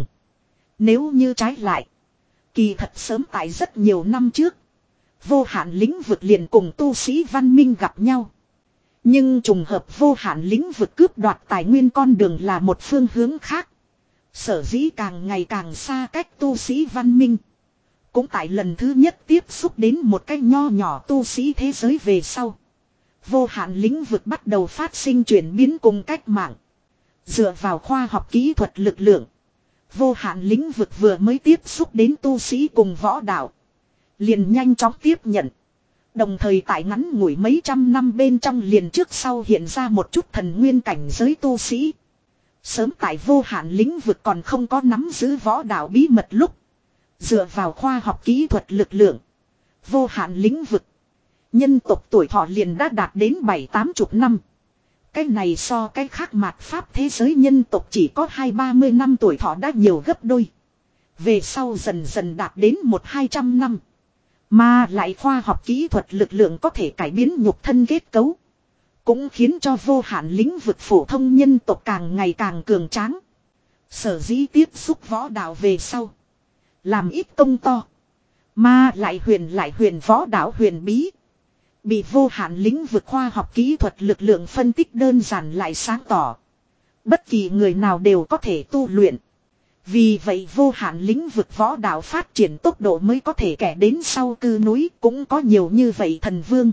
Nếu như trái lại. Kỳ thật sớm tại rất nhiều năm trước. Vô hạn lĩnh vực liền cùng tu sĩ văn minh gặp nhau. Nhưng trùng hợp vô hạn lĩnh vực cướp đoạt tài nguyên con đường là một phương hướng khác. Sở dĩ càng ngày càng xa cách tu sĩ văn minh. Cũng tại lần thứ nhất tiếp xúc đến một cái nho nhỏ tu sĩ thế giới về sau. Vô hạn lĩnh vực bắt đầu phát sinh chuyển biến cùng cách mạng. Dựa vào khoa học kỹ thuật lực lượng. Vô hạn lĩnh vực vừa mới tiếp xúc đến tu sĩ cùng võ đạo. Liền nhanh chóng tiếp nhận. Đồng thời tại ngắn ngủi mấy trăm năm bên trong liền trước sau hiện ra một chút thần nguyên cảnh giới tu sĩ. Sớm tại vô hạn lĩnh vực còn không có nắm giữ võ đạo bí mật lúc. Dựa vào khoa học kỹ thuật lực lượng. Vô hạn lĩnh vực. Nhân tộc tuổi thọ liền đã đạt đến bảy tám chục năm. Cái này so cái khác mạt pháp thế giới nhân tộc chỉ có hai ba mươi năm tuổi thọ đã nhiều gấp đôi. Về sau dần dần đạt đến một hai trăm năm. Mà lại khoa học kỹ thuật lực lượng có thể cải biến nhục thân kết cấu. Cũng khiến cho vô hạn lĩnh vực phổ thông nhân tộc càng ngày càng cường tráng. Sở dĩ tiếp xúc võ đạo về sau. Làm ít công to. Mà lại huyền lại huyền võ đạo huyền bí. Bị vô hạn lĩnh vực khoa học kỹ thuật lực lượng phân tích đơn giản lại sáng tỏ. Bất kỳ người nào đều có thể tu luyện. Vì vậy vô hạn lĩnh vực võ đạo phát triển tốc độ mới có thể kẻ đến sau cư núi cũng có nhiều như vậy thần vương.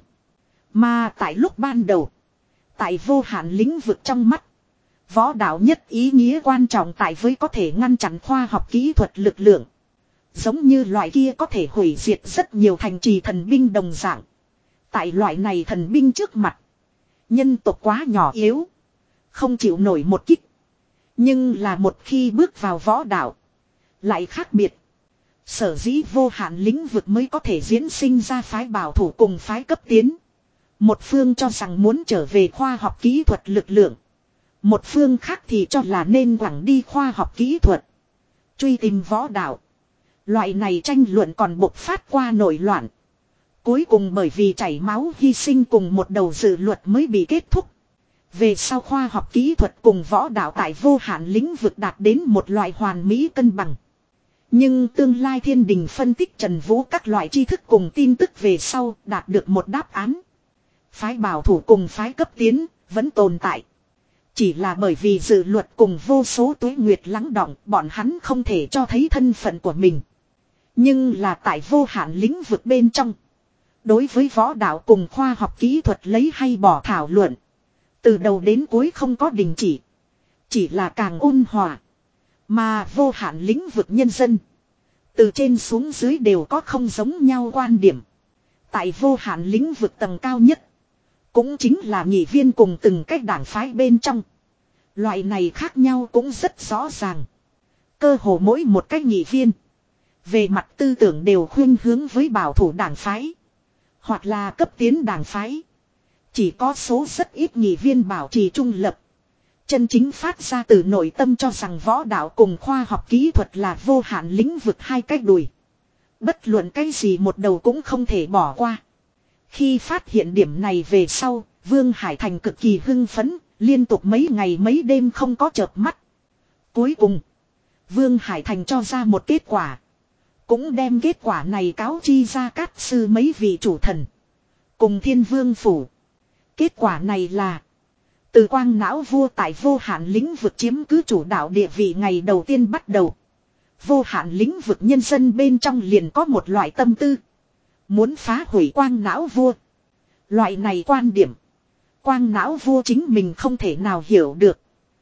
Mà tại lúc ban đầu. Tại vô hạn lĩnh vực trong mắt. Võ đạo nhất ý nghĩa quan trọng tại với có thể ngăn chặn khoa học kỹ thuật lực lượng. Giống như loại kia có thể hủy diệt rất nhiều thành trì thần binh đồng dạng. Tại loại này thần binh trước mặt. Nhân tộc quá nhỏ yếu. Không chịu nổi một kích. Nhưng là một khi bước vào võ đạo. Lại khác biệt. Sở dĩ vô hạn lĩnh vực mới có thể diễn sinh ra phái bảo thủ cùng phái cấp tiến. Một phương cho rằng muốn trở về khoa học kỹ thuật lực lượng. Một phương khác thì cho là nên quẳng đi khoa học kỹ thuật. Truy tìm võ đạo. Loại này tranh luận còn bộc phát qua nổi loạn. Cuối cùng bởi vì chảy máu hy sinh cùng một đầu dự luật mới bị kết thúc. Về sau khoa học kỹ thuật cùng võ đạo tại vô hạn lĩnh vực đạt đến một loại hoàn mỹ cân bằng. Nhưng tương lai thiên đình phân tích Trần Vũ các loại tri thức cùng tin tức về sau đạt được một đáp án. Phái bảo thủ cùng phái cấp tiến vẫn tồn tại. Chỉ là bởi vì dự luật cùng vô số tuế nguyệt lắng đọng bọn hắn không thể cho thấy thân phận của mình. Nhưng là tại vô hạn lĩnh vực bên trong. Đối với võ đạo cùng khoa học kỹ thuật lấy hay bỏ thảo luận. Từ đầu đến cuối không có đình chỉ. Chỉ là càng ôn hòa. Mà vô hạn lĩnh vực nhân dân. Từ trên xuống dưới đều có không giống nhau quan điểm. Tại vô hạn lĩnh vực tầng cao nhất. Cũng chính là nghị viên cùng từng cách đảng phái bên trong. Loại này khác nhau cũng rất rõ ràng. Cơ hồ mỗi một cách nghị viên. Về mặt tư tưởng đều khuyên hướng với bảo thủ đảng phái. Hoặc là cấp tiến đảng phái. Chỉ có số rất ít nghị viên bảo trì trung lập. Chân chính phát ra từ nội tâm cho rằng võ đạo cùng khoa học kỹ thuật là vô hạn lĩnh vực hai cách đùi. Bất luận cái gì một đầu cũng không thể bỏ qua. Khi phát hiện điểm này về sau, Vương Hải Thành cực kỳ hưng phấn, liên tục mấy ngày mấy đêm không có chợp mắt. Cuối cùng, Vương Hải Thành cho ra một kết quả. Cũng đem kết quả này cáo chi ra các sư mấy vị chủ thần. Cùng Thiên Vương Phủ. Kết quả này là từ quang não vua tại vô hạn lĩnh vực chiếm cứ chủ đạo địa vị ngày đầu tiên bắt đầu. Vô hạn lĩnh vực nhân dân bên trong liền có một loại tâm tư. Muốn phá hủy quang não vua. Loại này quan điểm. Quang não vua chính mình không thể nào hiểu được.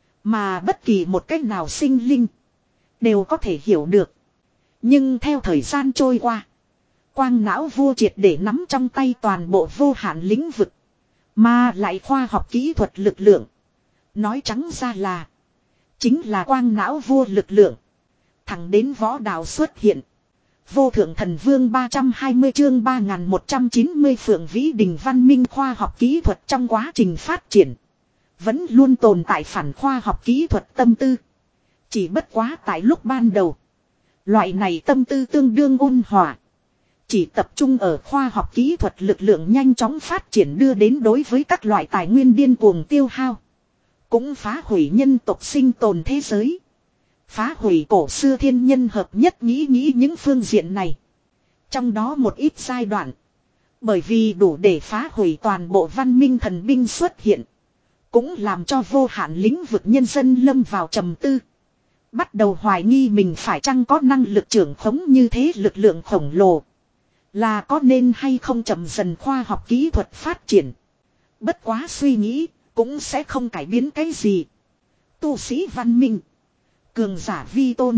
Mà bất kỳ một cách nào sinh linh. Đều có thể hiểu được. Nhưng theo thời gian trôi qua. Quang não vua triệt để nắm trong tay toàn bộ vô hạn lĩnh vực. Mà lại khoa học kỹ thuật lực lượng. Nói trắng ra là. Chính là quang não vua lực lượng. Thẳng đến võ đạo xuất hiện. Vô thượng thần vương ba trăm hai mươi chương ba nghìn một trăm chín mươi phượng vĩ đình văn minh khoa học kỹ thuật trong quá trình phát triển. Vẫn luôn tồn tại phản khoa học kỹ thuật tâm tư. Chỉ bất quá tại lúc ban đầu. Loại này tâm tư tương đương ôn hòa. Chỉ tập trung ở khoa học kỹ thuật lực lượng nhanh chóng phát triển đưa đến đối với các loại tài nguyên điên cuồng tiêu hao. Cũng phá hủy nhân tộc sinh tồn thế giới. Phá hủy cổ xưa thiên nhân hợp nhất nghĩ nghĩ những phương diện này. Trong đó một ít giai đoạn. Bởi vì đủ để phá hủy toàn bộ văn minh thần binh xuất hiện. Cũng làm cho vô hạn lĩnh vực nhân dân lâm vào trầm tư. Bắt đầu hoài nghi mình phải chăng có năng lực trưởng khống như thế lực lượng khổng lồ. Là có nên hay không chậm dần khoa học kỹ thuật phát triển. Bất quá suy nghĩ cũng sẽ không cải biến cái gì. Tu sĩ văn minh. Cường giả vi tôn.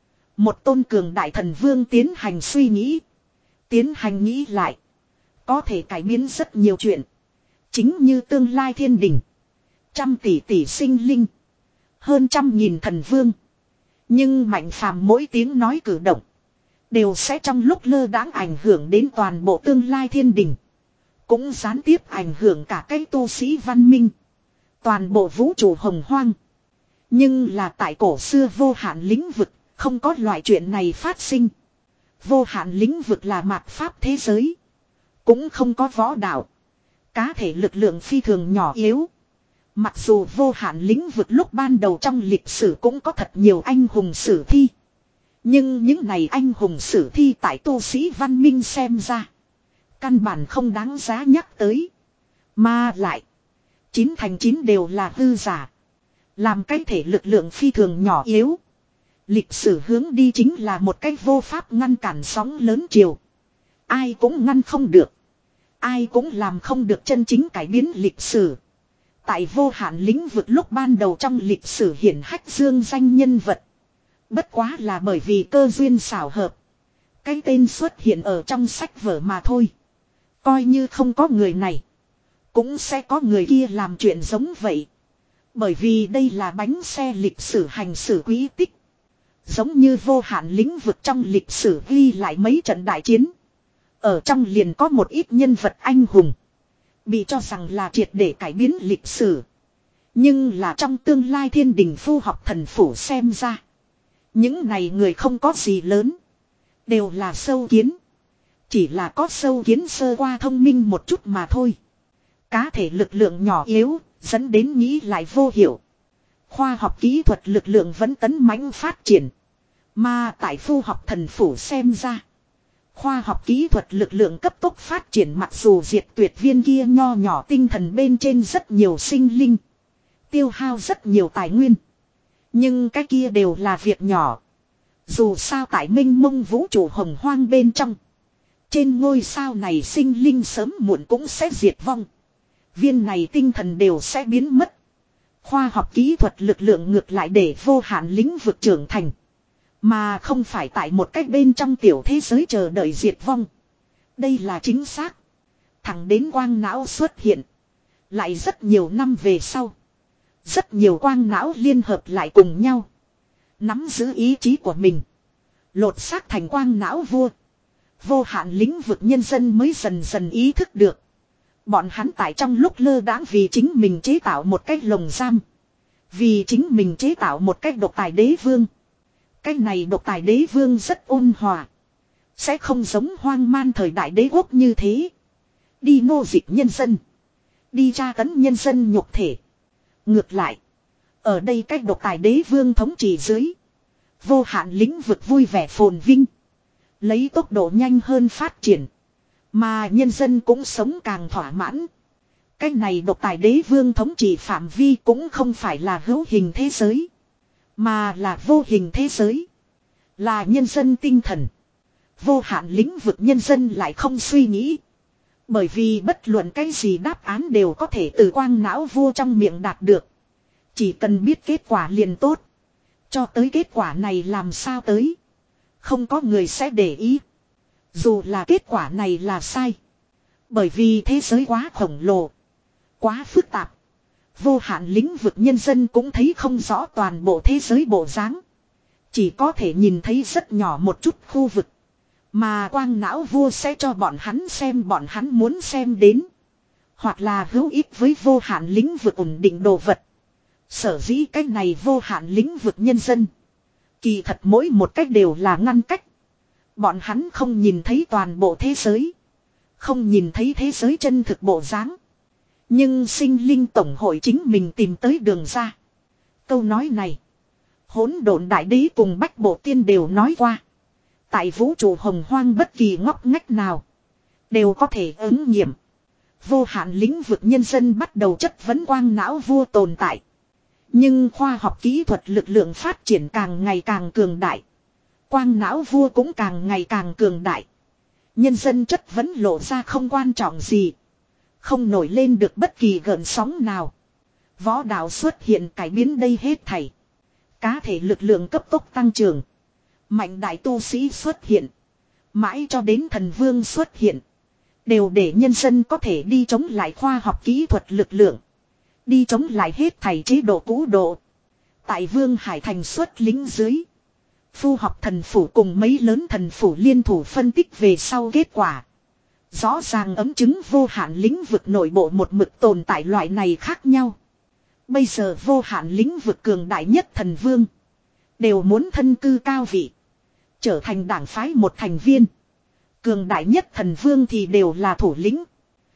Một tôn cường đại thần vương tiến hành suy nghĩ. Tiến hành nghĩ lại. Có thể cải biến rất nhiều chuyện. Chính như tương lai thiên đình. Trăm tỷ tỷ sinh linh. Hơn trăm nghìn thần vương. Nhưng mạnh phàm mỗi tiếng nói cử động. Đều sẽ trong lúc lơ đãng ảnh hưởng đến toàn bộ tương lai thiên đình. Cũng gián tiếp ảnh hưởng cả cái tu sĩ văn minh. Toàn bộ vũ trụ hồng hoang. Nhưng là tại cổ xưa vô hạn lĩnh vực, không có loại chuyện này phát sinh. Vô hạn lĩnh vực là mạt pháp thế giới. Cũng không có võ đạo. Cá thể lực lượng phi thường nhỏ yếu. Mặc dù vô hạn lĩnh vực lúc ban đầu trong lịch sử cũng có thật nhiều anh hùng sử thi. Nhưng những này anh hùng sử thi tại tu sĩ văn minh xem ra. Căn bản không đáng giá nhắc tới. Mà lại. Chín thành chín đều là hư giả. Làm cái thể lực lượng phi thường nhỏ yếu. Lịch sử hướng đi chính là một cái vô pháp ngăn cản sóng lớn chiều. Ai cũng ngăn không được. Ai cũng làm không được chân chính cải biến lịch sử. Tại vô hạn lĩnh vực lúc ban đầu trong lịch sử hiển hách dương danh nhân vật. Bất quá là bởi vì cơ duyên xảo hợp. Cái tên xuất hiện ở trong sách vở mà thôi. Coi như không có người này. Cũng sẽ có người kia làm chuyện giống vậy. Bởi vì đây là bánh xe lịch sử hành xử quý tích. Giống như vô hạn lĩnh vực trong lịch sử ghi lại mấy trận đại chiến. Ở trong liền có một ít nhân vật anh hùng. Bị cho rằng là triệt để cải biến lịch sử. Nhưng là trong tương lai thiên đình phu học thần phủ xem ra. Những này người không có gì lớn. Đều là sâu kiến. Chỉ là có sâu kiến sơ qua thông minh một chút mà thôi. Cá thể lực lượng nhỏ yếu, dẫn đến nghĩ lại vô hiệu. Khoa học kỹ thuật lực lượng vẫn tấn mãnh phát triển. Mà tại phu học thần phủ xem ra. Khoa học kỹ thuật lực lượng cấp tốc phát triển mặc dù diệt tuyệt viên kia nho nhỏ tinh thần bên trên rất nhiều sinh linh. Tiêu hao rất nhiều tài nguyên. Nhưng cái kia đều là việc nhỏ. Dù sao tại minh mông vũ trụ hồng hoang bên trong. Trên ngôi sao này sinh linh sớm muộn cũng sẽ diệt vong. Viên này tinh thần đều sẽ biến mất. Khoa học kỹ thuật lực lượng ngược lại để vô hạn lĩnh vực trưởng thành. Mà không phải tại một cách bên trong tiểu thế giới chờ đợi diệt vong. Đây là chính xác. Thẳng đến quang não xuất hiện. Lại rất nhiều năm về sau. Rất nhiều quang não liên hợp lại cùng nhau. Nắm giữ ý chí của mình. Lột xác thành quang não vua. Vô hạn lĩnh vực nhân dân mới dần dần ý thức được. Bọn hắn tại trong lúc lơ đãng vì chính mình chế tạo một cái lồng giam. Vì chính mình chế tạo một cách độc tài đế vương. Cái này độc tài đế vương rất ôn hòa. Sẽ không giống hoang man thời đại đế quốc như thế. Đi nô dịch nhân dân. Đi tra tấn nhân dân nhục thể. Ngược lại. Ở đây cách độc tài đế vương thống trị dưới. Vô hạn lĩnh vực vui vẻ phồn vinh. Lấy tốc độ nhanh hơn phát triển. Mà nhân dân cũng sống càng thỏa mãn. Cái này độc tài đế vương thống trị phạm vi cũng không phải là hữu hình thế giới. Mà là vô hình thế giới. Là nhân dân tinh thần. Vô hạn lĩnh vực nhân dân lại không suy nghĩ. Bởi vì bất luận cái gì đáp án đều có thể từ quang não vua trong miệng đạt được. Chỉ cần biết kết quả liền tốt. Cho tới kết quả này làm sao tới. Không có người sẽ để ý. Dù là kết quả này là sai. Bởi vì thế giới quá khổng lồ. Quá phức tạp. Vô hạn lĩnh vực nhân dân cũng thấy không rõ toàn bộ thế giới bộ dáng. Chỉ có thể nhìn thấy rất nhỏ một chút khu vực. Mà quang não vua sẽ cho bọn hắn xem bọn hắn muốn xem đến. Hoặc là hữu ích với vô hạn lĩnh vực ổn định đồ vật. Sở dĩ cách này vô hạn lĩnh vực nhân dân. Kỳ thật mỗi một cách đều là ngăn cách. Bọn hắn không nhìn thấy toàn bộ thế giới. Không nhìn thấy thế giới chân thực bộ dáng. Nhưng sinh linh tổng hội chính mình tìm tới đường ra. Câu nói này. Hỗn độn đại đế cùng bách bộ tiên đều nói qua. Tại vũ trụ hồng hoang bất kỳ ngóc ngách nào. Đều có thể ứng nghiệm. Vô hạn lĩnh vực nhân dân bắt đầu chất vấn quang não vua tồn tại. Nhưng khoa học kỹ thuật lực lượng phát triển càng ngày càng cường đại. Quang não vua cũng càng ngày càng cường đại. Nhân dân chất vấn lộ ra không quan trọng gì. Không nổi lên được bất kỳ gợn sóng nào. Võ đạo xuất hiện cải biến đây hết thảy. Cá thể lực lượng cấp tốc tăng trưởng. Mạnh đại tu sĩ xuất hiện. Mãi cho đến thần vương xuất hiện. Đều để nhân dân có thể đi chống lại khoa học kỹ thuật lực lượng. Đi chống lại hết thảy chế độ cũ độ. Tại Vương Hải Thành xuất lính dưới. Phu học thần phủ cùng mấy lớn thần phủ liên thủ phân tích về sau kết quả. Rõ ràng ấm chứng vô hạn lĩnh vực nội bộ một mực tồn tại loại này khác nhau. Bây giờ vô hạn lĩnh vực cường đại nhất thần vương. Đều muốn thân cư cao vị. Trở thành đảng phái một thành viên. Cường đại nhất thần vương thì đều là thủ lĩnh.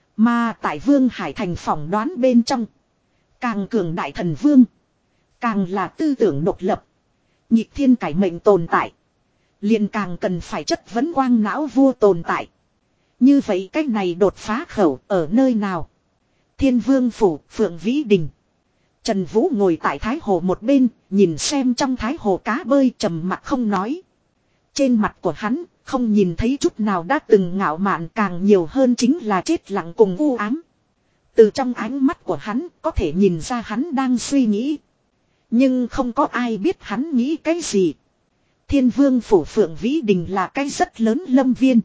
Mà tại Vương Hải Thành phỏng đoán bên trong. Càng cường đại thần vương. Càng là tư tưởng độc lập. Nhịp thiên cải mệnh tồn tại. Liền càng cần phải chất vấn quang não vua tồn tại. Như vậy cách này đột phá khẩu ở nơi nào? Thiên Vương Phủ, Phượng Vĩ Đình. Trần Vũ ngồi tại Thái Hồ một bên, nhìn xem trong Thái Hồ cá bơi trầm mặc không nói. Trên mặt của hắn, không nhìn thấy chút nào đã từng ngạo mạn, càng nhiều hơn chính là chết lặng cùng u ám. Từ trong ánh mắt của hắn, có thể nhìn ra hắn đang suy nghĩ. Nhưng không có ai biết hắn nghĩ cái gì. Thiên Vương Phủ Phượng Vĩ Đình là cái rất lớn lâm viên.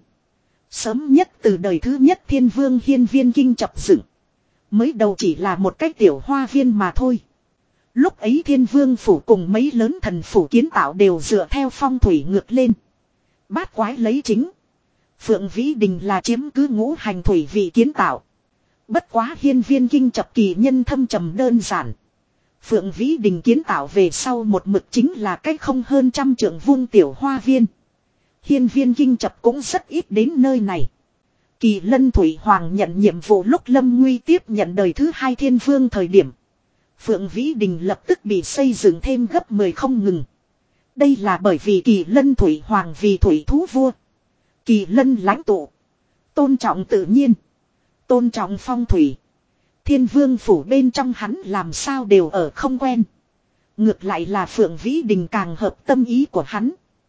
Sớm nhất từ đời thứ nhất Thiên Vương Hiên Viên Kinh chập dựng. Mới đầu chỉ là một cái tiểu hoa viên mà thôi. Lúc ấy Thiên Vương Phủ cùng mấy lớn thần phủ kiến tạo đều dựa theo phong thủy ngược lên. Bát quái lấy chính. Phượng Vĩ Đình là chiếm cứ ngũ hành thủy vị kiến tạo. Bất quá Hiên Viên Kinh chập kỳ nhân thâm trầm đơn giản. Phượng Vĩ Đình kiến tạo về sau một mực chính là cách không hơn trăm trượng vuông tiểu hoa viên. Hiên Viên Kinh chập cũng rất ít đến nơi này. Kỳ Lân Thủy Hoàng nhận nhiệm vụ lúc Lâm Nguy tiếp nhận đời thứ hai Thiên Vương thời điểm. Phượng Vĩ Đình lập tức bị xây dựng thêm gấp mười không ngừng. Đây là bởi vì Kỳ Lân Thủy Hoàng vì thủy thú vua. Kỳ Lân lãnh tụ. Tôn trọng tự nhiên. Tôn trọng phong thủy. Thiên Vương Phủ bên trong hắn làm sao đều ở không quen. Ngược lại là Phượng Vĩ Đình càng hợp tâm ý của hắn.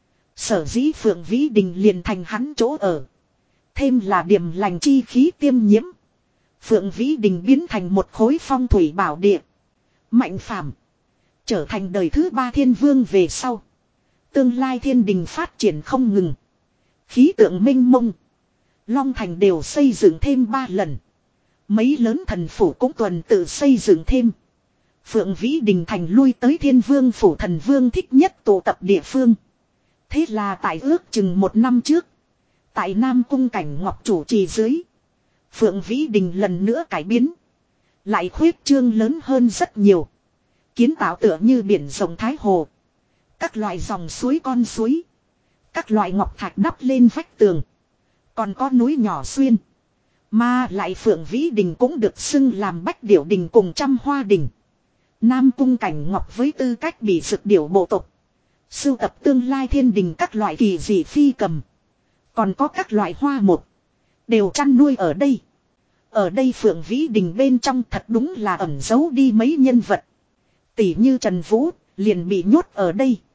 Sở dĩ Phượng Vĩ Đình liền thành hắn chỗ ở. Thêm là điểm lành chi khí tiêm nhiễm. Phượng Vĩ Đình biến thành một khối phong thủy bảo địa. Mạnh Phàm trở thành đời thứ ba Thiên Vương về sau. Tương lai thiên đình phát triển không ngừng. Khí tượng minh mông. Long Thành đều xây dựng thêm ba lần. Mấy lớn thần phủ cũng tuần tự xây dựng thêm. Phượng Vĩ Đình thành lui tới Thiên Vương Phủ thần vương thích nhất tụ tập địa phương. Thế là tại ước chừng một năm trước. Tại Nam Cung Cảnh Ngọc chủ trì dưới. Phượng Vĩ Đình lần nữa cải biến. Lại khuyết trương lớn hơn rất nhiều. Kiến tạo tựa như biển rộng thái hồ. Các loại dòng suối con suối. Các loại ngọc thạch đắp lên vách tường. Còn có núi nhỏ xuyên. Mà lại Phượng Vĩ Đình cũng được xưng làm Bách Điểu Đình cùng Trăm Hoa Đình. Nam Cung Cảnh Ngọc với tư cách bị dực điểu bộ tộc. Sưu tập tương lai thiên đình các loại kỳ dị phi cầm. Còn có các loại hoa một. Đều chăn nuôi ở đây. Ở đây Phượng Vĩ Đình bên trong thật đúng là ẩn giấu đi mấy nhân vật. Tỷ như Trần Vũ liền bị nhốt ở đây.